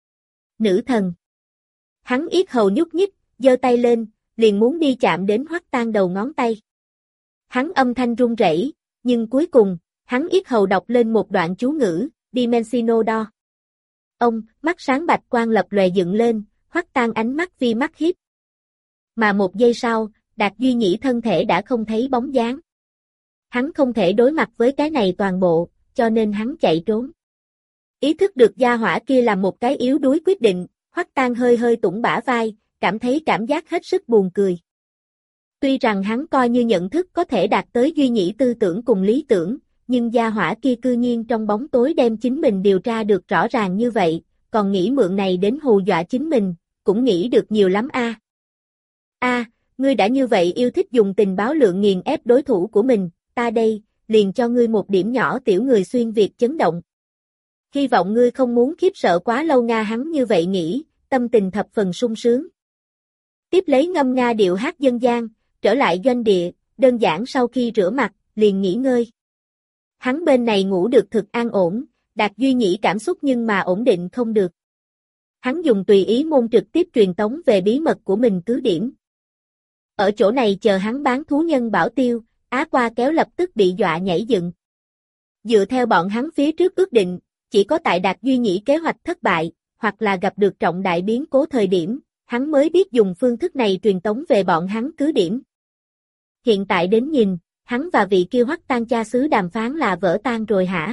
Nữ thần. Hắn yết hầu nhúc nhích, giơ tay lên, liền muốn đi chạm đến Hoắc Tang đầu ngón tay. Hắn âm thanh run rẩy, nhưng cuối cùng, hắn yết hầu đọc lên một đoạn chú ngữ, Dimensino đo. Ông, mắt sáng bạch quang lập lòe dựng lên, Hoắc Tang ánh mắt vi mắt hiếp. Mà một giây sau, Đạt Duy Nhĩ thân thể đã không thấy bóng dáng. Hắn không thể đối mặt với cái này toàn bộ, cho nên hắn chạy trốn. Ý thức được gia hỏa kia là một cái yếu đuối quyết định, Hoắc Tang hơi hơi tủng bả vai, cảm thấy cảm giác hết sức buồn cười. Tuy rằng hắn coi như nhận thức có thể đạt tới Duy Nhĩ tư tưởng cùng lý tưởng, nhưng gia hỏa kia cư nhiên trong bóng tối đem chính mình điều tra được rõ ràng như vậy, còn nghĩ mượn này đến hù dọa chính mình, cũng nghĩ được nhiều lắm a. A, à, ngươi đã như vậy yêu thích dùng tình báo lượng nghiền ép đối thủ của mình, ta đây, liền cho ngươi một điểm nhỏ tiểu người xuyên Việt chấn động. Hy vọng ngươi không muốn khiếp sợ quá lâu Nga hắn như vậy nghĩ, tâm tình thập phần sung sướng. Tiếp lấy ngâm Nga điệu hát dân gian, trở lại doanh địa, đơn giản sau khi rửa mặt, liền nghỉ ngơi. Hắn bên này ngủ được thực an ổn, Đạt Duy Nhĩ cảm xúc nhưng mà ổn định không được. Hắn dùng tùy ý môn trực tiếp truyền tống về bí mật của mình cứ điểm. Ở chỗ này chờ hắn bán thú nhân bảo tiêu, Á Qua kéo lập tức bị dọa nhảy dựng. Dựa theo bọn hắn phía trước ước định, chỉ có tại Đạt Duy Nhĩ kế hoạch thất bại, hoặc là gặp được trọng đại biến cố thời điểm, hắn mới biết dùng phương thức này truyền tống về bọn hắn cứ điểm. Hiện tại đến nhìn, hắn và vị kia Hoắc Tang cha xứ đàm phán là vỡ tan rồi hả?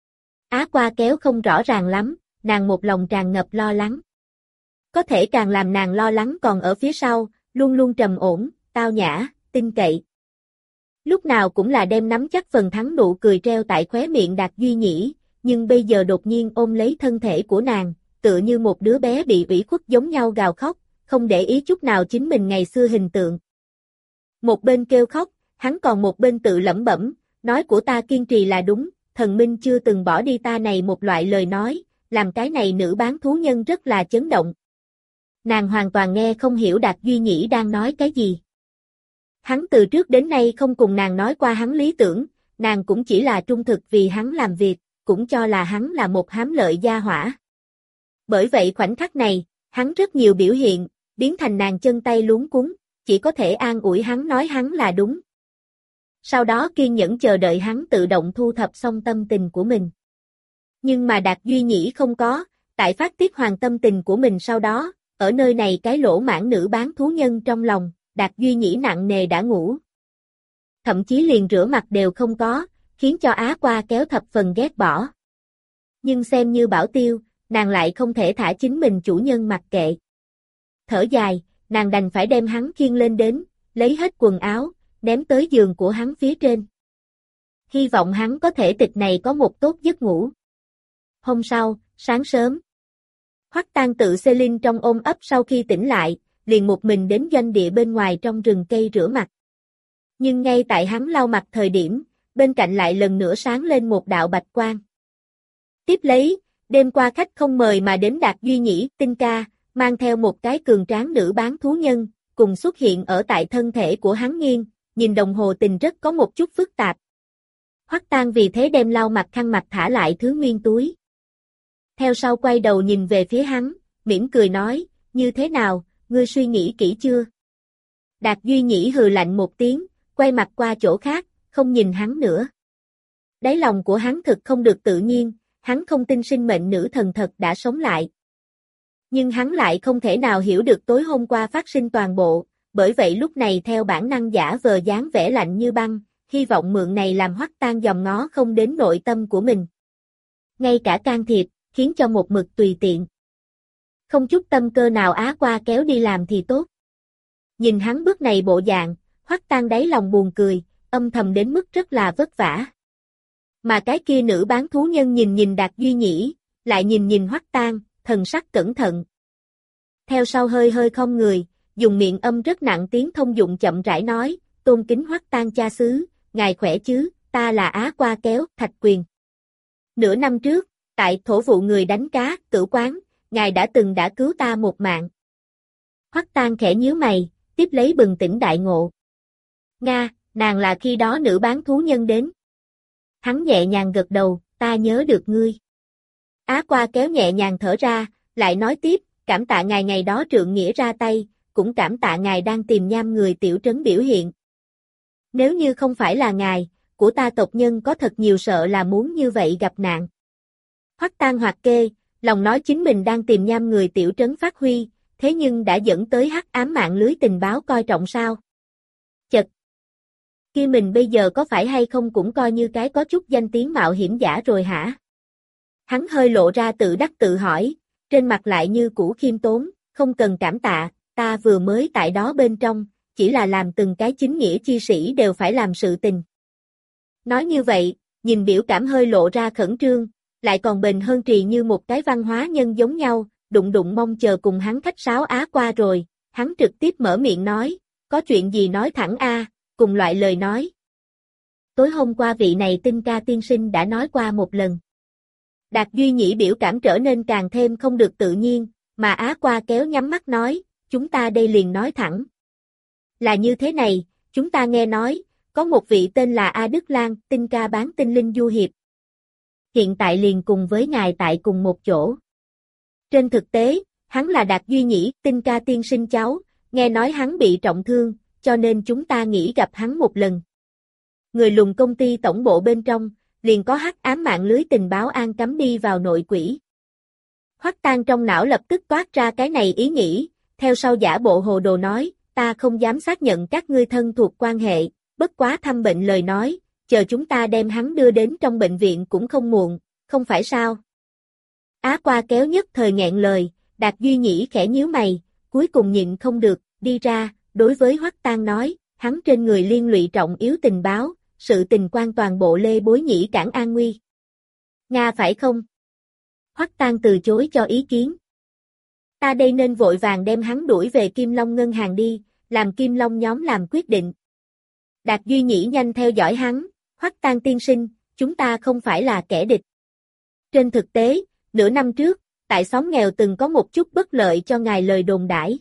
Á Qua kéo không rõ ràng lắm, nàng một lòng tràn ngập lo lắng. Có thể càng làm nàng lo lắng còn ở phía sau, luôn luôn trầm ổn, tao nhã, tin cậy. Lúc nào cũng là đem nắm chắc phần thắng nụ cười treo tại khóe miệng Đạt Duy Nhĩ, nhưng bây giờ đột nhiên ôm lấy thân thể của nàng, tựa như một đứa bé bị ủy khuất giống nhau gào khóc, không để ý chút nào chính mình ngày xưa hình tượng. Một bên kêu khóc, hắn còn một bên tự lẩm bẩm, nói của ta kiên trì là đúng, thần minh chưa từng bỏ đi ta này một loại lời nói, làm cái này nữ bán thú nhân rất là chấn động. Nàng hoàn toàn nghe không hiểu Đạt Duy Nhĩ đang nói cái gì. Hắn từ trước đến nay không cùng nàng nói qua hắn lý tưởng, nàng cũng chỉ là trung thực vì hắn làm việc, cũng cho là hắn là một hám lợi gia hỏa. Bởi vậy khoảnh khắc này, hắn rất nhiều biểu hiện, biến thành nàng chân tay luống cuống, chỉ có thể an ủi hắn nói hắn là đúng. Sau đó kiên nhẫn chờ đợi hắn tự động thu thập xong tâm tình của mình. Nhưng mà Đạt Duy Nhĩ không có, tại phát tiết hoàn tâm tình của mình sau đó, ở nơi này cái lỗ mãn nữ bán thú nhân trong lòng, Đạt Duy Nhĩ nặng nề đã ngủ. Thậm chí liền rửa mặt đều không có, khiến cho Á Qua Kéo thập phần ghét bỏ. Nhưng xem như bảo tiêu, nàng lại không thể thả chính mình chủ nhân mặc kệ. Thở dài, nàng đành phải đem hắn khiêng lên đến, lấy hết quần áo, ném tới giường của hắn phía trên. Hy vọng hắn có thể tịch này có một tốt giấc ngủ. Hôm sau, sáng sớm, Hoắc Tang tự xê linh trong ôm ấp sau khi tỉnh lại, liền một mình đến doanh địa bên ngoài trong rừng cây rửa mặt. Nhưng ngay tại hắn lau mặt thời điểm, bên cạnh lại lần nữa sáng lên một đạo bạch quang. Tiếp lấy, đêm qua khách không mời mà đến Đạt Duy Nhĩ, Tinh Ca, mang theo một cái cường tráng nữ bán thú nhân, cùng xuất hiện ở tại thân thể của hắn nghiêng, nhìn đồng hồ tình rất có một chút phức tạp. Hoắc Tang vì thế đem lau mặt khăn mặt thả lại thứ nguyên túi. Theo sau quay đầu nhìn về phía hắn, mỉm cười nói, như thế nào, ngươi suy nghĩ kỹ chưa? Đạt Duy Nhĩ hừ lạnh một tiếng, quay mặt qua chỗ khác, không nhìn hắn nữa. Đáy lòng của hắn thực không được tự nhiên, hắn không tin sinh mệnh nữ thần thật đã sống lại. Nhưng hắn lại không thể nào hiểu được tối hôm qua phát sinh toàn bộ, bởi vậy lúc này theo bản năng giả vờ dáng vẻ lạnh như băng, hy vọng mượn này làm Hoắc Tang dòm ngó không đến nội tâm của mình. Ngay cả can thiệp, khiến cho một mực tùy tiện. Không chút tâm cơ nào Á Qua Kéo đi làm thì tốt. Nhìn hắn bước này bộ dạng, Hoắc Tang đáy lòng buồn cười, âm thầm đến mức rất là vất vả. Mà cái kia nữ bán thú nhân nhìn nhìn Đạt Duy Nhĩ, lại nhìn nhìn Hoắc Tang, thần sắc cẩn thận. Theo sau hơi hơi không người, dùng miệng âm rất nặng tiếng thông dụng chậm rãi nói, tôn kính Hoắc Tang cha xứ, ngài khỏe chứ, ta là Á Qua Kéo, Thạch Quyền. Nửa năm trước, tại thổ vụ người đánh cá, cửu quán, ngài đã từng đã cứu ta một mạng. Hoắc Tang khẽ nhíu mày, tiếp lấy bừng tỉnh đại ngộ. Nga, nàng là khi đó nữ bán thú nhân đến. Hắn nhẹ nhàng gật đầu, ta nhớ được ngươi. Á Qua Kéo nhẹ nhàng thở ra, lại nói tiếp, cảm tạ ngài ngày đó trượng nghĩa ra tay, cũng cảm tạ ngài đang tìm nham người tiểu trấn biểu hiện. Nếu như không phải là ngài, của ta tộc nhân có thật nhiều sợ là muốn như vậy gặp nạn. Hoắc Tang hoặc kê, lòng nói chính mình đang tìm nham người tiểu trấn phát huy, thế nhưng đã dẫn tới hắc ám mạng lưới tình báo coi trọng sao. Chật! Kia mình bây giờ có phải hay không cũng coi như cái có chút danh tiếng mạo hiểm giả rồi hả? Hắn hơi lộ ra tự đắc tự hỏi, trên mặt lại như cũ khiêm tốn, không cần cảm tạ, ta vừa mới tại đó bên trong, chỉ là làm từng cái chính nghĩa chi sĩ đều phải làm sự tình. Nói như vậy, nhìn biểu cảm hơi lộ ra khẩn trương, lại còn bền hơn trì như một cái văn hóa nhân giống nhau, đụng đụng mong chờ cùng hắn khách sáo Á qua rồi, hắn trực tiếp mở miệng nói, có chuyện gì nói thẳng a, cùng loại lời nói. Tối hôm qua vị này Tinh Ca tiên sinh đã nói qua một lần. Đạt Duy Nhĩ biểu cảm trở nên càng thêm không được tự nhiên, mà Á Qua Kéo nhắm mắt nói, chúng ta đây liền nói thẳng. Là như thế này, chúng ta nghe nói, có một vị tên là A Đức Lan, Tinh Ca bán tinh linh du hiệp. Hiện tại liền cùng với ngài tại cùng một chỗ. Trên thực tế, hắn là Đạt Duy Nhĩ, Tinh Ca tiên sinh cháu, nghe nói hắn bị trọng thương, cho nên chúng ta nghĩ gặp hắn một lần. Người lùn công ty tổng bộ bên trong, liền có hắc ám mạng lưới tình báo an cấm đi vào nội quỷ. Hoắc Tang trong não lập tức toát ra cái này ý nghĩ, theo sau giả bộ hồ đồ nói, ta không dám xác nhận các ngươi thân thuộc quan hệ, bất quá thăm bệnh lời nói, chờ chúng ta đem hắn đưa đến trong bệnh viện cũng không muộn, không phải sao? Á Qua Kéo nhất thời nghẹn lời, Đạt Duy Nhĩ khẽ nhíu mày, cuối cùng nhịn không được, đi ra, đối với Hoắc Tang nói, hắn trên người liên lụy trọng yếu tình báo, sự tình quan toàn bộ Lê Bối Nhĩ cảng an nguy. Nga phải không? Hoắc Tang từ chối cho ý kiến. Ta đây nên vội vàng đem hắn đuổi về Kim Long ngân hàng đi, làm Kim Long nhóm làm quyết định. Đạt Duy Nhĩ nhanh theo dõi hắn, Hoắc Tang tiên sinh, chúng ta không phải là kẻ địch. Trên thực tế, nửa năm trước, tại xóm nghèo từng có một chút bất lợi cho ngài lời đồn đãi.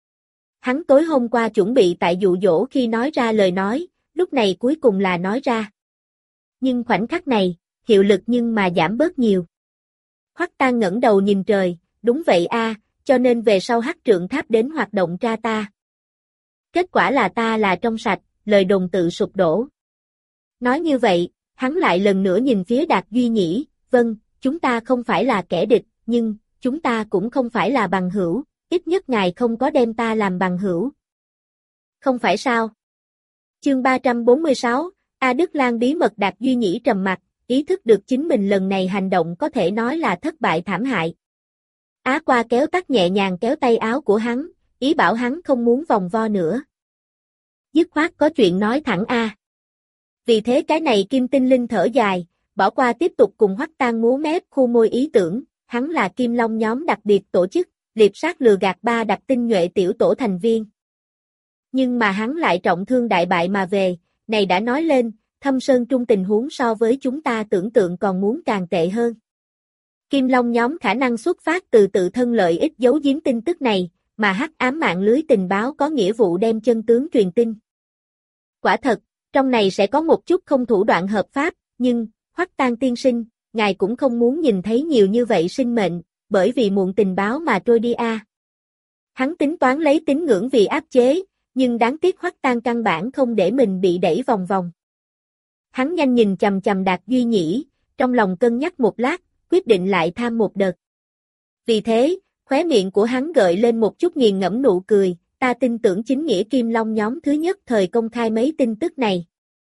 Hắn tối hôm qua chuẩn bị tại dụ dỗ khi nói ra lời nói, lúc này cuối cùng là nói ra. Nhưng khoảnh khắc này, hiệu lực nhưng mà giảm bớt nhiều. Hoắc Tang ngẩng đầu nhìn trời, đúng vậy a, cho nên về sau Hắc Trượng Tháp đến hoạt động tra ta. Kết quả là ta là trong sạch, lời đồn tự sụp đổ. Nói như vậy, hắn lại lần nữa nhìn phía Đạt Duy Nhĩ, vâng, chúng ta không phải là kẻ địch, nhưng, chúng ta cũng không phải là bằng hữu, ít nhất ngài không có đem ta làm bằng hữu. Không phải sao? Chương ba trăm bốn mươi sáu, A Đức Lang bí mật. Đạt Duy Nhĩ trầm mặt, ý thức được chính mình lần này hành động có thể nói là thất bại thảm hại. Á Qua kéo tắt nhẹ nhàng kéo tay áo của hắn, ý bảo hắn không muốn vòng vo nữa. Dứt khoát có chuyện nói thẳng a. Vì thế cái này Kim Tinh Linh thở dài, bỏ qua tiếp tục cùng Hoắc Tang múa mép khu môi ý tưởng, hắn là Kim Long nhóm đặc biệt tổ chức, liệp sát lừa gạt ba đặc tinh nhuệ tiểu tổ thành viên. Nhưng mà hắn lại trọng thương đại bại mà về, này đã nói lên, Thâm Sơn Trung tình huống so với chúng ta tưởng tượng còn muốn càng tệ hơn. Kim Long nhóm khả năng xuất phát từ tự thân lợi ích giấu giếm tin tức này, mà hắc ám mạng lưới tình báo có nghĩa vụ đem chân tướng truyền tin. Quả thật, trong này sẽ có một chút không thủ đoạn hợp pháp, nhưng, Hoắc Tang tiên sinh, ngài cũng không muốn nhìn thấy nhiều như vậy sinh mệnh, bởi vì muộn tình báo mà trôi đi a. À. Hắn tính toán lấy tín ngưỡng vì áp chế, nhưng đáng tiếc Hoắc Tang căn bản không để mình bị đẩy vòng vòng. Hắn nhanh nhìn chằm chằm Đạt Duy Nhĩ, trong lòng cân nhắc một lát, quyết định lại tham một đợt. Vì thế, khóe miệng của hắn gợi lên một chút nghiền ngẫm nụ cười, ta tin tưởng chính nghĩa Kim Long nhóm thứ nhất thời công khai mấy tin tức này.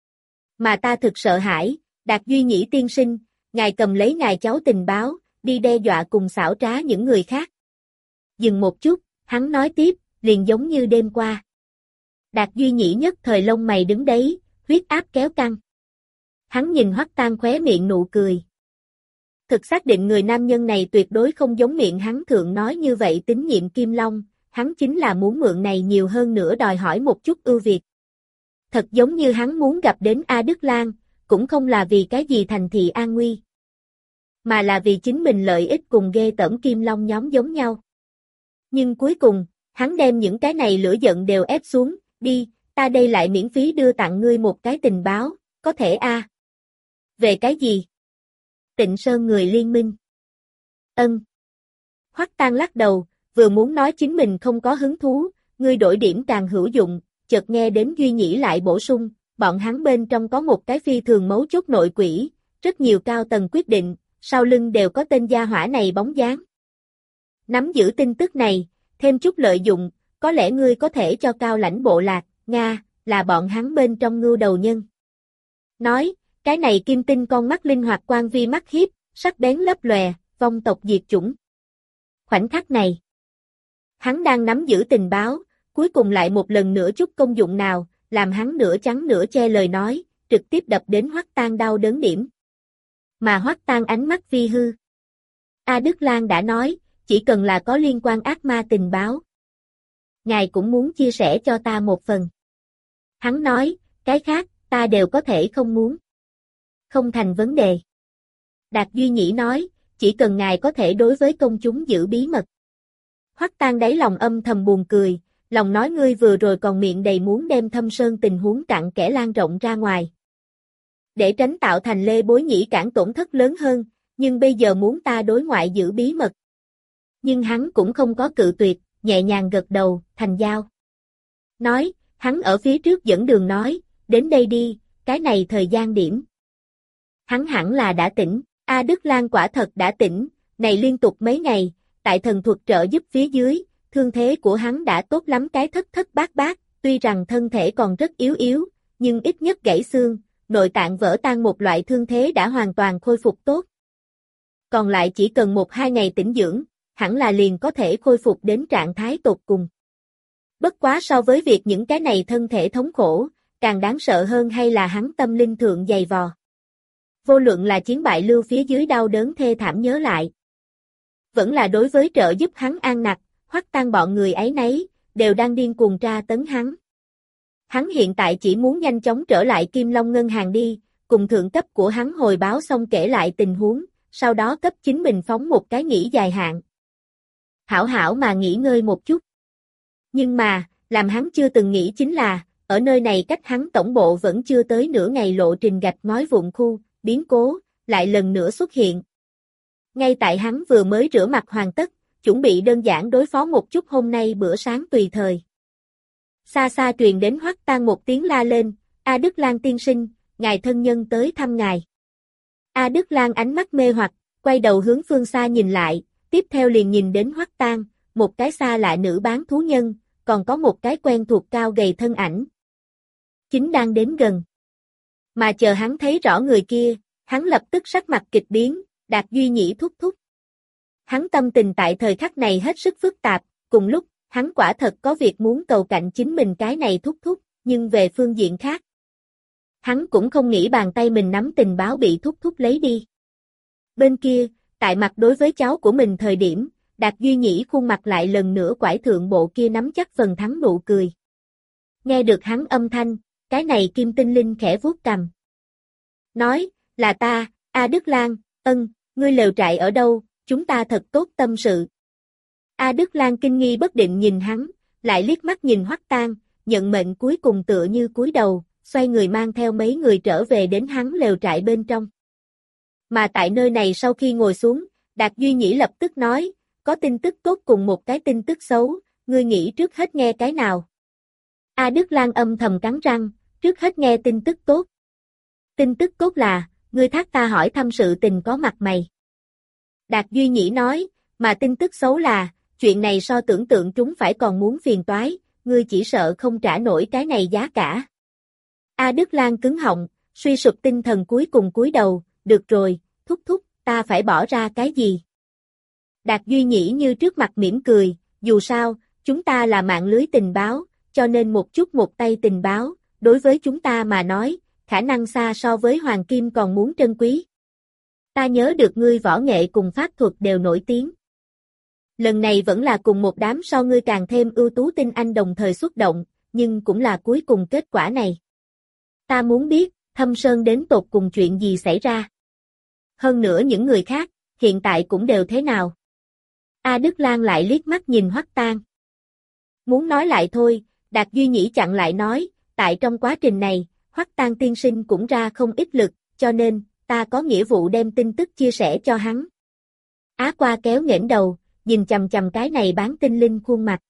Mà ta thực sợ hãi, Đạt Duy Nhĩ tiên sinh, ngài cầm lấy ngài cháu tình báo, đi đe dọa cùng xảo trá những người khác. Dừng một chút, hắn nói tiếp, liền giống như đêm qua. Đạt Duy Nhĩ nhất thời lông mày đứng đấy, huyết áp kéo căng. Hắn nhìn Hoắc Tang khóe miệng nụ cười. Thực xác định người nam nhân này tuyệt đối không giống miệng hắn thượng nói như vậy tín nhiệm Kim Long, hắn chính là muốn mượn này nhiều hơn nữa đòi hỏi một chút ưu việt. Thật giống như hắn muốn gặp đến A Đức Lang, cũng không là vì cái gì thành thị an nguy, mà là vì chính mình lợi ích cùng ghê tởm Kim Long nhóm giống nhau. Nhưng cuối cùng, hắn đem những cái này lửa giận đều ép xuống, đi, ta đây lại miễn phí đưa tặng ngươi một cái tình báo, có thể a. À? Về cái gì? Tịnh Sơn người liên minh. Ân. Hoắc Tang lắc đầu, vừa muốn nói chính mình không có hứng thú, ngươi đổi điểm càng hữu dụng, chợt nghe đến Duy Nhĩ lại bổ sung, bọn hắn bên trong có một cái phi thường mấu chốt nội quỷ, rất nhiều cao tầng quyết định, sau lưng đều có tên gia hỏa này bóng dáng. Nắm giữ tin tức này, thêm chút lợi dụng, có lẽ ngươi có thể cho cao lãnh bộ lạc, Nga, là bọn hắn bên trong ngưu đầu nhân. Nói, cái này kim tinh con mắt linh hoạt quan vi mắt hiếp, sắc bén lấp lòe, vong tộc diệt chủng. Khoảnh khắc này, hắn đang nắm giữ tình báo, cuối cùng lại một lần nữa chút công dụng nào, làm hắn nửa trắng nửa che lời nói, trực tiếp đập đến Hoắc Tang đau đớn điểm. Mà Hoắc Tang ánh mắt vi hư. A Đức Lang đã nói, chỉ cần là có liên quan ác ma tình báo. Ngài cũng muốn chia sẻ cho ta một phần. Hắn nói, cái khác, ta đều có thể không muốn. Không thành vấn đề. Đạt Duy Nhĩ nói, chỉ cần ngài có thể đối với công chúng giữ bí mật. Hoắc Tang đáy lòng âm thầm buồn cười, lòng nói ngươi vừa rồi còn miệng đầy muốn đem Thâm Sơn tình huống cặn kẽ lan rộng ra ngoài. Để tránh tạo thành lê bối nhĩ cản tổn thất lớn hơn, nhưng bây giờ muốn ta đối ngoại giữ bí mật. Nhưng hắn cũng không có cự tuyệt, nhẹ nhàng gật đầu, thành giao. Nói, hắn ở phía trước dẫn đường nói, đến đây đi, cái này thời gian điểm. Hắn hẳn là đã tỉnh, A Đức Lang quả thật đã tỉnh, này liên tục mấy ngày, tại thần thuật trợ giúp phía dưới, thương thế của hắn đã tốt lắm cái thất thất bát bát, tuy rằng thân thể còn rất yếu yếu, nhưng ít nhất gãy xương, nội tạng vỡ tan một loại thương thế đã hoàn toàn khôi phục tốt. Còn lại chỉ cần một hai ngày tĩnh dưỡng, hẳn là liền có thể khôi phục đến trạng thái tột cùng. Bất quá so với việc những cái này thân thể thống khổ, càng đáng sợ hơn hay là hắn tâm linh thượng dày vò. Vô luận là chiến bại lưu phía dưới đau đớn thê thảm nhớ lại. Vẫn là đối với trợ giúp hắn an nặc, Hoắc Tang bọn người ấy nấy, đều đang điên cuồng tra tấn hắn. Hắn hiện tại chỉ muốn nhanh chóng trở lại Kim Long Ngân hàng đi, cùng thượng cấp của hắn hồi báo xong kể lại tình huống, sau đó cấp chính mình phóng một cái nghỉ dài hạn. Hảo hảo mà nghỉ ngơi một chút. Nhưng mà, làm hắn chưa từng nghĩ chính là, ở nơi này cách hắn tổng bộ vẫn chưa tới nửa ngày lộ trình gạch ngói vụn khu, biến cố, lại lần nữa xuất hiện. Ngay tại hắn vừa mới rửa mặt hoàn tất, chuẩn bị đơn giản đối phó một chút hôm nay bữa sáng tùy thời. Xa xa truyền đến Hoắc Tang một tiếng la lên, A Đức Lang tiên sinh, ngài thân nhân tới thăm ngài. A Đức Lang ánh mắt mê hoặc, quay đầu hướng phương xa nhìn lại, tiếp theo liền nhìn đến Hoắc Tang, một cái xa lạ nữ bán thú nhân, còn có một cái quen thuộc cao gầy thân ảnh. Chính đang đến gần. Mà chờ hắn thấy rõ người kia, hắn lập tức sắc mặt kịch biến, Đạt Duy Nhĩ thúc thúc. Hắn tâm tình tại thời khắc này hết sức phức tạp, cùng lúc, hắn quả thật có việc muốn cầu cạnh chính mình cái này thúc thúc, nhưng về phương diện khác. Hắn cũng không nghĩ bàn tay mình nắm tình báo bị thúc thúc lấy đi. Bên kia, tại mặt đối với cháu của mình thời điểm, Đạt Duy Nhĩ khuôn mặt lại lần nữa quải thượng bộ kia nắm chắc phần thắng nụ cười. Nghe được hắn âm thanh, cái này Kim Tinh Linh khẽ vuốt cằm. Nói, là ta, A Đức Lan, ân, ngươi lều trại ở đâu, chúng ta thật tốt tâm sự. A Đức Lan kinh nghi bất định nhìn hắn, lại liếc mắt nhìn Hoắc Tang, nhận mệnh cuối cùng tựa như cúi đầu, xoay người mang theo mấy người trở về đến hắn lều trại bên trong. Mà tại nơi này sau khi ngồi xuống, Đạt Duy Nhĩ lập tức nói, có tin tức tốt cùng một cái tin tức xấu, ngươi nghĩ trước hết nghe cái nào? A Đức Lan âm thầm cắn răng, trước hết nghe tin tức tốt. Tin tức tốt là, ngươi thác ta hỏi thăm sự tình có mặt mày. Đạt Duy Nhĩ nói, mà tin tức xấu là, chuyện này so tưởng tượng chúng phải còn muốn phiền toái, ngươi chỉ sợ không trả nổi cái này giá cả. A Đức Lan cứng họng, suy sụp tinh thần cuối cùng cúi đầu, được rồi, thúc thúc, ta phải bỏ ra cái gì? Đạt Duy Nhĩ như trước mặt mỉm cười, dù sao, chúng ta là mạng lưới tình báo, cho nên một chút một tay tình báo, đối với chúng ta mà nói, khả năng xa so với hoàng kim còn muốn trân quý. Ta nhớ được ngươi võ nghệ cùng pháp thuật đều nổi tiếng. Lần này vẫn là cùng một đám so ngươi càng thêm ưu tú tinh anh đồng thời xuất động, nhưng cũng là cuối cùng kết quả này. Ta muốn biết, Thâm Sơn đến tột cùng chuyện gì xảy ra. Hơn nữa những người khác, hiện tại cũng đều thế nào. A Đức Lan lại liếc mắt nhìn Hoắc Tang. Muốn nói lại thôi, Đạt Duy Nhĩ chặn lại nói, tại trong quá trình này, Hoắc Tang tiên sinh cũng ra không ít lực, cho nên, ta có nghĩa vụ đem tin tức chia sẻ cho hắn. Á Qua kéo nghển đầu, nhìn chằm chằm cái này bán tinh linh khuôn mặt.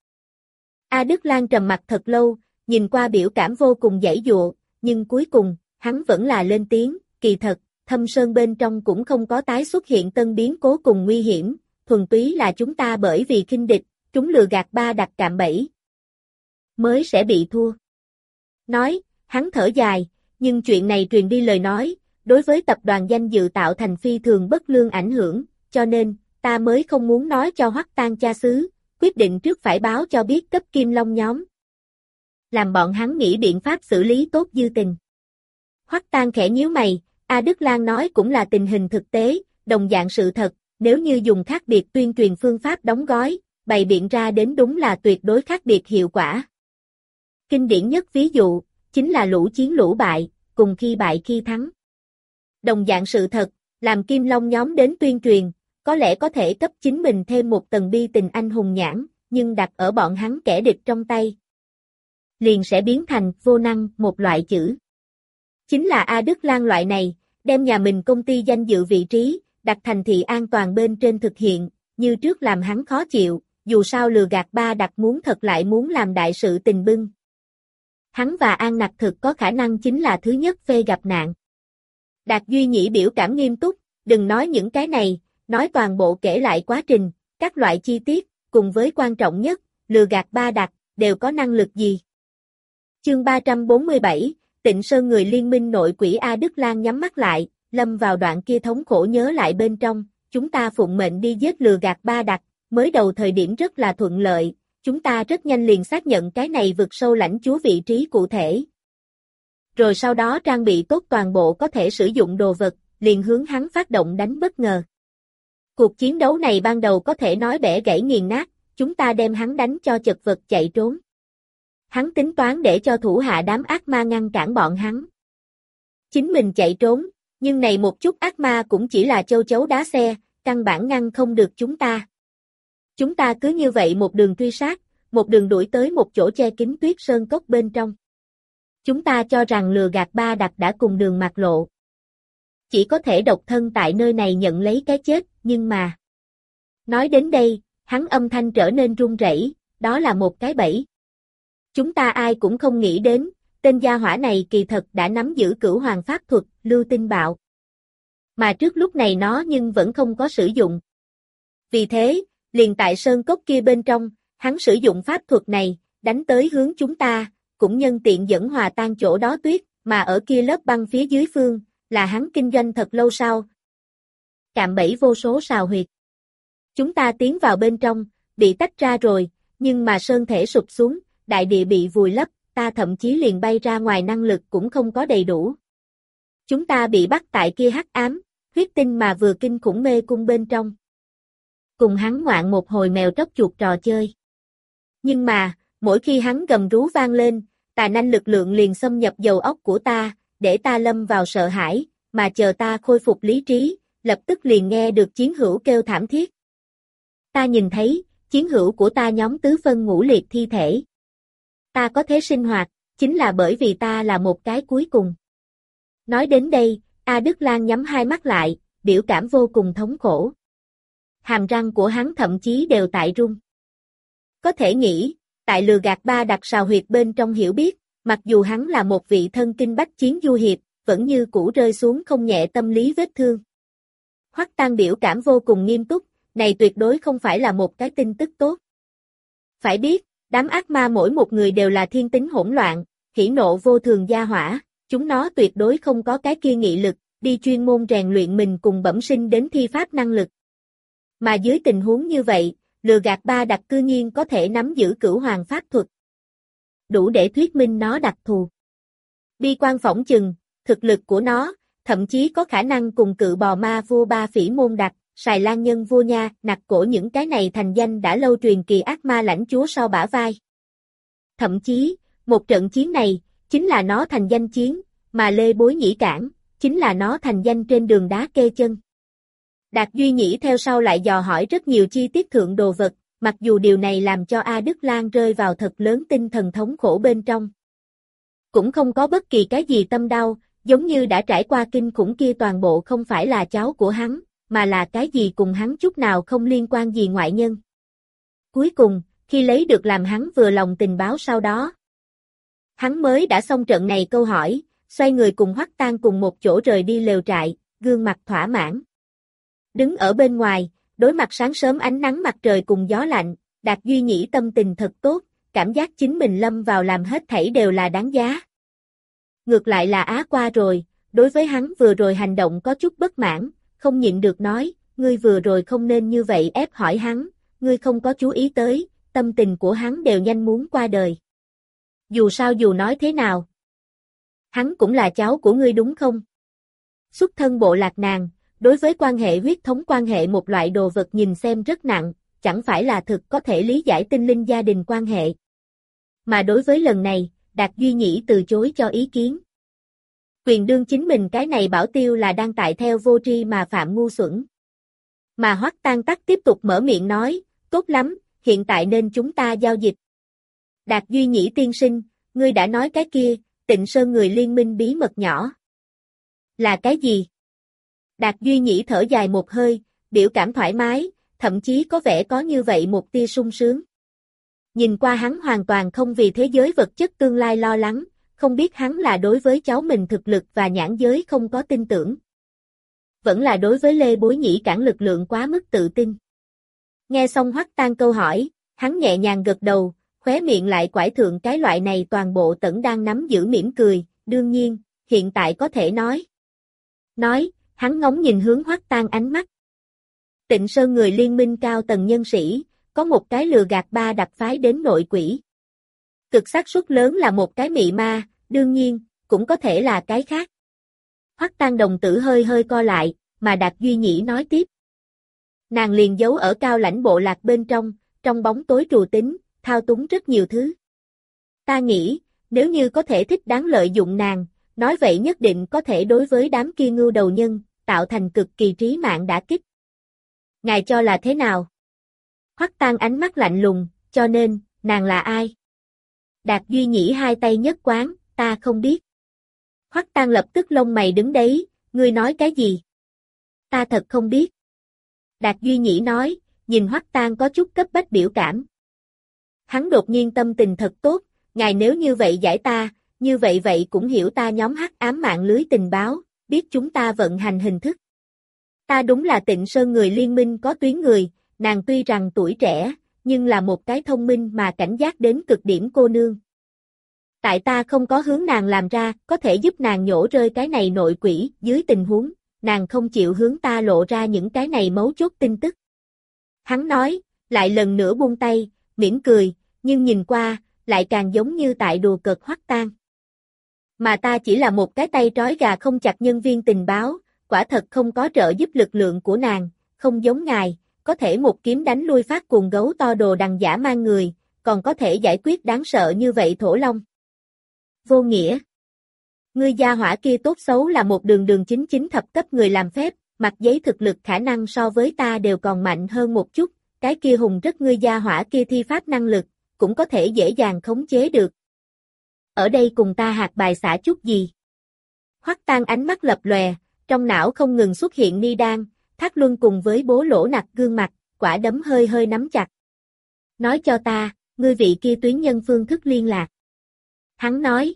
A Đức Lan trầm mặt thật lâu, nhìn qua biểu cảm vô cùng giãy giụa, nhưng cuối cùng, hắn vẫn là lên tiếng, kỳ thật, Thâm Sơn bên trong cũng không có tái xuất hiện tân biến cố cùng nguy hiểm, thuần túy là chúng ta bởi vì khinh địch, chúng lừa gạt ba đặt cạm bẫy, mới sẽ bị thua. Nói, hắn thở dài, nhưng chuyện này truyền đi lời nói, đối với tập đoàn danh dự tạo thành phi thường bất lương ảnh hưởng, cho nên, ta mới không muốn nói cho Hoắc Tang cha xứ, quyết định trước phải báo cho biết cấp Kim Long nhóm. Làm bọn hắn nghĩ biện pháp xử lý tốt dư tình. Hoắc Tang khẽ nhíu mày, A Đức Lan nói cũng là tình hình thực tế, đồng dạng sự thật, nếu như dùng khác biệt tuyên truyền phương pháp đóng gói, bày biện ra đến đúng là tuyệt đối khác biệt hiệu quả. Kinh điển nhất ví dụ, chính là lũ chiến lũ bại, cùng khi bại khi thắng. Đồng dạng sự thật, làm Kim Long nhóm đến tuyên truyền, có lẽ có thể cấp chính mình thêm một tầng bi tình anh hùng nhãn, nhưng đặt ở bọn hắn kẻ địch trong tay, liền sẽ biến thành vô năng một loại chữ. Chính là A Đức Lan loại này, đem nhà mình công ty danh dự vị trí, đặt thành thị an toàn bên trên thực hiện, như trước làm hắn khó chịu, dù sao lừa gạt ba đặt muốn thật lại muốn làm đại sự tình bưng. Hắn và An Nặc thực có khả năng chính là thứ nhất phê gặp nạn. Đạt Duy Nhĩ biểu cảm nghiêm túc, đừng nói những cái này, nói toàn bộ kể lại quá trình, các loại chi tiết, cùng với quan trọng nhất, lừa gạt ba đặt, đều có năng lực gì. Chương ba trăm bốn mươi bảy, Tịnh Sơn người liên minh nội quỷ A Đức Lan nhắm mắt lại, lâm vào đoạn kia thống khổ nhớ lại bên trong, chúng ta phụng mệnh đi giết lừa gạt ba đặt, mới đầu thời điểm rất là thuận lợi, chúng ta rất nhanh liền xác nhận cái này vực sâu lãnh chúa vị trí cụ thể. Rồi sau đó trang bị tốt toàn bộ có thể sử dụng đồ vật, liền hướng hắn phát động đánh bất ngờ. Cuộc chiến đấu này ban đầu có thể nói bẻ gãy nghiền nát, chúng ta đem hắn đánh cho chật vật chạy trốn. Hắn tính toán để cho thủ hạ đám ác ma ngăn cản bọn hắn. Chính mình chạy trốn, nhưng này một chút ác ma cũng chỉ là châu chấu đá xe, căn bản ngăn không được chúng ta. Chúng ta cứ như vậy một đường truy sát, một đường đuổi tới một chỗ che kín tuyết sơn cốc bên trong. Chúng ta cho rằng lừa gạt ba đặt đã cùng đường mạc lộ. Chỉ có thể độc thân tại nơi này nhận lấy cái chết, nhưng mà... Nói đến đây, hắn âm thanh trở nên run rẩy, đó là một cái bẫy. Chúng ta ai cũng không nghĩ đến, tên gia hỏa này kỳ thật đã nắm giữ cửu hoàng pháp thuật, lưu tinh bạo. Mà trước lúc này nó nhưng vẫn không có sử dụng. Vì thế, liền tại sơn cốc kia bên trong, hắn sử dụng pháp thuật này, đánh tới hướng chúng ta, cũng nhân tiện dẫn hòa tan chỗ đó tuyết, mà ở kia lớp băng phía dưới phương, là hắn kinh doanh thật lâu sau. Cạm bẫy vô số sào huyệt. Chúng ta tiến vào bên trong, bị tách ra rồi, nhưng mà sơn thể sụp xuống, đại địa bị vùi lấp, ta thậm chí liền bay ra ngoài năng lực cũng không có đầy đủ. Chúng ta bị bắt tại kia hắc ám, huyết tinh mà vừa kinh khủng mê cung bên trong. Cùng hắn ngoạn một hồi mèo tróc chuột trò chơi. Nhưng mà, mỗi khi hắn gầm rú vang lên, tà nanh lực lượng liền xâm nhập dầu óc của ta, để ta lâm vào sợ hãi, mà chờ ta khôi phục lý trí, lập tức liền nghe được chiến hữu kêu thảm thiết. Ta nhìn thấy, chiến hữu của ta nhóm tứ phân ngũ liệt thi thể. Ta có thể sinh hoạt, chính là bởi vì ta là một cái cuối cùng. Nói đến đây, A Đức Lan nhắm hai mắt lại, biểu cảm vô cùng thống khổ. Hàm răng của hắn thậm chí đều tại run. Có thể nghĩ, tại lừa gạt ba đặc sào huyệt bên trong hiểu biết, mặc dù hắn là một vị thân kinh bách chiến du hiệp, vẫn như cũ rơi xuống không nhẹ tâm lý vết thương. Hoắc Tăng biểu cảm vô cùng nghiêm túc, này tuyệt đối không phải là một cái tin tức tốt. Phải biết, đám ác ma mỗi một người đều là thiên tính hỗn loạn, hỉ nộ vô thường gia hỏa, chúng nó tuyệt đối không có cái kia nghị lực, đi chuyên môn rèn luyện mình cùng bẩm sinh đến thi pháp năng lực. Mà dưới tình huống như vậy, lừa gạt ba đặc cư nhiên có thể nắm giữ cửu hoàng pháp thuật. Đủ để thuyết minh nó đặc thù. Bi quan phỏng chừng, thực lực của nó, thậm chí có khả năng cùng cự bò ma vua ba phỉ môn đặc, Sài Lan nhân vua nha, nặc cổ những cái này thành danh đã lâu truyền kỳ ác ma lãnh chúa sau bả vai. Thậm chí, một trận chiến này, chính là nó thành danh chiến, mà Lê Bối Nhĩ cản, chính là nó thành danh trên đường đá kê chân. Đạt Duy Nhĩ theo sau lại dò hỏi rất nhiều chi tiết thượng đồ vật, mặc dù điều này làm cho A Đức Lan rơi vào thật lớn tinh thần thống khổ bên trong. Cũng không có bất kỳ cái gì tâm đau, giống như đã trải qua kinh khủng kia toàn bộ không phải là cháu của hắn, mà là cái gì cùng hắn chút nào không liên quan gì ngoại nhân. Cuối cùng, khi lấy được làm hắn vừa lòng tình báo sau đó, hắn mới đã xong trận này câu hỏi, xoay người cùng Hoắc Tăng cùng một chỗ rời đi lều trại, gương mặt thỏa mãn. Đứng ở bên ngoài, đối mặt sáng sớm ánh nắng mặt trời cùng gió lạnh, Đạt Duy Nhĩ tâm tình thật tốt, cảm giác chính mình lâm vào làm hết thảy đều là đáng giá. Ngược lại là Á qua rồi, đối với hắn vừa rồi hành động có chút bất mãn, không nhịn được nói, ngươi vừa rồi không nên như vậy ép hỏi hắn, ngươi không có chú ý tới, tâm tình của hắn đều nhanh muốn qua đời. Dù sao dù nói thế nào, hắn cũng là cháu của ngươi đúng không? Xuất thân bộ lạc nàng, đối với quan hệ huyết thống quan hệ một loại đồ vật nhìn xem rất nặng, chẳng phải là thực có thể lý giải tinh linh gia đình quan hệ. Mà đối với lần này, Đạt Duy Nhĩ từ chối cho ý kiến. Quyền đương chính mình cái này bảo tiêu là đang tại theo vô tri mà phạm ngu xuẩn. Mà Hoắc Tăng Tắc tiếp tục mở miệng nói, tốt lắm, hiện tại nên chúng ta giao dịch. Đạt Duy Nhĩ tiên sinh, ngươi đã nói cái kia, Tịnh Sơn người liên minh bí mật nhỏ. Là cái gì? Đạt Duy Nhĩ thở dài một hơi, biểu cảm thoải mái, thậm chí có vẻ có như vậy một tia sung sướng. Nhìn qua hắn hoàn toàn không vì thế giới vật chất tương lai lo lắng, không biết hắn là đối với cháu mình thực lực và nhãn giới không có tin tưởng. Vẫn là đối với Lê Bối Nhĩ cản lực lượng quá mức tự tin. Nghe xong Hoắc Tăng câu hỏi, hắn nhẹ nhàng gật đầu, khóe miệng lại quải thượng cái loại này toàn bộ tẩn đang nắm giữ mỉm cười, đương nhiên, hiện tại có thể nói. Nói, hắn ngóng nhìn hướng Hoắc Tăng ánh mắt. Tịnh Sơn người liên minh cao tầng nhân sĩ, có một cái lừa gạt ba đặc phái đến nội quỷ. Cực xác suất lớn là một cái mị ma, đương nhiên, cũng có thể là cái khác. Hoắc Tăng đồng tử hơi hơi co lại, mà Đạt Duy Nhĩ nói tiếp. Nàng liền giấu ở cao lãnh bộ lạc bên trong, trong bóng tối trù tính, thao túng rất nhiều thứ. Ta nghĩ, nếu như có thể thích đáng lợi dụng nàng, nói vậy nhất định có thể đối với đám kia ngưu đầu nhân, tạo thành cực kỳ trí mạng đả kích. Ngài cho là thế nào? Hoắc Tăng ánh mắt lạnh lùng, cho nên, nàng là ai? Đạt Duy Nhĩ hai tay nhất quán, ta không biết. Hoắc Tăng lập tức lông mày đứng đấy, ngươi nói cái gì? Ta thật không biết. Đạt Duy Nhĩ nói, nhìn Hoắc Tăng có chút cấp bách biểu cảm. Hắn đột nhiên tâm tình thật tốt, ngài nếu như vậy giải ta, như vậy vậy cũng hiểu ta nhóm hắc ám mạng lưới tình báo, biết chúng ta vận hành hình thức. Ta đúng là Tịnh Sơn người liên minh có tuyến người, nàng tuy rằng tuổi trẻ, nhưng là một cái thông minh mà cảnh giác đến cực điểm cô nương. Tại ta không có hướng nàng làm ra, có thể giúp nàng nhổ rơi cái này nội quỷ, dưới tình huống, nàng không chịu hướng ta lộ ra những cái này mấu chốt tin tức. Hắn nói, lại lần nữa buông tay, mỉm cười, nhưng nhìn qua, lại càng giống như tại đùa cợt Hoắc Tang. Mà ta chỉ là một cái tay trói gà không chặt nhân viên tình báo, quả thật không có trợ giúp lực lượng của nàng, không giống ngài, có thể một kiếm đánh lui phát cuồng gấu to đồ đằng giả mang người, còn có thể giải quyết đáng sợ như vậy thổ long. Vô nghĩa. Ngươi gia hỏa kia tốt xấu là một đường đường chính chính thập cấp người làm phép, mặt giấy thực lực khả năng so với ta đều còn mạnh hơn một chút, cái kia hùng rất ngươi gia hỏa kia thi pháp năng lực, cũng có thể dễ dàng khống chế được. Ở đây cùng ta hạt bài xả chút gì? Hoắc Tang ánh mắt lập lòe, trong não không ngừng xuất hiện ni đan, Thác Luân cùng với bố lỗ nặc gương mặt, quả đấm hơi hơi nắm chặt. Nói cho ta, ngươi vị kia tuyến nhân phương thức liên lạc. Hắn nói.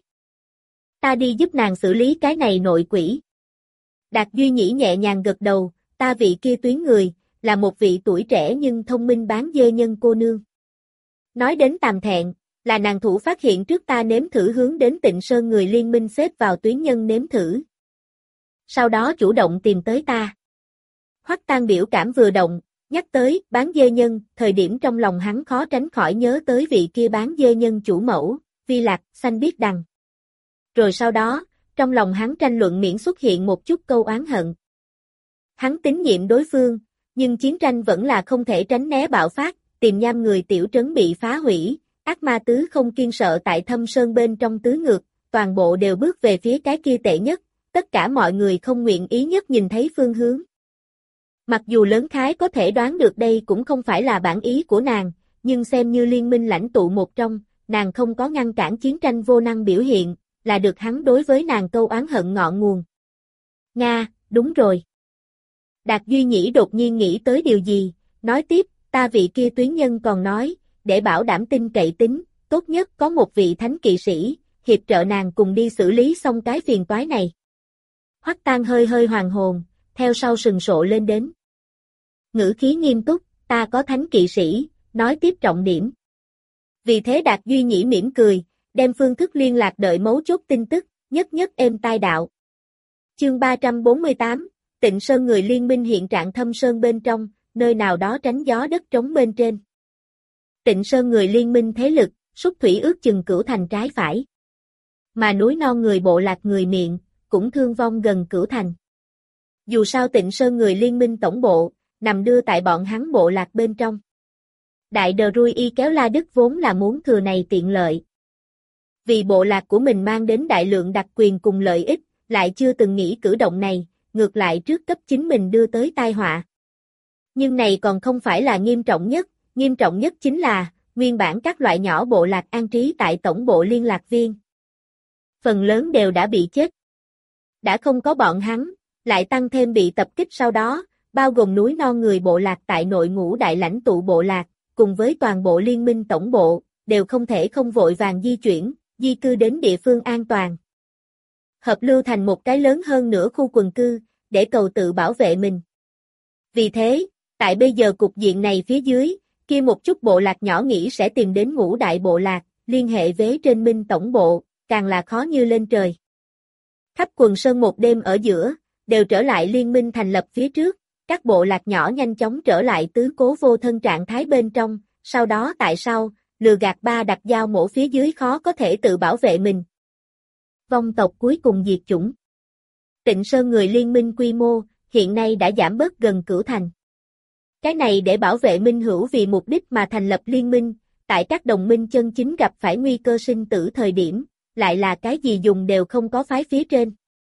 Ta đi giúp nàng xử lý cái này nội quỷ. Đạt Duy Nhĩ nhẹ nhàng gật đầu, ta vị kia tuyến người, là một vị tuổi trẻ nhưng thông minh bán dê nhân cô nương. Nói đến tàm thẹn, là nàng thủ phát hiện trước ta nếm thử hướng đến Tịnh Sơn người liên minh xếp vào tuyến nhân nếm thử. Sau đó chủ động tìm tới ta. Hoắc Tang biểu cảm vừa động, nhắc tới bán dê nhân, thời điểm trong lòng hắn khó tránh khỏi nhớ tới vị kia bán dê nhân chủ mẫu, Vi Lạc, xanh biết đằng. Rồi sau đó, trong lòng hắn tranh luận miễn xuất hiện một chút câu oán hận. Hắn tín nhiệm đối phương, nhưng chiến tranh vẫn là không thể tránh né bạo phát, tìm nham người tiểu trấn bị phá hủy, ác ma tứ không kiên sợ tại thâm sơn bên trong tứ ngược, toàn bộ đều bước về phía cái kia tệ nhất, tất cả mọi người không nguyện ý nhất nhìn thấy phương hướng. Mặc dù lớn khái có thể đoán được đây cũng không phải là bản ý của nàng, nhưng xem như liên minh lãnh tụ một trong, nàng không có ngăn cản chiến tranh vô năng biểu hiện, là được hắn đối với nàng câu oán hận ngọn nguồn. Nga, đúng rồi. Đạt Duy Nhĩ đột nhiên nghĩ tới điều gì, nói tiếp, ta vị kia tuyến nhân còn nói, để bảo đảm tin cậy tính, tốt nhất có một vị thánh kỵ sĩ, hiệp trợ nàng cùng đi xử lý xong cái phiền toái này. Hoắc Tang hơi hơi hoàng hồn, theo sau sừng sộ lên đến. Ngữ khí nghiêm túc, ta có thánh kỵ sĩ, nói tiếp trọng điểm. Vì thế Đạt Duy Nhĩ mỉm cười, đem phương thức liên lạc đợi mấu chốt tin tức, nhất nhất êm tai đạo. Chương ba trăm bốn mươi tám, Tịnh Sơn người liên minh hiện trạng thâm sơn bên trong, nơi nào đó tránh gió đất trống bên trên. Tịnh Sơn người liên minh thế lực, xúc thủy ước chừng cửu thành trái phải. Mà núi non người bộ lạc người miệng, cũng thương vong gần cửu thành. Dù sao Tịnh Sơn người liên minh tổng bộ, nằm đưa tại bọn hắn bộ lạc bên trong. Đại Đờ Rui Y kéo La Đức vốn là muốn thừa này tiện lợi. Vì bộ lạc của mình mang đến đại lượng đặc quyền cùng lợi ích, lại chưa từng nghĩ cử động này, ngược lại trước cấp chính mình đưa tới tai họa. Nhưng này còn không phải là nghiêm trọng nhất, nghiêm trọng nhất chính là, nguyên bản các loại nhỏ bộ lạc an trí tại tổng bộ liên lạc viên. Phần lớn đều đã bị chết. Đã không có bọn hắn, lại tăng thêm bị tập kích sau đó, bao gồm núi non người bộ lạc tại nội ngũ đại lãnh tụ bộ lạc, cùng với toàn bộ liên minh tổng bộ, đều không thể không vội vàng di chuyển, di cư đến địa phương an toàn. Hợp lưu thành một cái lớn hơn nửa khu quần cư, để cầu tự bảo vệ mình. Vì thế, tại bây giờ cục diện này phía dưới, kia một chút bộ lạc nhỏ nghĩ sẽ tìm đến ngũ đại bộ lạc, liên hệ với trên minh tổng bộ, càng là khó như lên trời. Khắp quần sơn một đêm ở giữa, đều trở lại liên minh thành lập phía trước, các bộ lạc nhỏ nhanh chóng trở lại tứ cố vô thân trạng thái bên trong, sau đó tại sau, lừa gạt ba đặt dao mổ phía dưới khó có thể tự bảo vệ mình. Vong tộc cuối cùng diệt chủng. Tịnh Sơn người liên minh quy mô, hiện nay đã giảm bớt gần cửu thành. Cái này để bảo vệ minh hữu vì mục đích mà thành lập liên minh, tại các đồng minh chân chính gặp phải nguy cơ sinh tử thời điểm, lại là cái gì dùng đều không có phái phía trên.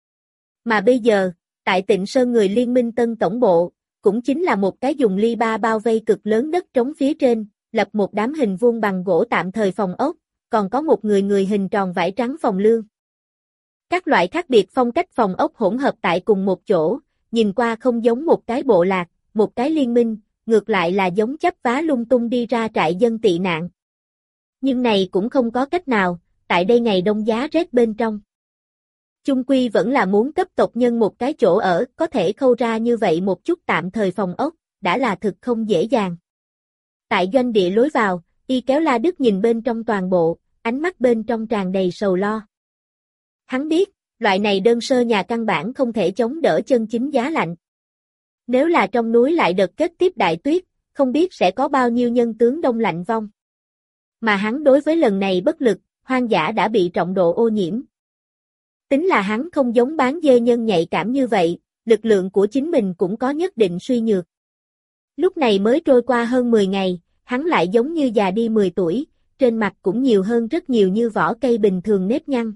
Mà bây giờ, tại Tịnh Sơn người liên minh tân tổng bộ, cũng chính là một cái dùng ly ba bao vây cực lớn đất trống phía trên, lập một đám hình vuông bằng gỗ tạm thời phòng ốc, còn có một người người hình tròn vải trắng phòng lương. Các loại khác biệt phong cách phòng ốc hỗn hợp tại cùng một chỗ, nhìn qua không giống một cái bộ lạc, một cái liên minh, ngược lại là giống chắp vá lung tung đi ra trại dân tị nạn. Nhưng này cũng không có cách nào, tại đây ngày đông giá rét bên trong. Chung quy vẫn là muốn cấp tộc nhân một cái chỗ ở, có thể khâu ra như vậy một chút tạm thời phòng ốc, đã là thực không dễ dàng. Tại doanh địa lối vào, Y kéo La Đức nhìn bên trong toàn bộ, ánh mắt bên trong tràn đầy sầu lo. Hắn biết, loại này đơn sơ nhà căn bản không thể chống đỡ chân chính giá lạnh. Nếu là trong núi lại đợt kết tiếp đại tuyết, không biết sẽ có bao nhiêu nhân tướng đông lạnh vong. Mà hắn đối với lần này bất lực, hoang dã đã bị trọng độ ô nhiễm. Tính là hắn không giống bán dê nhân nhạy cảm như vậy, lực lượng của chính mình cũng có nhất định suy nhược. Lúc này mới trôi qua hơn mười ngày, hắn lại giống như già đi mười tuổi, trên mặt cũng nhiều hơn rất nhiều như vỏ cây bình thường nếp nhăn.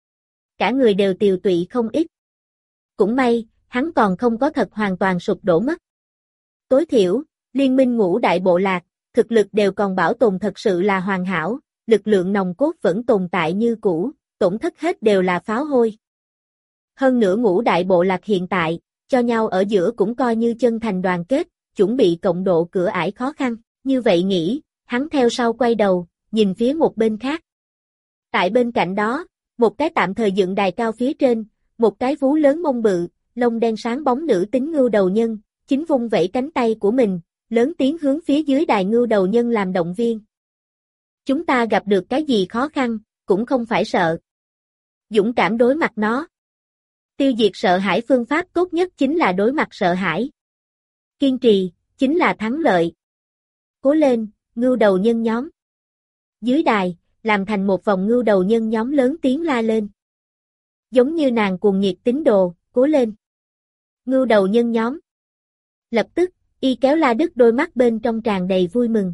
Cả người đều tiều tụy không ít. Cũng may, hắn còn không có thật hoàn toàn sụp đổ mất. Tối thiểu, liên minh ngũ đại bộ lạc, thực lực đều còn bảo tồn thật sự là hoàn hảo, lực lượng nòng cốt vẫn tồn tại như cũ, tổn thất hết đều là pháo hôi. Hơn nữa ngũ đại bộ lạc hiện tại, cho nhau ở giữa cũng coi như chân thành đoàn kết, chuẩn bị cộng độ cửa ải khó khăn, như vậy nghĩ, hắn theo sau quay đầu, nhìn phía một bên khác. Tại bên cạnh đó, một cái tạm thời dựng đài cao phía trên, một cái vú lớn mông bự, lông đen sáng bóng nữ tính ngưu đầu nhân, chính vung vẩy cánh tay của mình, lớn tiếng hướng phía dưới đài ngưu đầu nhân làm động viên. Chúng ta gặp được cái gì khó khăn, cũng không phải sợ. Dũng cảm đối mặt nó. Tiêu diệt sợ hãi phương pháp tốt nhất chính là đối mặt sợ hãi. Kiên trì, chính là thắng lợi. Cố lên, ngưu đầu nhân nhóm. Dưới đài, làm thành một vòng ngưu đầu nhân nhóm lớn tiếng la lên. Giống như nàng cuồng nhiệt tín đồ, cố lên. Ngưu đầu nhân nhóm. Lập tức, Y kéo La Đức đôi mắt bên trong tràn đầy vui mừng.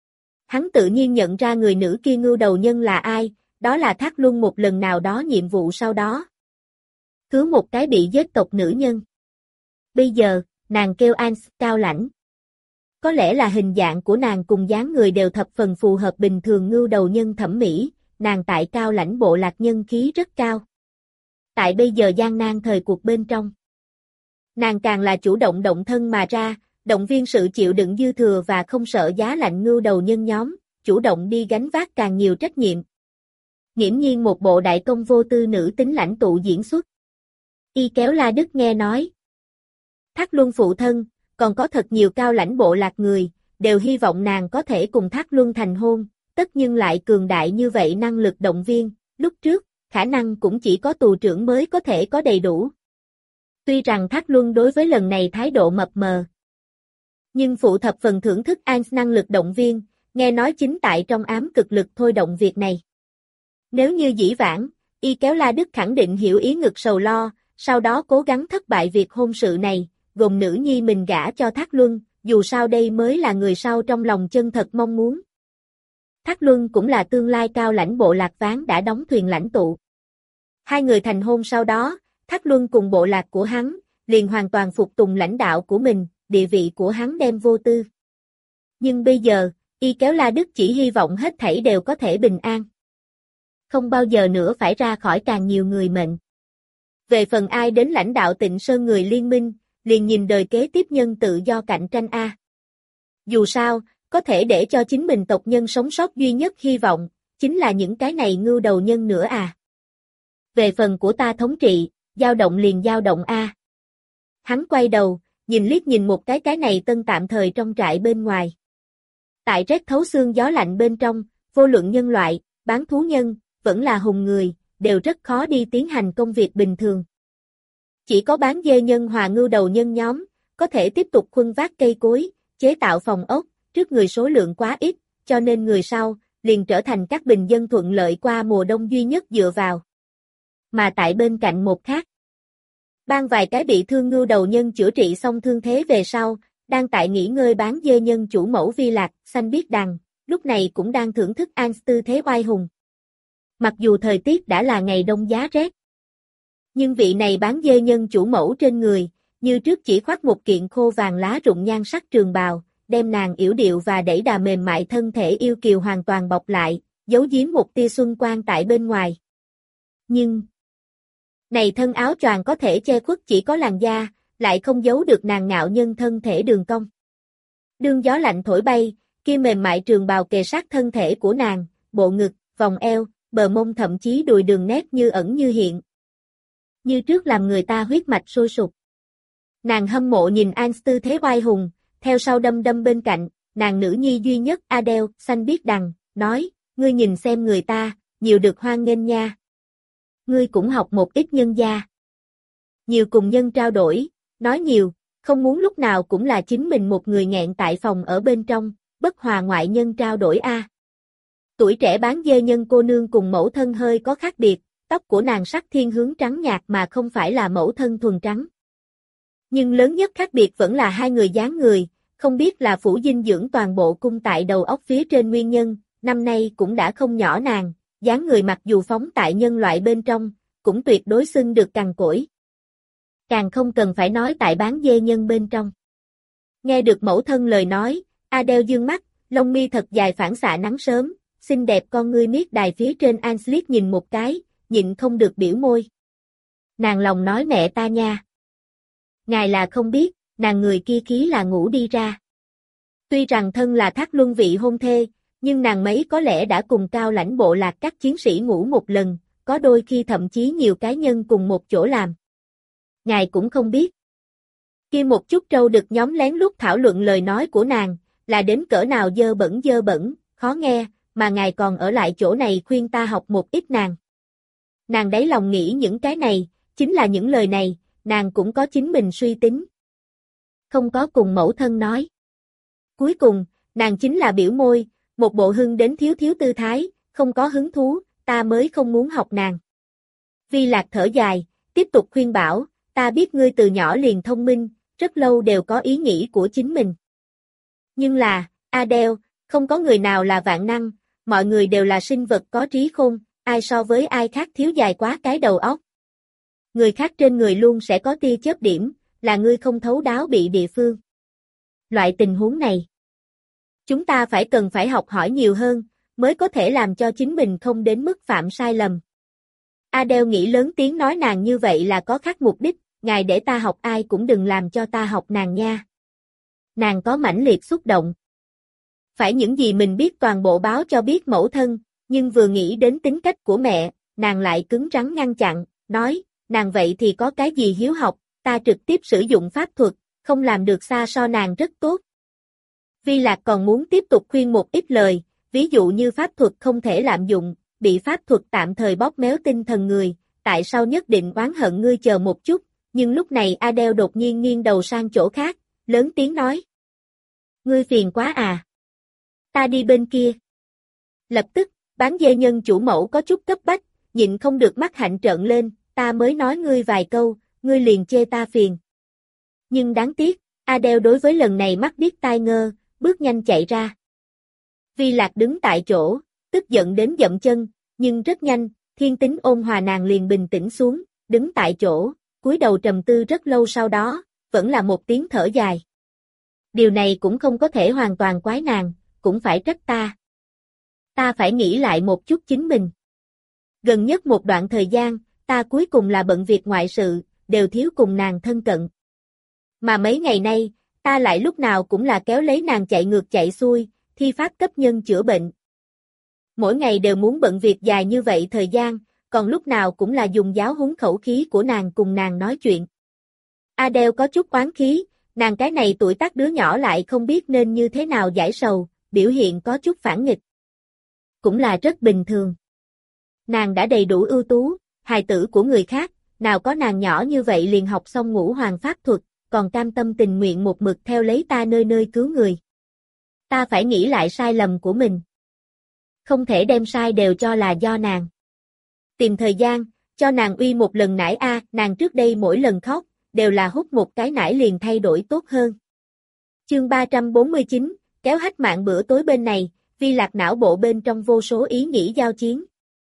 Hắn tự nhiên nhận ra người nữ kia ngưu đầu nhân là ai, đó là Thác Luân một lần nào đó nhiệm vụ sau đó. Cứu một cái bị giết tộc nữ nhân. Bây giờ, nàng kêu Ans cao lãnh. Có lẽ là hình dạng của nàng cùng dáng người đều thập phần phù hợp bình thường ngưu đầu nhân thẩm mỹ, nàng tại cao lãnh bộ lạc nhân khí rất cao. Tại bây giờ gian nan thời cuộc bên trong. Nàng càng là chủ động động thân mà ra, động viên sự chịu đựng dư thừa và không sợ giá lạnh ngưu đầu nhân nhóm, chủ động đi gánh vác càng nhiều trách nhiệm. Nghiễm nhiên một bộ đại công vô tư nữ tính lãnh tụ diễn xuất. Y kéo La Đức nghe nói. Thác Luân phụ thân, còn có thật nhiều cao lãnh bộ lạc người, đều hy vọng nàng có thể cùng Thác Luân thành hôn, tất nhưng lại cường đại như vậy năng lực động viên, lúc trước, khả năng cũng chỉ có tù trưởng mới có thể có đầy đủ. Tuy rằng Thác Luân đối với lần này thái độ mập mờ, nhưng phụ thập phần thưởng thức Ans năng lực động viên, nghe nói chính tại trong ám cực lực thôi động việc này. Nếu như dĩ vãng, Y kéo La Đức khẳng định hiểu ý ngực sầu lo, sau đó cố gắng thất bại việc hôn sự này, gồm nữ nhi mình gả cho Thác Luân, dù sao đây mới là người sau trong lòng chân thật mong muốn. Thác Luân cũng là tương lai cao lãnh bộ lạc Ván đã đóng thuyền lãnh tụ. Hai người thành hôn sau đó, Thác Luân cùng bộ lạc của hắn, liền hoàn toàn phục tùng lãnh đạo của mình, địa vị của hắn đem vô tư. Nhưng bây giờ, Y kéo La Đức chỉ hy vọng hết thảy đều có thể bình an. Không bao giờ nữa phải ra khỏi càng nhiều người mệnh. Về phần ai đến lãnh đạo Tịnh Sơn người liên minh, liền nhìn đời kế tiếp nhân tự do cạnh tranh a. Dù sao, có thể để cho chính mình tộc nhân sống sót duy nhất hy vọng, chính là những cái này ngưu đầu nhân nữa à. Về phần của ta thống trị, dao động liền dao động a. Hắn quay đầu, nhìn liếc nhìn một cái cái này tân tạm thời trong trại bên ngoài. Tại rét thấu xương gió lạnh bên trong, vô luận nhân loại, bán thú nhân, vẫn là hùng người, đều rất khó đi tiến hành công việc bình thường. Chỉ có bán dê nhân hòa ngưu đầu nhân nhóm, có thể tiếp tục khuân vác cây cối, chế tạo phòng ốc, trước người số lượng quá ít, cho nên người sau, liền trở thành các bình dân thuận lợi qua mùa đông duy nhất dựa vào. Mà tại bên cạnh một khác, ban vài cái bị thương ngưu đầu nhân chữa trị xong thương thế về sau, đang tại nghỉ ngơi bán dê nhân chủ mẫu Vi Lạc, xanh biết đằng, lúc này cũng đang thưởng thức Ans tư thế oai hùng. Mặc dù thời tiết đã là ngày đông giá rét, nhưng vị này bán dê nhân chủ mẫu trên người, như trước chỉ khoác một kiện khô vàng lá rụng nhan sắc trường bào, đem nàng yểu điệu và đẩy đà mềm mại thân thể yêu kiều hoàn toàn bọc lại, giấu giếm một tia xuân quang tại bên ngoài. Nhưng, này thân áo choàng có thể che khuất chỉ có làn da, lại không giấu được nàng ngạo nhân thân thể đường cong. Đương gió lạnh thổi bay, kia mềm mại trường bào kề sát thân thể của nàng, bộ ngực, vòng eo, bờ mông thậm chí đùi đường nét như ẩn như hiện. Như trước làm người ta huyết mạch sôi sục. Nàng hâm mộ nhìn Ans tư thế oai hùng, theo sau đâm đâm bên cạnh, nàng nữ nhi duy nhất Adele, xanh biết đằng, nói, ngươi nhìn xem người ta, nhiều được hoan nghênh nha. Ngươi cũng học một ít nhân gia. Nhiều cùng nhân trao đổi, nói nhiều, không muốn lúc nào cũng là chính mình một người nghẹn tại phòng ở bên trong, bất hòa ngoại nhân trao đổi a. Tuổi trẻ bán dê nhân cô nương cùng mẫu thân hơi có khác biệt, tóc của nàng sắc thiên hướng trắng nhạt mà không phải là mẫu thân thuần trắng. Nhưng lớn nhất khác biệt vẫn là hai người dáng người, không biết là phủ dinh dưỡng toàn bộ cung tại đầu óc phía trên nguyên nhân, năm nay cũng đã không nhỏ nàng, dáng người mặc dù phóng tại nhân loại bên trong, cũng tuyệt đối xưng được cằn cỗi. Càng không cần phải nói tại bán dê nhân bên trong. Nghe được mẫu thân lời nói, Adele dương mắt, lông mi thật dài phản xạ nắng sớm, xinh đẹp con ngươi miết đài phía trên Anslick nhìn một cái, nhịn không được biểu môi. Nàng lòng nói mẹ ta nha. Ngài là không biết, nàng người kia khí là ngủ đi ra. Tuy rằng thân là thác luân vị hôn thê, nhưng nàng mấy có lẽ đã cùng cao lãnh bộ lạc các chiến sĩ ngủ một lần, có đôi khi thậm chí nhiều cá nhân cùng một chỗ làm. Ngài cũng không biết. Kia một chút trâu được nhóm lén lút thảo luận lời nói của nàng, là đến cỡ nào dơ bẩn dơ bẩn, khó nghe, mà ngài còn ở lại chỗ này khuyên ta học một ít nàng. Nàng đáy lòng nghĩ những cái này, chính là những lời này, nàng cũng có chính mình suy tính. Không có cùng mẫu thân nói. Cuối cùng, nàng chính là biểu môi, một bộ hưng đến thiếu thiếu tư thái, không có hứng thú, ta mới không muốn học nàng. Vi Lạc thở dài, tiếp tục khuyên bảo, ta biết ngươi từ nhỏ liền thông minh, rất lâu đều có ý nghĩ của chính mình. Nhưng là, Adele, không có người nào là vạn năng, mọi người đều là sinh vật có trí khôn, ai so với ai khác thiếu dài quá cái đầu óc. Người khác trên người luôn sẽ có tia chớp điểm, là ngươi không thấu đáo bị địa phương. Loại tình huống này, chúng ta phải cần phải học hỏi nhiều hơn, mới có thể làm cho chính mình không đến mức phạm sai lầm. Adele nghĩ lớn tiếng nói nàng như vậy là có khác mục đích, ngài để ta học ai cũng đừng làm cho ta học nàng nha. Nàng có mãnh liệt xúc động. Phải những gì mình biết toàn bộ báo cho biết mẫu thân, nhưng vừa nghĩ đến tính cách của mẹ, nàng lại cứng rắn ngăn chặn, nói, nàng vậy thì có cái gì hiếu học, ta trực tiếp sử dụng pháp thuật, không làm được xa so nàng rất tốt. Vi Lạc còn muốn tiếp tục khuyên một ít lời, ví dụ như pháp thuật không thể lạm dụng, bị pháp thuật tạm thời bóp méo tinh thần người, tại sao nhất định oán hận ngươi chờ một chút, nhưng lúc này Adele đột nhiên nghiêng đầu sang chỗ khác, lớn tiếng nói. Ngươi phiền quá à. Ta đi bên kia. Lập tức, bán dê nhân chủ mẫu có chút cấp bách, nhịn không được mắt hạnh trợn lên, ta mới nói ngươi vài câu, ngươi liền chê ta phiền. Nhưng đáng tiếc, Adele đối với lần này mắt điếc tai ngơ, bước nhanh chạy ra. Vi Lạc đứng tại chỗ, tức giận đến dậm chân, nhưng rất nhanh, thiên tính ôn hòa nàng liền bình tĩnh xuống, đứng tại chỗ, cúi đầu trầm tư rất lâu sau đó, vẫn là một tiếng thở dài. Điều này cũng không có thể hoàn toàn quái nàng, cũng phải trách ta. Ta phải nghĩ lại một chút chính mình. Gần nhất một đoạn thời gian, ta cuối cùng là bận việc ngoại sự, đều thiếu cùng nàng thân cận. Mà mấy ngày nay, ta lại lúc nào cũng là kéo lấy nàng chạy ngược chạy xuôi, thi pháp cấp nhân chữa bệnh. Mỗi ngày đều muốn bận việc dài như vậy thời gian, còn lúc nào cũng là dùng giáo huấn khẩu khí của nàng cùng nàng nói chuyện. Adele có chút oán khí, nàng cái này tuổi tác đứa nhỏ lại không biết nên như thế nào giải sầu, biểu hiện có chút phản nghịch. Cũng là rất bình thường. Nàng đã đầy đủ ưu tú, hài tử của người khác, nào có nàng nhỏ như vậy liền học xong ngũ hoàng pháp thuật, còn cam tâm tình nguyện một mực theo lấy ta nơi nơi cứu người. Ta phải nghĩ lại sai lầm của mình. Không thể đem sai đều cho là do nàng. Tìm thời gian, cho nàng uy một lần nải a, nàng trước đây mỗi lần khóc, đều là hút một cái nải liền thay đổi tốt hơn. Chương ba trăm bốn mươi chín, kéo hách mạng bữa tối bên này, Vi Lạc não bộ bên trong vô số ý nghĩ giao chiến.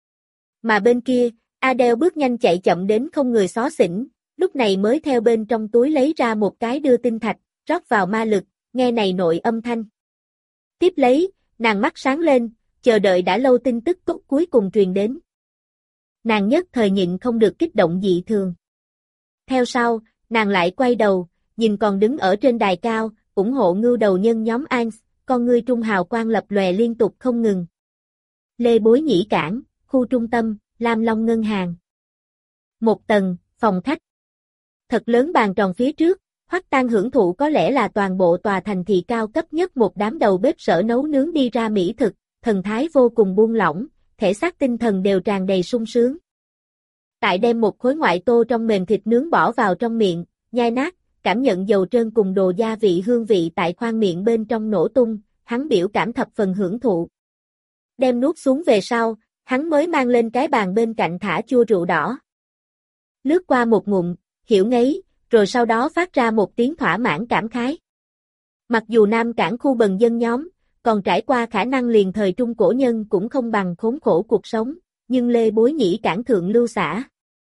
Mà bên kia, Adele bước nhanh chạy chậm đến không người xó xỉnh, lúc này mới theo bên trong túi lấy ra một cái đưa tinh thạch, rót vào ma lực, nghe này nội âm thanh. Tiếp lấy, nàng mắt sáng lên, chờ đợi đã lâu tin tức tốt cuối cùng truyền đến. Nàng nhất thời nhịn không được kích động dị thường. Theo sau, nàng lại quay đầu, nhìn còn đứng ở trên đài cao, ủng hộ ngưu đầu nhân nhóm Ans, con ngươi trung hào quang lập lòe liên tục không ngừng. Lê Bối Nhĩ Cảng, khu trung tâm, Lam Long Ngân hàng. Một tầng, phòng khách. Thật lớn bàn tròn phía trước, Hoắc Tang hưởng thụ có lẽ là toàn bộ tòa thành thị cao cấp nhất một đám đầu bếp sở nấu nướng đi ra mỹ thực, thần thái vô cùng buông lỏng, thể xác tinh thần đều tràn đầy sung sướng. Tại đem một khối ngoại tô trong mềm thịt nướng bỏ vào trong miệng, nhai nát, cảm nhận dầu trơn cùng đồ gia vị hương vị tại khoang miệng bên trong nổ tung, hắn biểu cảm thập phần hưởng thụ. Đem nuốt xuống về sau, hắn mới mang lên cái bàn bên cạnh thả chua rượu đỏ. Lướt qua một ngụm, hiểu ngấy, rồi sau đó phát ra một tiếng thỏa mãn cảm khái. Mặc dù Nam Cảng khu bần dân nhóm, còn trải qua khả năng liền thời trung cổ nhân cũng không bằng khốn khổ cuộc sống, nhưng Lê Bối Nhĩ Cảng thượng lưu xã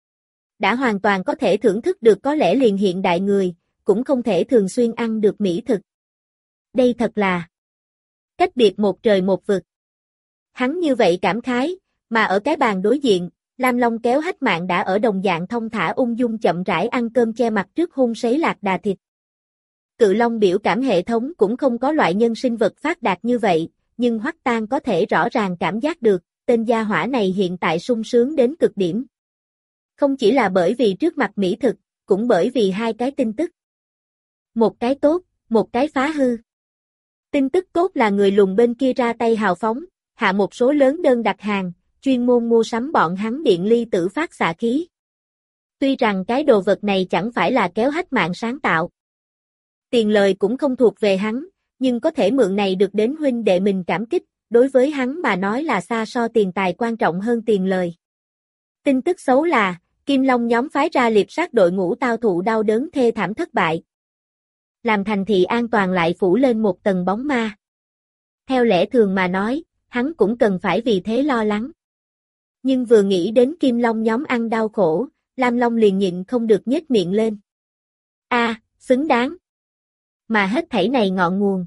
đã hoàn toàn có thể thưởng thức được có lẽ liền hiện đại người, cũng không thể thường xuyên ăn được mỹ thực. Đây thật là cách biệt một trời một vực. Hắn như vậy cảm khái, mà ở cái bàn đối diện, Lam Long kéo Hách Mạn đã ở đồng dạng thông thả ung dung chậm rãi ăn cơm che mặt trước hun sấy lạc đà thịt. Cự Long biểu cảm hệ thống cũng không có loại nhân sinh vật phát đạt như vậy, nhưng Hoắc Tang có thể rõ ràng cảm giác được, tên gia hỏa này hiện tại sung sướng đến cực điểm. Không chỉ là bởi vì trước mặt mỹ thực, cũng bởi vì hai cái tin tức. Một cái tốt, một cái phá hư. Tin tức tốt là người lùn bên kia ra tay hào phóng, hạ một số lớn đơn đặt hàng, chuyên môn mua sắm bọn hắn điện ly tử phát xạ khí. Tuy rằng cái đồ vật này chẳng phải là kéo Hách Mạn sáng tạo. Tiền lời cũng không thuộc về hắn, nhưng có thể mượn này được đến huynh đệ mình cảm kích, đối với hắn mà nói là xa so tiền tài quan trọng hơn tiền lời. Tin tức xấu là, Kim Long nhóm phái ra liệp sát đội ngũ tao thụ đau đớn thê thảm thất bại. Làm thành thị an toàn lại phủ lên một tầng bóng ma. Theo lẽ thường mà nói, hắn cũng cần phải vì thế lo lắng. Nhưng vừa nghĩ đến Kim Long nhóm ăn đau khổ, Lam Long liền nhịn không được nhếch miệng lên. A, à, xứng đáng. Mà hết thảy này ngọn nguồn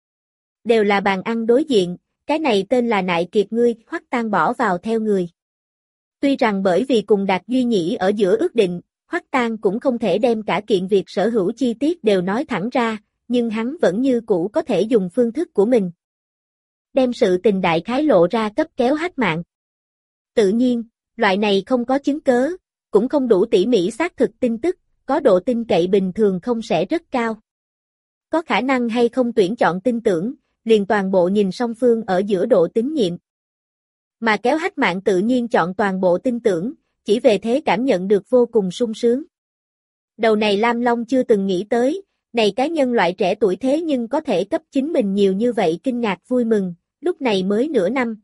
đều là bàn ăn đối diện, cái này tên là Nại Kiệt ngươi, Hoắc Tang bỏ vào theo người. Tuy rằng bởi vì cùng Đạt Duy Nhĩ ở giữa ước định, Hoắc Tang cũng không thể đem cả kiện việc sở hữu chi tiết đều nói thẳng ra, nhưng hắn vẫn như cũ có thể dùng phương thức của mình. Đem sự tình đại khái lộ ra cấp kéo Hách Mạn. Tự nhiên, loại này không có chứng cớ, cũng không đủ tỉ mỉ xác thực tin tức, có độ tin cậy bình thường không sẽ rất cao. Có khả năng hay không tuyển chọn tin tưởng, liền toàn bộ nhìn song phương ở giữa độ tín nhiệm. Mà kéo Hách Mạn tự nhiên chọn toàn bộ tin tưởng, chỉ về thế cảm nhận được vô cùng sung sướng. Đầu này Lam Long chưa từng nghĩ tới, này cái nhân loại trẻ tuổi thế nhưng có thể cấp chính mình nhiều như vậy kinh ngạc vui mừng, lúc này mới nửa năm.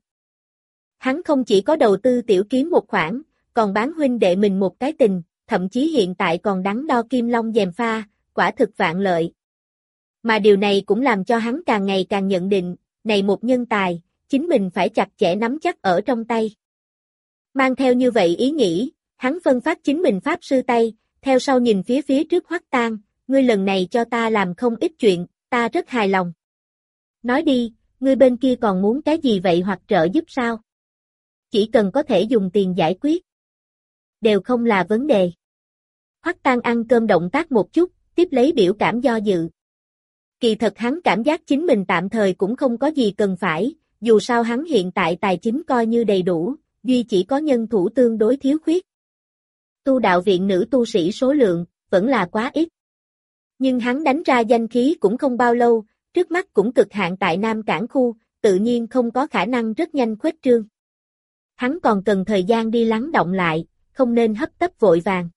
Hắn không chỉ có đầu tư tiểu kiếm một khoản, còn bán huynh đệ mình một cái tình, thậm chí hiện tại còn đắn đo Kim Long gièm pha, quả thực vạn lợi. Mà điều này cũng làm cho hắn càng ngày càng nhận định, này một nhân tài, chính mình phải chặt chẽ nắm chắc ở trong tay. Mang theo như vậy ý nghĩ, hắn phân phát chính mình pháp sư tay, theo sau nhìn phía phía trước Hoắc Tang, ngươi lần này cho ta làm không ít chuyện, ta rất hài lòng. Nói đi, ngươi bên kia còn muốn cái gì vậy hoặc trợ giúp sao? Chỉ cần có thể dùng tiền giải quyết. Đều không là vấn đề. Hoắc Tang ăn cơm động tác một chút, tiếp lấy biểu cảm do dự. Kỳ thật hắn cảm giác chính mình tạm thời cũng không có gì cần phải, dù sao hắn hiện tại tài chính coi như đầy đủ, duy chỉ có nhân thủ tương đối thiếu khuyết. Tu đạo viện nữ tu sĩ số lượng, vẫn là quá ít. Nhưng hắn đánh ra danh khí cũng không bao lâu, trước mắt cũng cực hạn tại Nam Cảng khu, tự nhiên không có khả năng rất nhanh khuếch trương. Hắn còn cần thời gian đi lắng động lại, không nên hấp tấp vội vàng.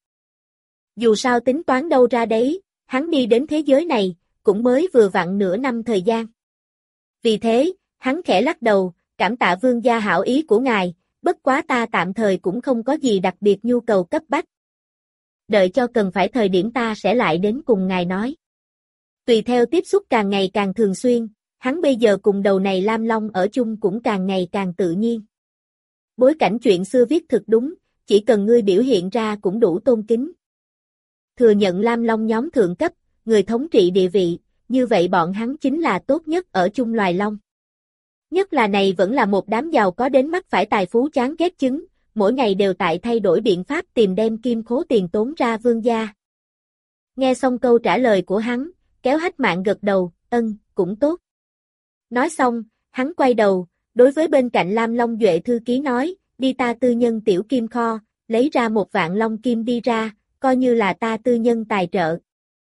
Dù sao tính toán đâu ra đấy, hắn đi đến thế giới này, cũng mới vừa vặn nửa năm thời gian. Vì thế, hắn khẽ lắc đầu, cảm tạ vương gia hảo ý của ngài, bất quá ta tạm thời cũng không có gì đặc biệt nhu cầu cấp bách. Đợi cho cần phải thời điểm ta sẽ lại đến cùng ngài nói. Tùy theo tiếp xúc càng ngày càng thường xuyên, hắn bây giờ cùng đầu này Lam Long ở chung cũng càng ngày càng tự nhiên. Bối cảnh chuyện xưa viết thực đúng, chỉ cần ngươi biểu hiện ra cũng đủ tôn kính. Thừa nhận Lam Long nhóm thượng cấp, người thống trị địa vị, như vậy bọn hắn chính là tốt nhất ở chung loài long. Nhất là này vẫn là một đám giàu có đến mắt phải tài phú chán ghét chứng, mỗi ngày đều tại thay đổi biện pháp tìm đem kim khố tiền tốn ra vương gia. Nghe xong câu trả lời của hắn, kéo Hách Mạn gật đầu, ân, cũng tốt. Nói xong, hắn quay đầu, đối với bên cạnh Lam Long Duệ thư ký nói, đi ta tư nhân tiểu kim kho, lấy ra một vạn long kim đi ra, coi như là ta tư nhân tài trợ.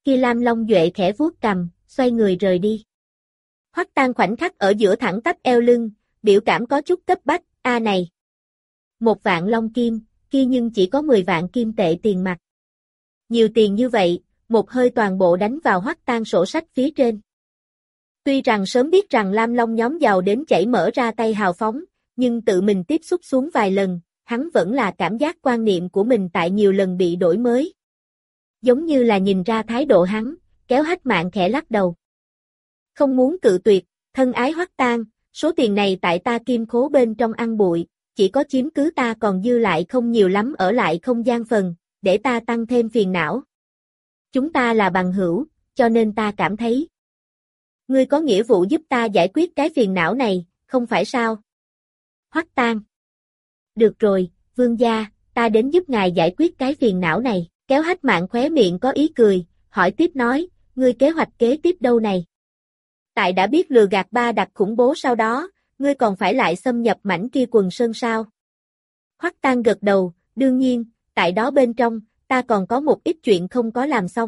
Kia Lam Long Duệ khẽ vuốt cằm, xoay người rời đi. Hoắc Tang khoảnh khắc ở giữa thẳng tắp eo lưng, biểu cảm có chút cấp bách, a này. Một vạn long kim, kia nhưng chỉ có mười vạn kim tệ tiền mặt. Nhiều tiền như vậy, một hơi toàn bộ đánh vào Hoắc Tang sổ sách phía trên. Tuy rằng sớm biết rằng Lam Long nhóm giàu đến chảy mở ra tay hào phóng, nhưng tự mình tiếp xúc xuống vài lần, hắn vẫn là cảm giác quan niệm của mình tại nhiều lần bị đổi mới. Giống như là nhìn ra thái độ hắn, kéo Hách Mạn khẽ lắc đầu. Không muốn cự tuyệt, thân ái Hoắc Tang, số tiền này tại ta kim khố bên trong ăn bụi, chỉ có chiếm cứ ta còn dư lại không nhiều lắm ở lại không gian phần, để ta tăng thêm phiền não. Chúng ta là bằng hữu, cho nên ta cảm thấy. Ngươi có nghĩa vụ giúp ta giải quyết cái phiền não này, không phải sao? Hoắc Tang. Được rồi, vương gia, ta đến giúp ngài giải quyết cái phiền não này, kéo Hách Mạn khóe miệng có ý cười, hỏi tiếp nói, ngươi kế hoạch kế tiếp đâu này? Tại đã biết lừa gạt ba đặc khủng bố sau đó, ngươi còn phải lại xâm nhập mảnh kia quần sơn sao? Hoắc Tang gật đầu, đương nhiên, tại đó bên trong, ta còn có một ít chuyện không có làm xong.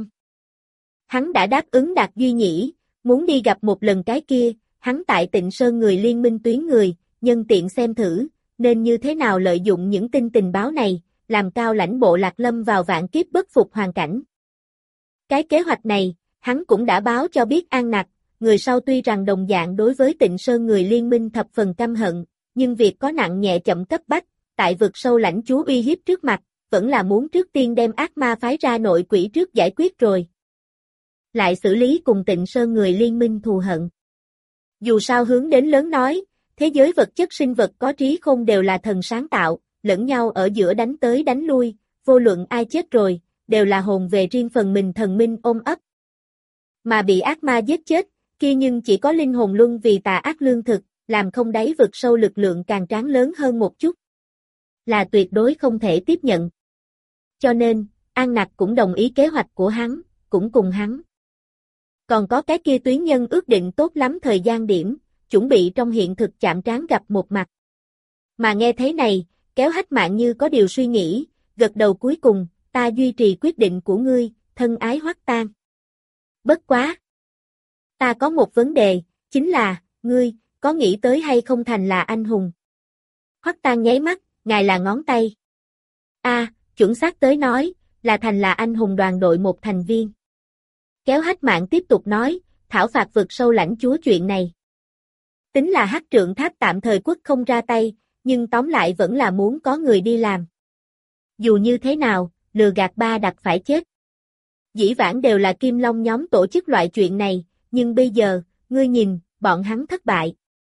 Hắn đã đáp ứng Đạt Duy Nhĩ, muốn đi gặp một lần cái kia, hắn tại Tịnh Sơn người liên minh tuyến người, nhân tiện xem thử, nên như thế nào lợi dụng những tin tình báo này, làm cao lãnh bộ Lạc Lâm vào vạn kiếp bất phục hoàn cảnh. Cái kế hoạch này, hắn cũng đã báo cho biết An Nặc, người sau tuy rằng đồng dạng đối với Tịnh Sơn người liên minh thập phần căm hận, nhưng việc có nặng nhẹ chậm cấp bách, tại vực sâu lãnh chúa uy hiếp trước mặt, vẫn là muốn trước tiên đem ác ma phái ra nội quỷ trước giải quyết rồi. Lại xử lý cùng Tịnh Sơn người liên minh thù hận. Dù sao hướng đến lớn nói, thế giới vật chất sinh vật có trí khôn đều là thần sáng tạo, lẫn nhau ở giữa đánh tới đánh lui, vô luận ai chết rồi, đều là hồn về riêng phần mình thần minh ôm ấp. Mà bị ác ma giết chết, kia nhưng chỉ có linh hồn luân vì tà ác lương thực, làm không đáy vực sâu lực lượng càng tráng lớn hơn một chút. Là tuyệt đối không thể tiếp nhận. Cho nên, An Nặc cũng đồng ý kế hoạch của hắn, cũng cùng hắn. Còn có cái kia tuyến nhân ước định tốt lắm thời gian điểm, chuẩn bị trong hiện thực chạm trán gặp một mặt. Mà nghe thấy này, kéo Hách Mạn như có điều suy nghĩ, gật đầu cuối cùng, ta duy trì quyết định của ngươi, thân ái Hoắc Tang. Bất quá. Ta có một vấn đề, chính là, ngươi, có nghĩ tới hay không thành là anh hùng? Hoắc Tang nháy mắt, ngài là ngón tay. A, à, chuẩn xác tới nói, là thành là anh hùng đoàn đội một thành viên. Kéo Hách Mạn tiếp tục nói, thảo phạt vực sâu lãnh chúa chuyện này. Tính là Hắc Trượng Tháp tạm thời quất không ra tay, nhưng tóm lại vẫn là muốn có người đi làm. Dù như thế nào, lừa gạt ba đặc phải chết. Dĩ vãng đều là Kim Long nhóm tổ chức loại chuyện này, nhưng bây giờ, ngươi nhìn, bọn hắn thất bại.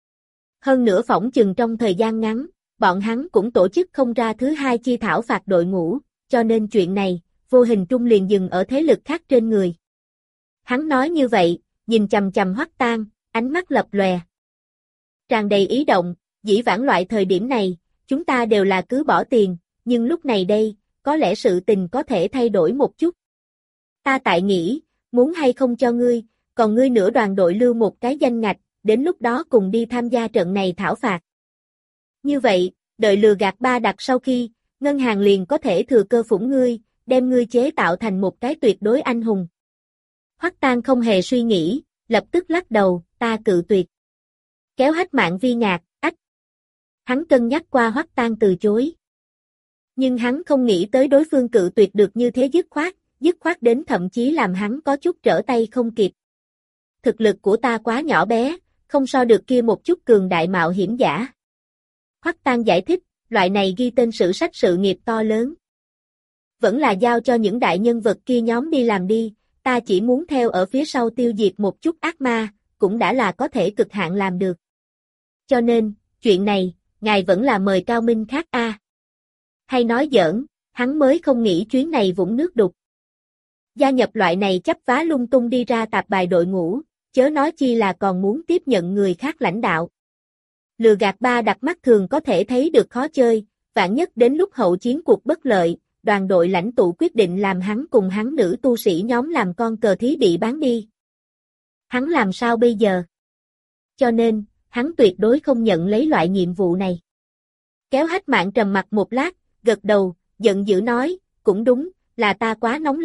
Hơn nữa phỏng chừng trong thời gian ngắn, bọn hắn cũng tổ chức không ra thứ hai chi thảo phạt đội ngũ, cho nên chuyện này, vô hình trung liền dừng ở thế lực khác trên người. Hắn nói như vậy, nhìn chằm chằm Hoắc Tang, ánh mắt lập lòe. Tràn đầy ý động, dĩ vãng loại thời điểm này, chúng ta đều là cứ bỏ tiền, nhưng lúc này đây, có lẽ sự tình có thể thay đổi một chút. Ta tại nghĩ, muốn hay không cho ngươi, còn ngươi nửa đoàn đội lưu một cái danh ngạch, đến lúc đó cùng đi tham gia trận này thảo phạt. Như vậy, đợi lừa gạt ba đặc sau khi, ngân hàng liền có thể thừa cơ phủng ngươi, đem ngươi chế tạo thành một cái tuyệt đối anh hùng. Hoắc Tang không hề suy nghĩ, lập tức lắc đầu, ta cự tuyệt. Kéo Hách Mạn vi ngạc, ách. Hắn cân nhắc qua Hoắc Tang từ chối. Nhưng hắn không nghĩ tới đối phương cự tuyệt được như thế dứt khoát, dứt khoát đến thậm chí làm hắn có chút trở tay không kịp. Thực lực của ta quá nhỏ bé, không so được kia một chút cường đại mạo hiểm giả. Hoắc Tang giải thích, loại này ghi tên sử sách sự nghiệp to lớn. Vẫn là giao cho những đại nhân vật kia nhóm đi làm đi, ta chỉ muốn theo ở phía sau tiêu diệt một chút ác ma, cũng đã là có thể cực hạn làm được. Cho nên, chuyện này, ngài vẫn là mời cao minh khác a. À. Hay nói giỡn, hắn mới không nghĩ chuyến này vũng nước đục. Gia nhập loại này chấp vá lung tung đi ra tạp bài đội ngũ, chớ nói chi là còn muốn tiếp nhận người khác lãnh đạo. Lừa gạt ba đặc mắt thường có thể thấy được khó chơi, vạn nhất đến lúc hậu chiến cuộc bất lợi, đoàn đội lãnh tụ quyết định làm hắn cùng hắn nữ tu sĩ nhóm làm con cờ thí bị bán đi. Hắn làm sao bây giờ? Cho nên, hắn tuyệt đối không nhận lấy loại nhiệm vụ này. Kéo Hách Mạn trầm mặt một lát, gật đầu, giận dữ nói, cũng đúng, là ta quá nóng lòng,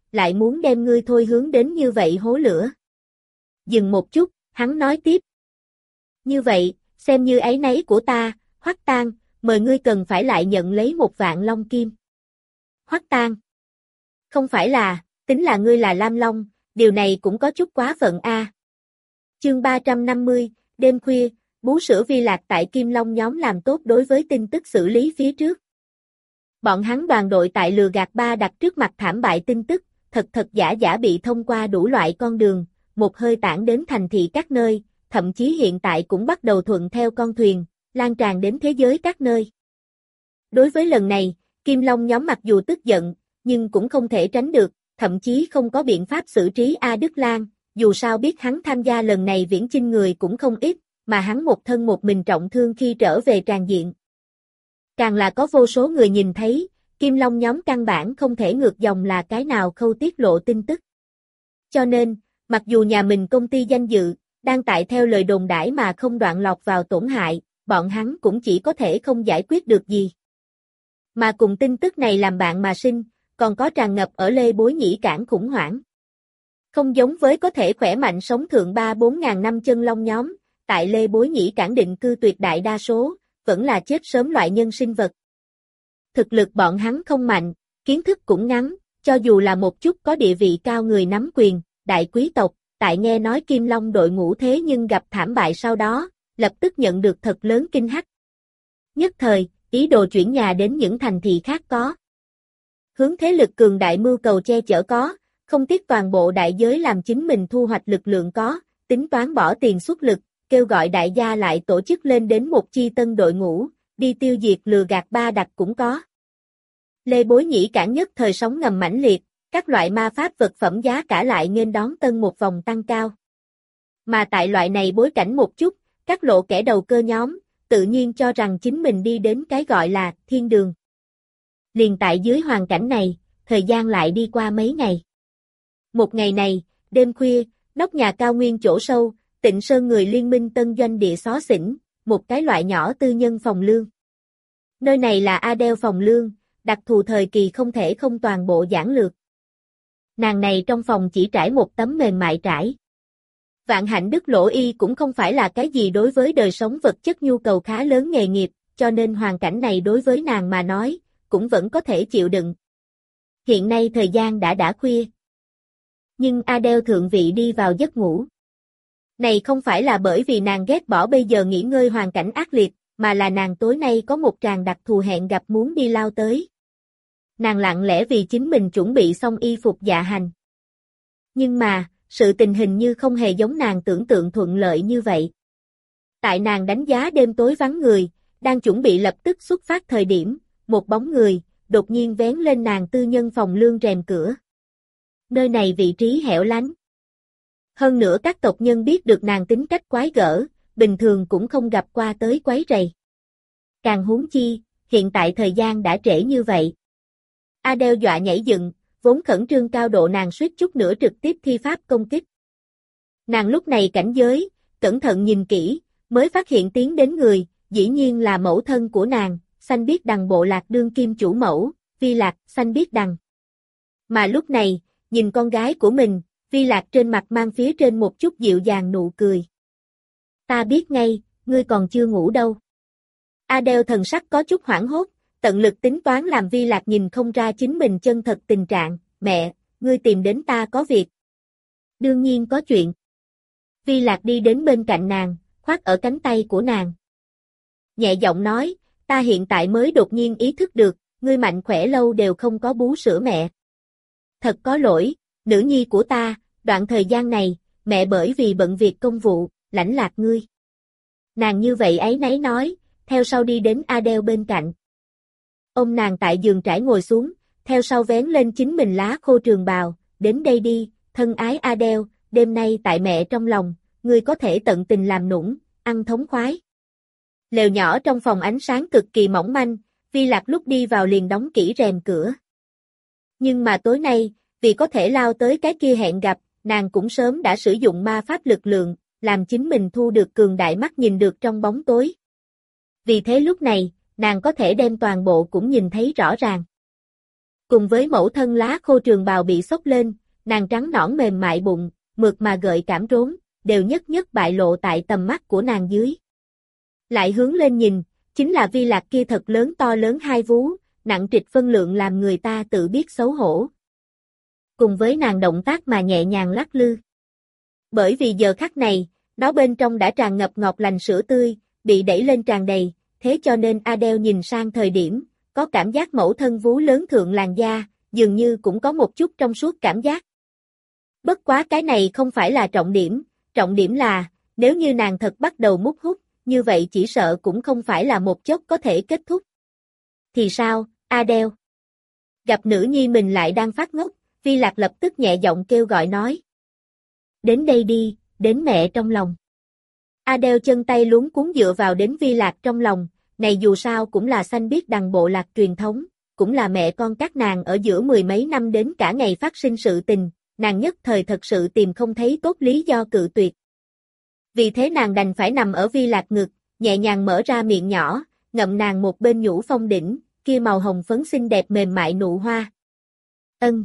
lại muốn đem ngươi thôi hướng đến như vậy hố lửa. Dừng một chút, hắn nói tiếp. Như vậy, xem như áy náy của ta, Hoắc Tang, mời ngươi cần phải lại nhận lấy một vạn long kim. Hoắc Tang. Không phải là, tính là ngươi là Lam Long, điều này cũng có chút quá phận a. À. Chương ba trăm năm mươi, đêm khuya, bú sữa Vi Lạc tại Kim Long nhóm làm tốt đối với tin tức xử lý phía trước. Bọn hắn đoàn đội tại lừa gạt ba đặt trước mặt thảm bại tin tức, thật thật giả giả bị thông qua đủ loại con đường, một hơi tản đến thành thị các nơi, thậm chí hiện tại cũng bắt đầu thuận theo con thuyền, lan tràn đến thế giới các nơi. Đối với lần này, Kim Long nhóm mặc dù tức giận, nhưng cũng không thể tránh được, thậm chí không có biện pháp xử trí A Đức Lan, dù sao biết hắn tham gia lần này viễn chinh người cũng không ít, mà hắn một thân một mình trọng thương khi trở về tràn diện. Càng là có vô số người nhìn thấy, Kim Long nhóm căn bản không thể ngược dòng là cái nào khâu tiết lộ tin tức. Cho nên, mặc dù nhà mình công ty danh dự, đang tại theo lời đồn đãi mà không đoạn lọt vào tổn hại, bọn hắn cũng chỉ có thể không giải quyết được gì. Mà cùng tin tức này làm bạn mà sinh, còn có tràn ngập ở Lê Bối Nhĩ Cảng khủng hoảng. Không giống với có thể khỏe mạnh sống thượng ba bốn ngàn năm chân long nhóm, tại Lê Bối Nhĩ Cảng định cư tuyệt đại đa số, vẫn là chết sớm loại nhân sinh vật. Thực lực bọn hắn không mạnh, kiến thức cũng ngắn, cho dù là một chút có địa vị cao người nắm quyền, đại quý tộc, tại nghe nói Kim Long đội ngũ thế nhưng gặp thảm bại sau đó, lập tức nhận được thật lớn kinh hách. Nhất thời, ý đồ chuyển nhà đến những thành thị khác có. Hướng thế lực cường đại mưu cầu che chở có, không tiếc toàn bộ đại giới làm chính mình thu hoạch lực lượng có, tính toán bỏ tiền xuất lực, kêu gọi đại gia lại tổ chức lên đến một chi tân đội ngũ, đi tiêu diệt lừa gạt ba đặc cũng có. Lê Bối Nhĩ Cảng nhất thời sóng ngầm mãnh liệt, các loại ma pháp vật phẩm giá cả lại nghênh đón tân một vòng tăng cao. Mà tại loại này bối cảnh một chút, các lộ kẻ đầu cơ nhóm, tự nhiên cho rằng chính mình đi đến cái gọi là thiên đường. Liền tại dưới hoàn cảnh này, thời gian lại đi qua mấy ngày. Một ngày này, đêm khuya, nóc nhà cao nguyên chỗ sâu, Tịnh Sơn người liên minh tân doanh địa xó xỉnh, một cái loại nhỏ tư nhân phòng lương. Nơi này là Adele phòng lương, đặc thù thời kỳ không thể không toàn bộ giản lược. Nàng này trong phòng chỉ trải một tấm mềm mại trải. Vạn Hạnh Đức Lỗ Y cũng không phải là cái gì đối với đời sống vật chất nhu cầu khá lớn nghề nghiệp, cho nên hoàn cảnh này đối với nàng mà nói, cũng vẫn có thể chịu đựng. Hiện nay thời gian đã đã khuya. Nhưng Adele thượng vị đi vào giấc ngủ. Này không phải là bởi vì nàng ghét bỏ bây giờ nghỉ ngơi hoàn cảnh ác liệt, mà là nàng tối nay có một tràng đặc thù hẹn gặp muốn đi lao tới. Nàng lặng lẽ vì chính mình chuẩn bị xong y phục dạ hành. Nhưng mà, sự tình hình như không hề giống nàng tưởng tượng thuận lợi như vậy. Tại nàng đánh giá đêm tối vắng người, đang chuẩn bị lập tức xuất phát thời điểm, một bóng người, đột nhiên vén lên nàng tư nhân phòng lương rèm cửa. Nơi này vị trí hẻo lánh. Hơn nữa các tộc nhân biết được nàng tính cách quái gở, bình thường cũng không gặp qua tới quấy rầy. Càng huống chi, hiện tại thời gian đã trễ như vậy. Adele dọa nhảy dựng, vốn khẩn trương cao độ nàng suýt chút nữa trực tiếp thi pháp công kích. Nàng lúc này cảnh giới, cẩn thận nhìn kỹ, mới phát hiện tiến đến người, dĩ nhiên là mẫu thân của nàng, Xanh Biết Đằng bộ lạc đương kim chủ mẫu, Vi Lạc, Xanh Biết Đằng. Mà lúc này, nhìn con gái của mình, Vi Lạc trên mặt mang phía trên một chút dịu dàng nụ cười. Ta biết ngay, ngươi còn chưa ngủ đâu. Adele thần sắc có chút hoảng hốt, tận lực tính toán làm Vi Lạc nhìn không ra chính mình chân thật tình trạng, mẹ, ngươi tìm đến ta có việc. Đương nhiên có chuyện. Vi Lạc đi đến bên cạnh nàng, khoác ở cánh tay của nàng. Nhẹ giọng nói, ta hiện tại mới đột nhiên ý thức được, ngươi mạnh khỏe lâu đều không có bú sữa mẹ. Thật có lỗi, nữ nhi của ta, đoạn thời gian này, mẹ bởi vì bận việc công vụ, lãnh lạc ngươi. Nàng như vậy ấy nấy nói, theo sau đi đến Adele bên cạnh. Ôm nàng tại giường trải ngồi xuống, theo sau vén lên chính mình lá khô trường bào, đến đây đi, thân ái Adele, đêm nay tại mẹ trong lòng, ngươi có thể tận tình làm nũng, ăn thống khoái. Lều nhỏ trong phòng ánh sáng cực kỳ mỏng manh, Vi Lạc lúc đi vào liền đóng kỹ rèm cửa. Nhưng mà tối nay, vì có thể lao tới cái kia hẹn gặp, nàng cũng sớm đã sử dụng ma pháp lực lượng, làm chính mình thu được cường đại mắt nhìn được trong bóng tối. Vì thế lúc này, nàng có thể đem toàn bộ cũng nhìn thấy rõ ràng. Cùng với mẫu thân lá khô trường bào bị xốc lên, nàng trắng nõn mềm mại bụng, mượt mà gợi cảm rốn, đều nhất nhất bại lộ tại tầm mắt của nàng dưới. Lại hướng lên nhìn, chính là Vi Lạc kia thật lớn to lớn hai vú, nặng trịch phân lượng làm người ta tự biết xấu hổ. Cùng với nàng động tác mà nhẹ nhàng lắc lư. Bởi vì giờ khắc này, nó bên trong đã tràn ngập ngọt lành sữa tươi, bị đẩy lên tràn đầy, thế cho nên Adele nhìn sang thời điểm, có cảm giác mẫu thân vú lớn thượng làn da, dường như cũng có một chút trong suốt cảm giác. Bất quá cái này không phải là trọng điểm, trọng điểm là, nếu như nàng thật bắt đầu mút hút, như vậy chỉ sợ cũng không phải là một chốc có thể kết thúc. Thì sao, Adele? Gặp nữ nhi mình lại đang phát ngốc, Vi Lạc lập tức nhẹ giọng kêu gọi nói. Đến đây đi, đến mẹ trong lòng. Adele chân tay luống cuống dựa vào đến Vi Lạc trong lòng, này dù sao cũng là xanh biết đằng bộ lạc truyền thống, cũng là mẹ con các nàng ở giữa mười mấy năm đến cả ngày phát sinh sự tình, nàng nhất thời thật sự tìm không thấy tốt lý do cự tuyệt. Vì thế nàng đành phải nằm ở Vi Lạc ngực, nhẹ nhàng mở ra miệng nhỏ, ngậm nàng một bên nhũ phong đỉnh, kia màu hồng phấn xinh đẹp mềm mại nụ hoa. Ân.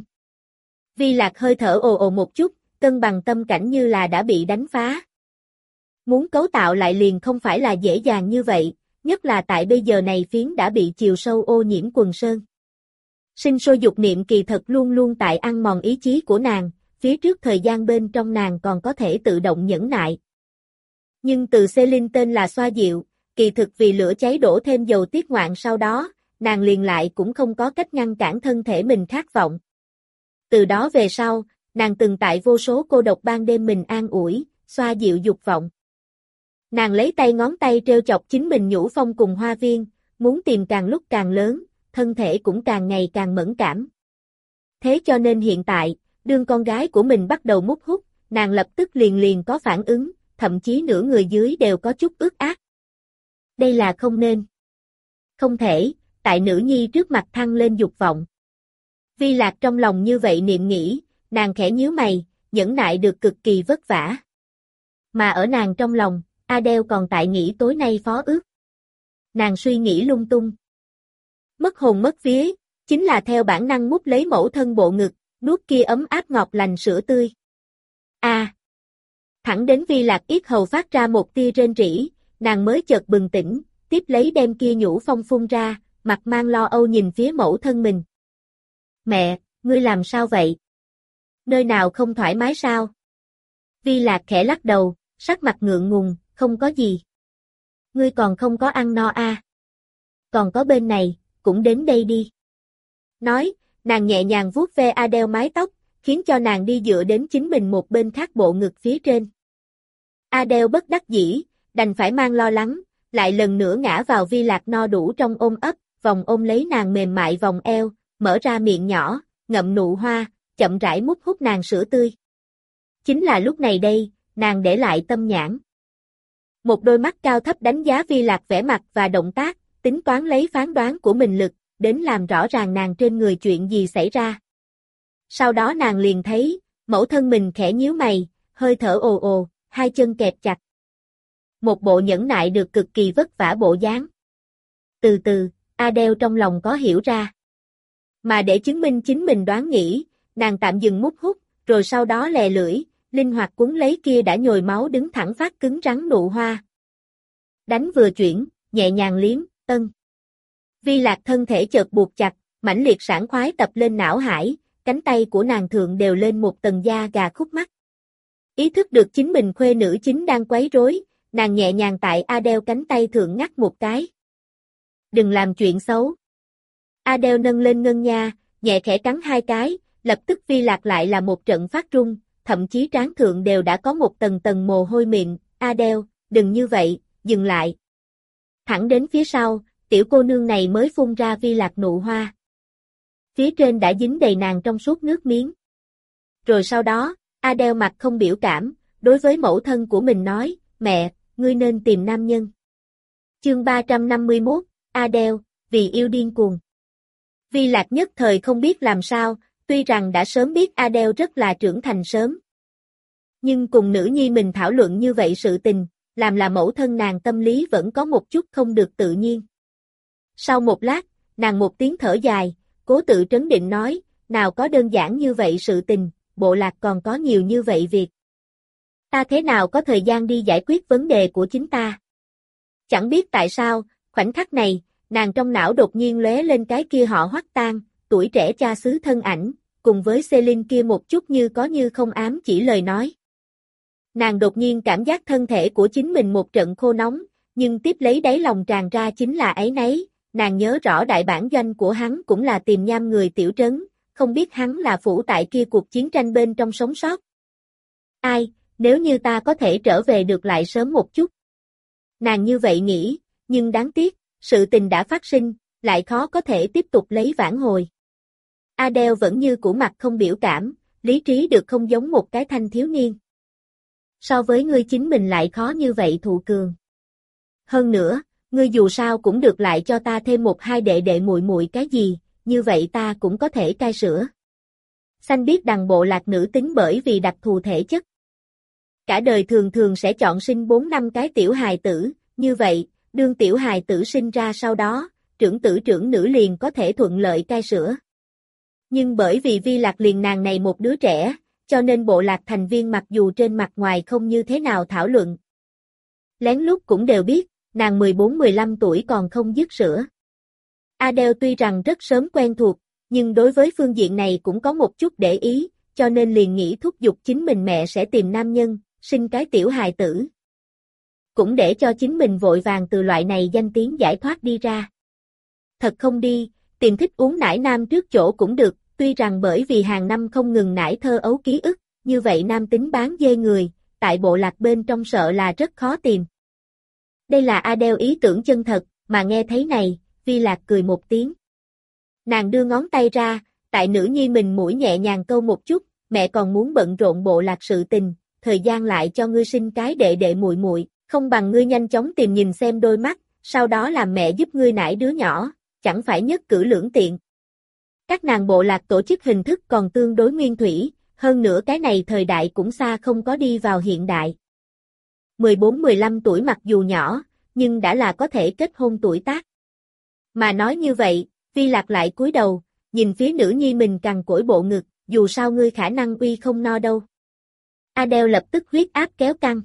Vi Lạc hơi thở ồ ồ một chút, cân bằng tâm cảnh như là đã bị đánh phá. Muốn cấu tạo lại liền không phải là dễ dàng như vậy, nhất là tại bây giờ này phiến đã bị chiều sâu ô nhiễm quần sơn. Sinh sôi dục niệm kỳ thật luôn luôn tại ăn mòn ý chí của nàng, phía trước thời gian bên trong nàng còn có thể tự động nhẫn nại. Nhưng từ Celine tên là xoa dịu, kỳ thực vì lửa cháy đổ thêm dầu tiết ngoạn sau đó, nàng liền lại cũng không có cách ngăn cản thân thể mình khát vọng. Từ đó về sau, nàng từng tại vô số cô độc ban đêm mình an ủi, xoa dịu dục vọng. Nàng lấy tay ngón tay treo chọc chính mình nhũ phong cùng hoa viên, muốn tìm càng lúc càng lớn, thân thể cũng càng ngày càng mẫn cảm. Thế cho nên hiện tại, đương con gái của mình bắt đầu mút hút, nàng lập tức liền liền có phản ứng, thậm chí nửa người dưới đều có chút ướt át. Đây là không nên. Không thể, tại nữ nhi trước mặt thăng lên dục vọng. Vi Lạc trong lòng như vậy niệm nghĩ, nàng khẽ nhíu mày, nhẫn nại được cực kỳ vất vả. Mà ở nàng trong lòng, Adele còn tại nghĩ tối nay phó ước. Nàng suy nghĩ lung tung. Mất hồn mất vía, chính là theo bản năng mút lấy mẫu thân bộ ngực, nuốt kia ấm áp ngọt lành sữa tươi. A. À, thẳng đến Vi Lạc yết hầu phát ra một tia rên rỉ, nàng mới chợt bừng tỉnh, tiếp lấy đem kia nhũ phong phun ra, mặt mang lo âu nhìn phía mẫu thân mình. Mẹ, ngươi làm sao vậy? Nơi nào không thoải mái sao? Vi Lạc khẽ lắc đầu, sắc mặt ngượng ngùng, không có gì. Ngươi còn không có ăn no à? Còn có bên này, cũng đến đây đi. Nói, nàng nhẹ nhàng vuốt ve Adele mái tóc, khiến cho nàng đi dựa đến chính mình một bên khác bộ ngực phía trên. Adele bất đắc dĩ, đành phải mang lo lắng, lại lần nữa ngã vào Vi Lạc no đủ trong ôm ấp, vòng ôm lấy nàng mềm mại vòng eo, mở ra miệng nhỏ, ngậm nụ hoa, chậm rãi mút hút nàng sữa tươi. Chính là lúc này đây, nàng để lại tâm nhãn. Một đôi mắt cao thấp đánh giá Vi Lạc vẻ mặt và động tác, tính toán lấy phán đoán của mình lực, đến làm rõ ràng nàng trên người chuyện gì xảy ra. Sau đó nàng liền thấy, mẫu thân mình khẽ nhíu mày, hơi thở ồ ồ, hai chân kẹp chặt. Một bộ nhẫn nại được cực kỳ vất vả bộ dáng. Từ từ, Adele trong lòng có hiểu ra. Mà để chứng minh chính mình đoán nghĩ, nàng tạm dừng mút hút, rồi sau đó lè lưỡi, linh hoạt cuốn lấy kia đã nhồi máu đứng thẳng phát cứng rắn nụ hoa. Đánh vừa chuyển, nhẹ nhàng liếm, ân. Vi Lạc thân thể chợt buộc chặt, mãnh liệt sảng khoái tập lên não hải, cánh tay của nàng thượng đều lên một tầng da gà khúc mắt. Ý thức được chính mình khuê nữ chính đang quấy rối, nàng nhẹ nhàng tại Adele cánh tay thượng ngắt một cái. Đừng làm chuyện xấu. Adele nâng lên ngân nha, nhẹ khẽ cắn hai cái, lập tức Vi Lạc lại là một trận phát run, thậm chí trán thượng đều đã có một tầng tầng mồ hôi mịn. Adele, đừng như vậy, dừng lại. Thẳng đến phía sau, tiểu cô nương này mới phun ra Vi Lạc nụ hoa. Phía trên đã dính đầy nàng trong suốt nước miếng. Rồi sau đó, Adele mặt không biểu cảm, đối với mẫu thân của mình nói, mẹ, ngươi nên tìm nam nhân. Chương ba trăm năm mươi mốt, Adele, vì yêu điên cuồng. Vi Lạc nhất thời không biết làm sao, tuy rằng đã sớm biết Adele rất là trưởng thành sớm. Nhưng cùng nữ nhi mình thảo luận như vậy sự tình, làm là mẫu thân nàng tâm lý vẫn có một chút không được tự nhiên. Sau một lát, nàng một tiếng thở dài, cố tự trấn định nói, nào có đơn giản như vậy sự tình, bộ lạc còn có nhiều như vậy việc. Ta thế nào có thời gian đi giải quyết vấn đề của chính ta? Chẳng biết tại sao, khoảnh khắc này, nàng trong não đột nhiên lóe lên cái kia họ Hoắc Tang, tuổi trẻ cha xứ thân ảnh, cùng với Celine kia một chút như có như không ám chỉ lời nói. Nàng đột nhiên cảm giác thân thể của chính mình một trận khô nóng, nhưng tiếp lấy đáy lòng tràn ra chính là áy náy, nàng nhớ rõ đại bản doanh của hắn cũng là Tiềm Nham người tiểu trấn, không biết hắn là phủ tại kia cuộc chiến tranh bên trong sống sót. Ai, nếu như ta có thể trở về được lại sớm một chút. Nàng như vậy nghĩ, nhưng đáng tiếc, sự tình đã phát sinh, lại khó có thể tiếp tục lấy vãn hồi. Adele vẫn như cũ mặt không biểu cảm, lý trí được không giống một cái thanh thiếu niên. So với ngươi chính mình lại khó như vậy thụ cường. Hơn nữa, ngươi dù sao cũng được lại cho ta thêm một hai đệ đệ muội muội cái gì, như vậy ta cũng có thể cai sữa. Xanh biết đằng bộ lạc nữ tính bởi vì đặc thù thể chất. Cả đời thường thường sẽ chọn sinh bốn năm cái tiểu hài tử, như vậy, đương tiểu hài tử sinh ra sau đó, trưởng tử trưởng nữ liền có thể thuận lợi cai sữa. Nhưng bởi vì Vi Lạc liền nàng này một đứa trẻ, cho nên bộ lạc thành viên mặc dù trên mặt ngoài không như thế nào thảo luận. Lén lút cũng đều biết, nàng mười bốn mười lăm tuổi còn không dứt sữa. Adele tuy rằng rất sớm quen thuộc, nhưng đối với phương diện này cũng có một chút để ý, cho nên liền nghĩ thúc giục chính mình mẹ sẽ tìm nam nhân, sinh cái tiểu hài tử. Cũng để cho chính mình vội vàng từ loại này danh tiếng giải thoát đi ra. Thật không đi, tìm thích uống nải nam trước chỗ cũng được, tuy rằng bởi vì hàng năm không ngừng nải thơ ấu ký ức, như vậy nam tính bán dê người, tại bộ lạc bên trong sợ là rất khó tìm. Đây là Adele ý tưởng chân thật, mà nghe thấy này, Vi Lạc cười một tiếng. Nàng đưa ngón tay ra, tại nữ nhi mình mũi nhẹ nhàng câu một chút, mẹ còn muốn bận rộn bộ lạc sự tình, thời gian lại cho ngươi sinh cái đệ đệ muội muội, không bằng ngươi nhanh chóng tìm nhìn xem đôi mắt, sau đó làm mẹ giúp ngươi nải đứa nhỏ, chẳng phải nhất cử lưỡng tiện. Các nàng bộ lạc tổ chức hình thức còn tương đối nguyên thủy, hơn nữa cái này thời đại cũng xa không có đi vào hiện đại. mười bốn mười lăm tuổi mặc dù nhỏ, nhưng đã là có thể kết hôn tuổi tác. Mà nói như vậy, Vi Lạc lại cúi đầu, nhìn phía nữ nhi mình cằn cỗi bộ ngực, dù sao ngươi khả năng uy không no đâu. Adele lập tức huyết áp kéo căng.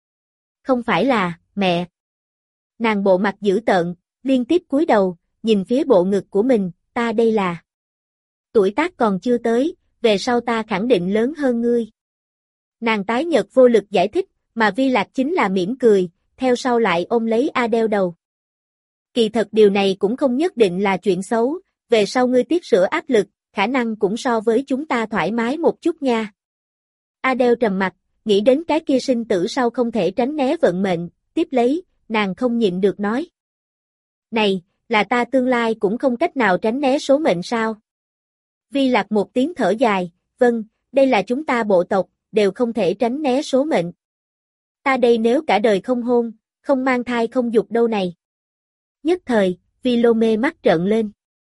Không phải là, mẹ. Nàng bộ mặt dữ tợn, liên tiếp cúi đầu, nhìn phía bộ ngực của mình, ta đây là. Tuổi tác còn chưa tới, về sau ta khẳng định lớn hơn ngươi. Nàng tái nhợt vô lực giải thích, mà Vi Lạc chính là mỉm cười, theo sau lại ôm lấy Adele đầu. Kỳ thật điều này cũng không nhất định là chuyện xấu, về sau ngươi tiết sữa áp lực, khả năng cũng so với chúng ta thoải mái một chút nha. Adele trầm mặt, nghĩ đến cái kia sinh tử sau không thể tránh né vận mệnh, tiếp lấy, nàng không nhịn được nói. Này, là ta tương lai cũng không cách nào tránh né số mệnh sao? Vi Lạc một tiếng thở dài, vâng, đây là chúng ta bộ tộc, đều không thể tránh né số mệnh. Ta đây nếu cả đời không hôn, không mang thai không dục đâu này. Nhất thời, Vi Lô mê mắt trợn lên.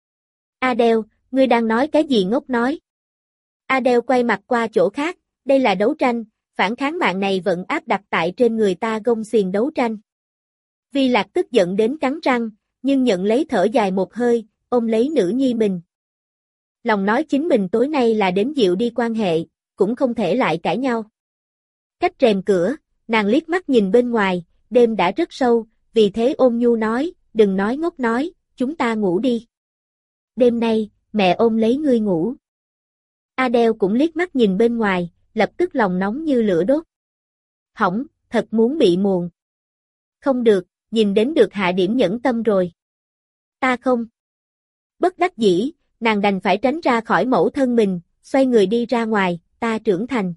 Adele, ngươi đang nói cái gì ngốc nói? Adele quay mặt qua chỗ khác, đây là đấu tranh, phản kháng mạng này vẫn áp đặt tại trên người ta gông xiềng đấu tranh. Vi Lạc tức giận đến cắn răng, nhưng nhận lấy thở dài một hơi, ôm lấy nữ nhi mình. Lòng nói chính mình tối nay là đến dịu đi quan hệ, cũng không thể lại cãi nhau. Cách rèm cửa, nàng liếc mắt nhìn bên ngoài, đêm đã rất sâu, vì thế ôn nhu nói, đừng nói ngốc nói, chúng ta ngủ đi. Đêm nay, mẹ ôm lấy ngươi ngủ. Adele cũng liếc mắt nhìn bên ngoài, lập tức lòng nóng như lửa đốt. Hỏng, thật muốn bị muộn. Không được, nhìn đến được hạ điểm nhẫn tâm rồi. Ta không. Bất đắc dĩ, nàng đành phải tránh ra khỏi mẫu thân mình, xoay người đi ra ngoài, ta trưởng thành.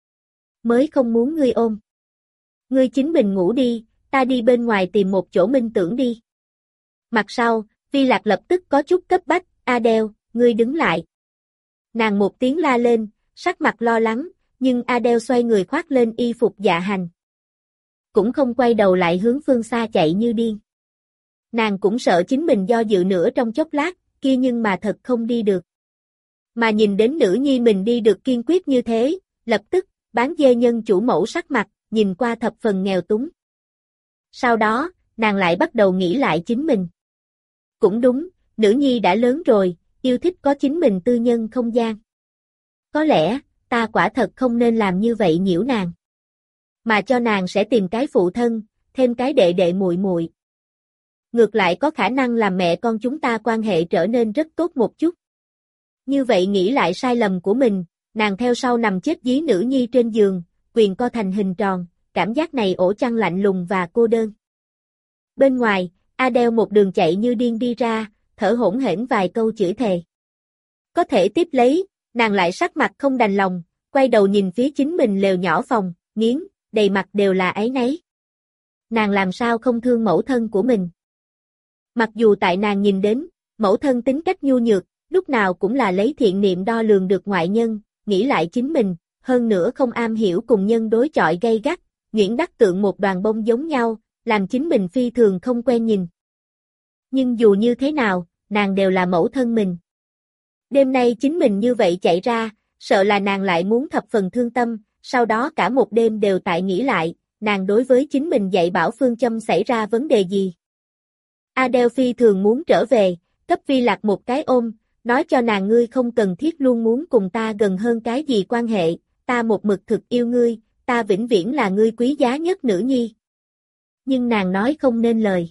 Mới không muốn ngươi ôm. Ngươi chính mình ngủ đi, ta đi bên ngoài tìm một chỗ minh tưởng đi. Mặt sau, Vi Lạc lập tức có chút cấp bách, Adele, ngươi đứng lại. Nàng một tiếng la lên, sắc mặt lo lắng, nhưng Adele xoay người khoác lên y phục dạ hành. Cũng không quay đầu lại hướng phương xa chạy như điên. Nàng cũng sợ chính mình do dự nữa trong chốc lát, kia nhưng mà thật không đi được. Mà nhìn đến nữ nhi mình đi được kiên quyết như thế, lập tức, bán dê nhân chủ mẫu sắc mặt, nhìn qua thập phần nghèo túng. Sau đó, nàng lại bắt đầu nghĩ lại chính mình. Cũng đúng, nữ nhi đã lớn rồi, yêu thích có chính mình tư nhân không gian. Có lẽ, ta quả thật không nên làm như vậy nhiễu nàng. Mà cho nàng sẽ tìm cái phụ thân, thêm cái đệ đệ muội muội. Ngược lại có khả năng làm mẹ con chúng ta quan hệ trở nên rất tốt một chút. Như vậy nghĩ lại sai lầm của mình, nàng theo sau nằm chết dí nữ nhi trên giường, quyền co thành hình tròn, cảm giác này ổ chăn lạnh lùng và cô đơn. Bên ngoài, Adele một đường chạy như điên đi ra, thở hổn hển vài câu chửi thề. Có thể tiếp lấy, nàng lại sắc mặt không đành lòng, quay đầu nhìn phía chính mình lều nhỏ phòng, nghiến, đầy mặt đều là áy náy. Nàng làm sao không thương mẫu thân của mình? Mặc dù tại nàng nhìn đến, mẫu thân tính cách nhu nhược, lúc nào cũng là lấy thiện niệm đo lường được ngoại nhân, nghĩ lại chính mình, hơn nữa không am hiểu cùng nhân đối chọi gay gắt, nhuyễn đắc tượng một đoàn bông giống nhau, làm chính mình phi thường không quen nhìn. Nhưng dù như thế nào, nàng đều là mẫu thân mình. Đêm nay chính mình như vậy chạy ra, sợ là nàng lại muốn thập phần thương tâm, sau đó cả một đêm đều tại nghĩ lại, nàng đối với chính mình dạy bảo phương châm xảy ra vấn đề gì. Adele phi thường muốn trở về, cấp Vi Lạc một cái ôm, nói cho nàng ngươi không cần thiết luôn muốn cùng ta gần hơn cái gì quan hệ, ta một mực thực yêu ngươi, ta vĩnh viễn là ngươi quý giá nhất nữ nhi. Nhưng nàng nói không nên lời.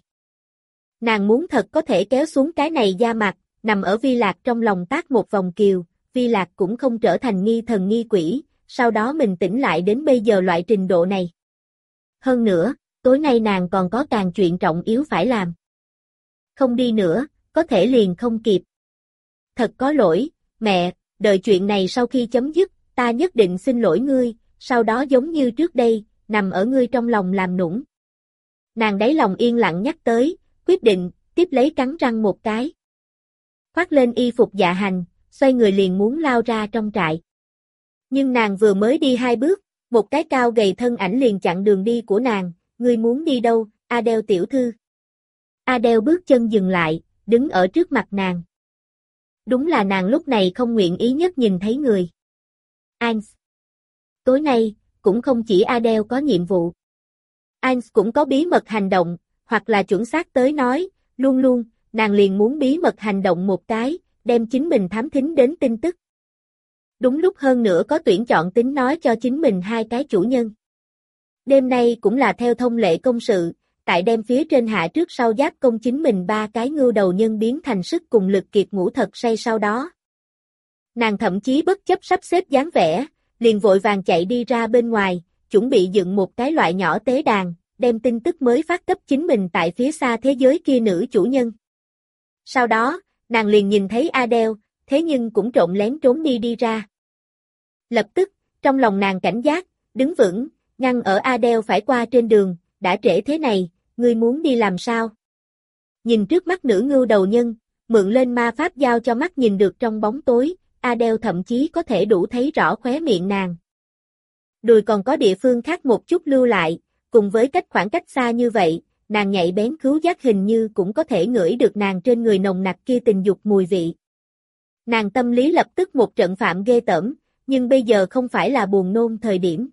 Nàng muốn thật có thể kéo xuống cái này da mặt, nằm ở Vi Lạc trong lòng tác một vòng kiều, Vi Lạc cũng không trở thành nghi thần nghi quỷ, sau đó mình tỉnh lại đến bây giờ loại trình độ này. Hơn nữa, tối nay nàng còn có càng chuyện trọng yếu phải làm. Không đi nữa, có thể liền không kịp. Thật có lỗi, mẹ, đợi chuyện này sau khi chấm dứt, ta nhất định xin lỗi ngươi, sau đó giống như trước đây, nằm ở ngươi trong lòng làm nũng. Nàng đáy lòng yên lặng nhắc tới, quyết định, tiếp lấy cắn răng một cái. Khoác lên y phục dạ hành, xoay người liền muốn lao ra trong trại. Nhưng nàng vừa mới đi hai bước, một cái cao gầy thân ảnh liền chặn đường đi của nàng, ngươi muốn đi đâu, Adele tiểu thư. Adele bước chân dừng lại, đứng ở trước mặt nàng. Đúng là nàng lúc này không nguyện ý nhất nhìn thấy người. Ans. Tối nay, cũng không chỉ Adele có nhiệm vụ. Ans cũng có bí mật hành động, hoặc là chuẩn xác tới nói, luôn luôn, nàng liền muốn bí mật hành động một cái, đem chính mình thám thính đến tin tức. Đúng lúc hơn nữa có tuyển chọn tính nói cho chính mình hai cái chủ nhân. Đêm nay cũng là theo thông lệ công sự, tại đem phía trên hạ trước sau giáp công chính mình ba cái ngưu đầu nhân biến thành sức cùng lực kiệt ngủ thật say sau đó. Nàng thậm chí bất chấp sắp xếp dáng vẻ, liền vội vàng chạy đi ra bên ngoài, chuẩn bị dựng một cái loại nhỏ tế đàn, đem tin tức mới phát cấp chính mình tại phía xa thế giới kia nữ chủ nhân. Sau đó, nàng liền nhìn thấy Adele, thế nhưng cũng trộn lén trốn đi đi ra. Lập tức, trong lòng nàng cảnh giác, đứng vững, ngăn ở Adele phải qua trên đường, đã trễ thế này, ngươi muốn đi làm sao? Nhìn trước mắt nữ ngưu đầu nhân, mượn lên ma pháp giao cho mắt nhìn được trong bóng tối, Adele thậm chí có thể đủ thấy rõ khóe miệng nàng. Đùi còn có địa phương khác một chút lưu lại, cùng với cách khoảng cách xa như vậy, nàng nhạy bén khứu giác hình như cũng có thể ngửi được nàng trên người nồng nặc kia tình dục mùi vị. Nàng tâm lý lập tức một trận phạm ghê tởm, nhưng bây giờ không phải là buồn nôn thời điểm.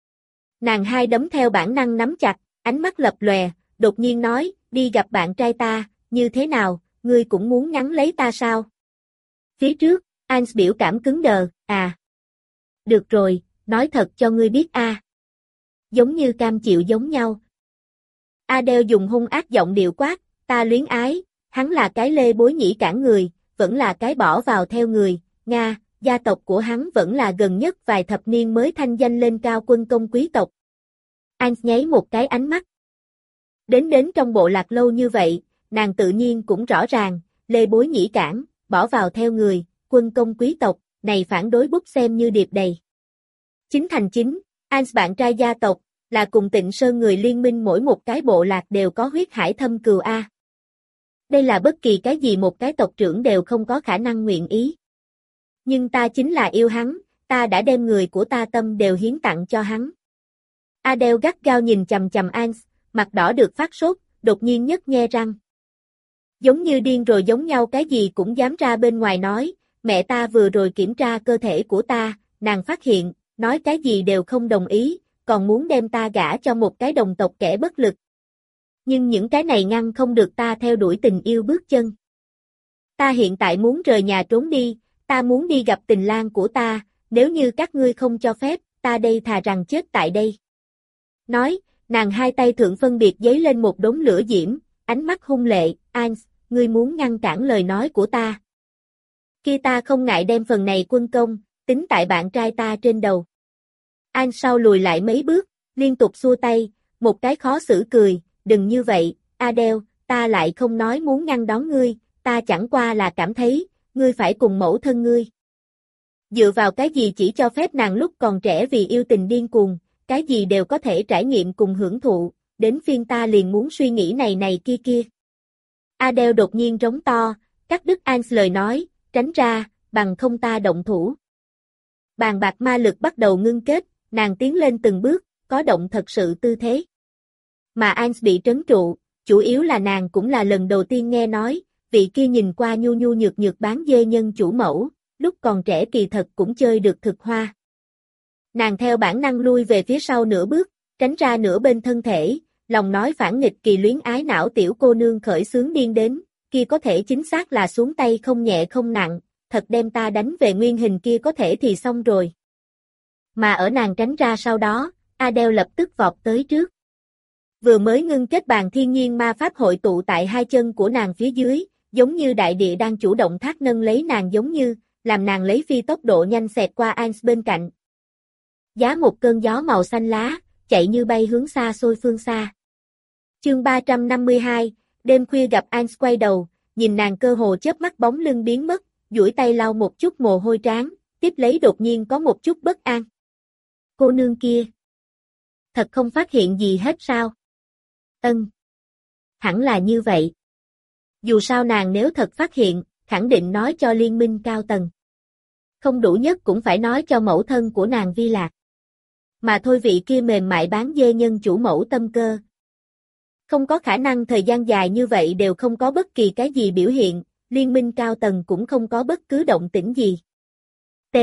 Nàng hai đấm theo bản năng nắm chặt, ánh mắt lập lòe, đột nhiên nói, đi gặp bạn trai ta, như thế nào, ngươi cũng muốn ngắn lấy ta sao? Phía trước, Ans biểu cảm cứng đờ, à. Được rồi, nói thật cho ngươi biết a. À. Giống như cam chịu giống nhau. Adele dùng hung ác giọng điệu quát, ta luyến ái, hắn là cái lê bối nhĩ cản người, vẫn là cái bỏ vào theo người, Nga, gia tộc của hắn vẫn là gần nhất vài thập niên mới thanh danh lên cao quân công quý tộc. Anh nháy một cái ánh mắt. Đến đến trong bộ lạc lâu như vậy, nàng tự nhiên cũng rõ ràng, lê bối nhĩ cản, bỏ vào theo người, quân công quý tộc, này phản đối bút xem như điệp đầy. Chính thành chính, anh bạn trai gia tộc, là cùng Tịnh Sơn người liên minh mỗi một cái bộ lạc đều có huyết hải thâm cừu a. Đây là bất kỳ cái gì một cái tộc trưởng đều không có khả năng nguyện ý. Nhưng ta chính là yêu hắn, ta đã đem người của ta tâm đều hiến tặng cho hắn. Adele gắt gao nhìn chằm chằm Ans, mặt đỏ được phát sốt, đột nhiên nhếch nhe răng. Giống như điên rồi giống nhau cái gì cũng dám ra bên ngoài nói, mẹ ta vừa rồi kiểm tra cơ thể của ta, nàng phát hiện, nói cái gì đều không đồng ý, còn muốn đem ta gả cho một cái đồng tộc kẻ bất lực. Nhưng những cái này ngăn không được ta theo đuổi tình yêu bước chân. Ta hiện tại muốn rời nhà trốn đi, ta muốn đi gặp tình lang của ta, nếu như các ngươi không cho phép, ta đây thà rằng chết tại đây. Nói, nàng hai tay thượng phân biệt giấy lên một đống lửa diễm, ánh mắt hung lệ, Ans, ngươi muốn ngăn cản lời nói của ta. Kia ta không ngại đem phần này quân công, tính tại bạn trai ta trên đầu. Ans sau lùi lại mấy bước, liên tục xua tay, một cái khó xử cười, đừng như vậy, Adele, ta lại không nói muốn ngăn đón ngươi, ta chẳng qua là cảm thấy, ngươi phải cùng mẫu thân ngươi. Dựa vào cái gì chỉ cho phép nàng lúc còn trẻ vì yêu tình điên cuồng, cái gì đều có thể trải nghiệm cùng hưởng thụ, đến phiên ta liền muốn suy nghĩ này này kia kia. Adele đột nhiên rống to, cắt đứt Ans lời nói, tránh ra, bằng không ta động thủ. Bàn bạc ma lực bắt đầu ngưng kết, nàng tiến lên từng bước, có động thật sự tư thế. Mà Ans bị trấn trụ, chủ yếu là nàng cũng là lần đầu tiên nghe nói, vị kia nhìn qua nhu nhu nhược nhược bán dê nhân chủ mẫu, lúc còn trẻ kỳ thật cũng chơi được thực hoa. Nàng theo bản năng lui về phía sau nửa bước, tránh ra nửa bên thân thể, lòng nói phản nghịch kỳ luyến ái não tiểu cô nương khởi xướng điên đến, kia có thể chính xác là xuống tay không nhẹ không nặng, thật đem ta đánh về nguyên hình kia có thể thì xong rồi. Mà ở nàng tránh ra sau đó, Adele lập tức vọt tới trước. Vừa mới ngưng kết bàn thiên nhiên ma pháp hội tụ tại hai chân của nàng phía dưới, giống như đại địa đang chủ động thác nâng lấy nàng giống như, làm nàng lấy phi tốc độ nhanh xẹt qua Ans bên cạnh. Giá một cơn gió màu xanh lá, chạy như bay hướng xa xôi phương xa. Chương ba trăm năm mươi hai, đêm khuya gặp Ans quay đầu, nhìn nàng cơ hồ chớp mắt bóng lưng biến mất, duỗi tay lau một chút mồ hôi trán, tiếp lấy đột nhiên có một chút bất an. Cô nương kia, thật không phát hiện gì hết sao? Ân. Hẳn là như vậy. Dù sao nàng nếu thật phát hiện, khẳng định nói cho liên minh cao tầng. Không đủ nhất cũng phải nói cho mẫu thân của nàng Vi Lạc. Mà thôi vị kia mềm mại bán dê nhân chủ mẫu tâm cơ. Không có khả năng thời gian dài như vậy đều không có bất kỳ cái gì biểu hiện, liên minh cao tầng cũng không có bất cứ động tĩnh gì. T.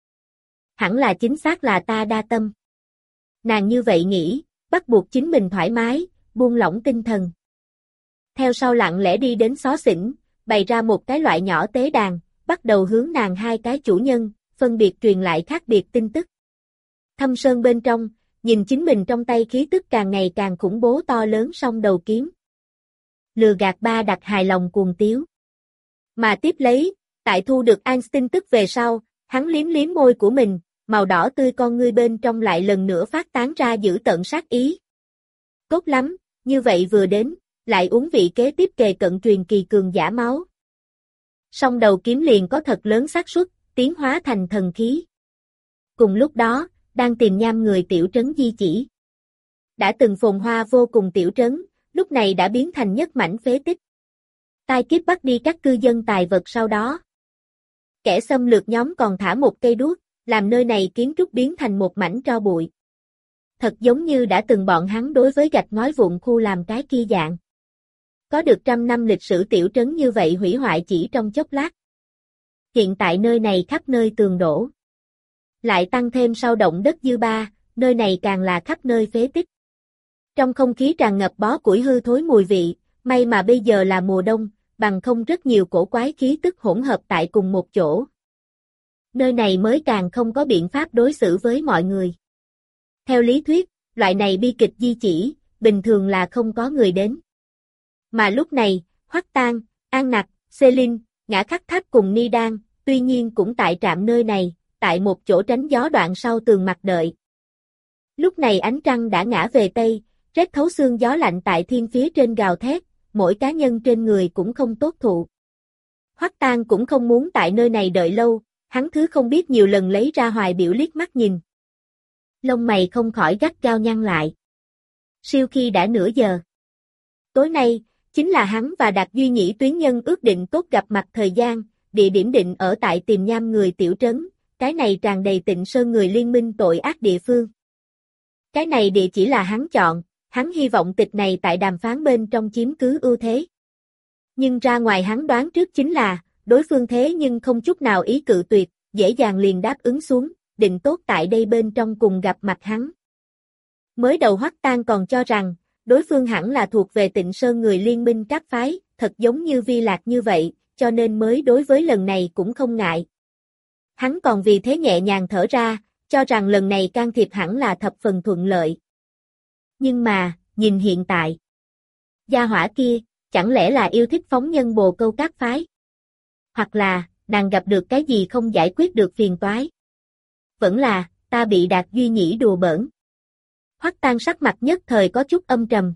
Hẳn là chính xác là ta đa tâm. Nàng như vậy nghĩ, bắt buộc chính mình thoải mái, buông lỏng tinh thần. Theo sau lặng lẽ đi đến xó xỉnh, bày ra một cái loại nhỏ tế đàn, bắt đầu hướng nàng hai cái chủ nhân, phân biệt truyền lại khác biệt tin tức. Thâm sơn bên trong, nhìn chính mình trong tay khí tức càng ngày càng khủng bố to lớn song đầu kiếm. Lừa gạt ba đặt hài lòng cuồng tiếu. Mà tiếp lấy, tại thu được Ans tin tức về sau, hắn liếm liếm môi của mình, màu đỏ tươi con ngươi bên trong lại lần nữa phát tán ra dữ tợn sát ý. Tốt lắm, như vậy vừa đến, lại uống vị kế tiếp kề cận truyền kỳ cường giả máu. Song đầu kiếm liền có thật lớn xác suất, tiến hóa thành thần khí. Cùng lúc đó, đang tìm nham người tiểu trấn di chỉ. Đã từng phồn hoa vô cùng tiểu trấn, lúc này đã biến thành nhất mảnh phế tích. Tai kiếp bắt đi các cư dân tài vật sau đó. Kẻ xâm lược nhóm còn thả một cây đuốc, làm nơi này kiến trúc biến thành một mảnh tro bụi. Thật giống như đã từng bọn hắn đối với gạch ngói vụn khu làm cái kia dạng. Có được trăm năm lịch sử tiểu trấn như vậy hủy hoại chỉ trong chốc lát. Hiện tại nơi này khắp nơi tường đổ. Lại tăng thêm sau động đất dư ba, nơi này càng là khắp nơi phế tích. Trong không khí tràn ngập bó củi hư thối mùi vị, may mà bây giờ là mùa đông, bằng không rất nhiều cổ quái khí tức hỗn hợp tại cùng một chỗ. Nơi này mới càng không có biện pháp đối xử với mọi người. Theo lý thuyết, loại này bi kịch di chỉ, bình thường là không có người đến. Mà lúc này, Hoắc Tang, An Nặc, Celine, Ngã Khắc Tháp cùng Ni Đan, tuy nhiên cũng tại trạm nơi này, tại một chỗ tránh gió đoạn sau tường mặt đợi. Lúc này ánh trăng đã ngã về Tây, rét thấu xương gió lạnh tại thiên phía trên gào thét, mỗi cá nhân trên người cũng không tốt thụ. Hoắc Tang cũng không muốn tại nơi này đợi lâu, hắn thứ không biết nhiều lần lấy ra hoài biểu liếc mắt nhìn. Lông mày không khỏi gắt gao nhăn lại. Siêu khi đã nửa giờ. Tối nay, chính là hắn và Đạt Duy Nhĩ tuyến nhân ước định tốt gặp mặt thời gian, địa điểm định ở tại Tiềm Nham người tiểu trấn, cái này tràn đầy Tịnh Sơn người liên minh tội ác địa phương. Cái này địa chỉ là hắn chọn, hắn hy vọng tịch này tại đàm phán bên trong chiếm cứ ưu thế. Nhưng ra ngoài hắn đoán trước chính là, đối phương thế nhưng không chút nào ý cự tuyệt, dễ dàng liền đáp ứng xuống, định tốt tại đây bên trong cùng gặp mặt hắn. Mới đầu Hoắc Tang còn cho rằng, đối phương hẳn là thuộc về Tịnh Sơn người liên minh các phái, thật giống như Vi Lạc như vậy, cho nên mới đối với lần này cũng không ngại. Hắn còn vì thế nhẹ nhàng thở ra, cho rằng lần này can thiệp hẳn là thập phần thuận lợi. Nhưng mà, nhìn hiện tại, gia hỏa kia, chẳng lẽ là yêu thích phóng nhân bồ câu các phái? Hoặc là, nàng gặp được cái gì không giải quyết được phiền toái? Vẫn là, ta bị Đạt Duy Nhĩ đùa bỡn. Hoắc Tang sắc mặt nhất thời có chút âm trầm.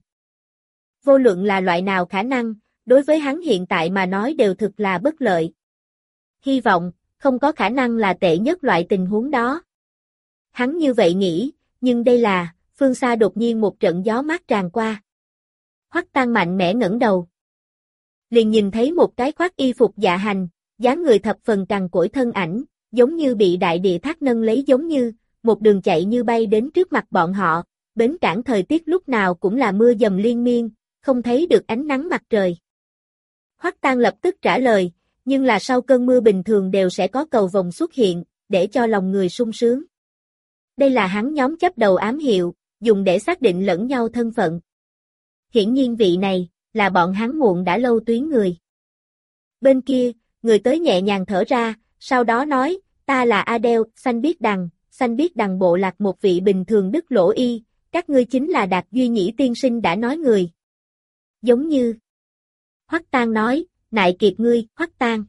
Vô luận là loại nào khả năng, đối với hắn hiện tại mà nói đều thực là bất lợi. Hy vọng, không có khả năng là tệ nhất loại tình huống đó. Hắn như vậy nghĩ, nhưng đây là, phương xa đột nhiên một trận gió mát tràn qua. Hoắc Tang mạnh mẽ ngẩng đầu. Liền nhìn thấy một cái khoác y phục dạ hành, dáng người thập phần cằn cỗi thân ảnh, giống như bị đại địa thác nâng lấy giống như, một đường chạy như bay đến trước mặt bọn họ, bến cảng thời tiết lúc nào cũng là mưa dầm liên miên, không thấy được ánh nắng mặt trời. Hoắc Tang lập tức trả lời, nhưng là sau cơn mưa bình thường đều sẽ có cầu vồng xuất hiện, để cho lòng người sung sướng. Đây là hắn nhóm chấp đầu ám hiệu, dùng để xác định lẫn nhau thân phận. Hiển nhiên vị này, là bọn hắn muộn đã lâu tuyến người. Bên kia, người tới nhẹ nhàng thở ra, sau đó nói, ta là Adele, xanh biết đằng, xanh biết đằng bộ lạc một vị bình thường đức lỗ y, các ngươi chính là Đạt Duy Nhĩ tiên sinh đã nói người. Giống như, Hoắc Tang nói, nại kiệt ngươi, Hoắc Tang.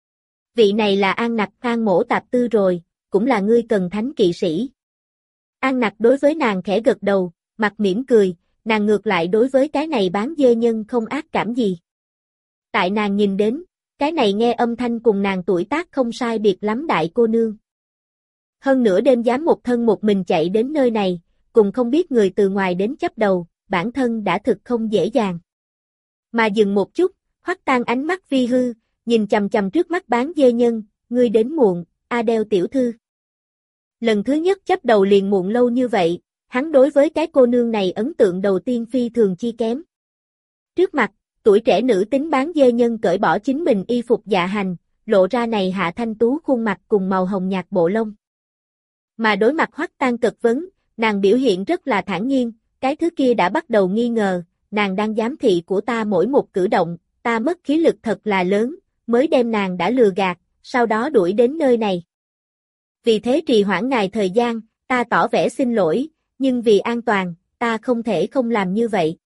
Vị này là An Nặc An Mổ Tạp Tư rồi, cũng là ngươi cần thánh kỵ sĩ. An Nặc đối với nàng khẽ gật đầu, mặt mỉm cười, nàng ngược lại đối với cái này bán dê nhân không ác cảm gì. Tại nàng nhìn đến, cái này nghe âm thanh cùng nàng tuổi tác không sai biệt lắm đại cô nương. Hơn nữa đêm dám một thân một mình chạy đến nơi này, cùng không biết người từ ngoài đến chấp đầu, bản thân đã thực không dễ dàng. Mà dừng một chút, Hoắc Tang ánh mắt vi hư, nhìn chằm chằm trước mắt bán dê nhân, ngươi đến muộn, Adele tiểu thư. Lần thứ nhất chấp đầu liền muộn lâu như vậy, hắn đối với cái cô nương này ấn tượng đầu tiên phi thường chi kém. Trước mặt, tuổi trẻ nữ tính bán dê nhân cởi bỏ chính mình y phục dạ hành, lộ ra này hạ thanh tú khuôn mặt cùng màu hồng nhạt bộ lông. Mà đối mặt Hoắc Tang cực vấn, nàng biểu hiện rất là thản nhiên, cái thứ kia đã bắt đầu nghi ngờ, nàng đang giám thị của ta mỗi một cử động, ta mất khí lực thật là lớn, mới đem nàng đã lừa gạt, sau đó đuổi đến nơi này. Vì thế trì hoãn ngài thời gian, ta tỏ vẻ xin lỗi, nhưng vì an toàn, ta không thể không làm như vậy.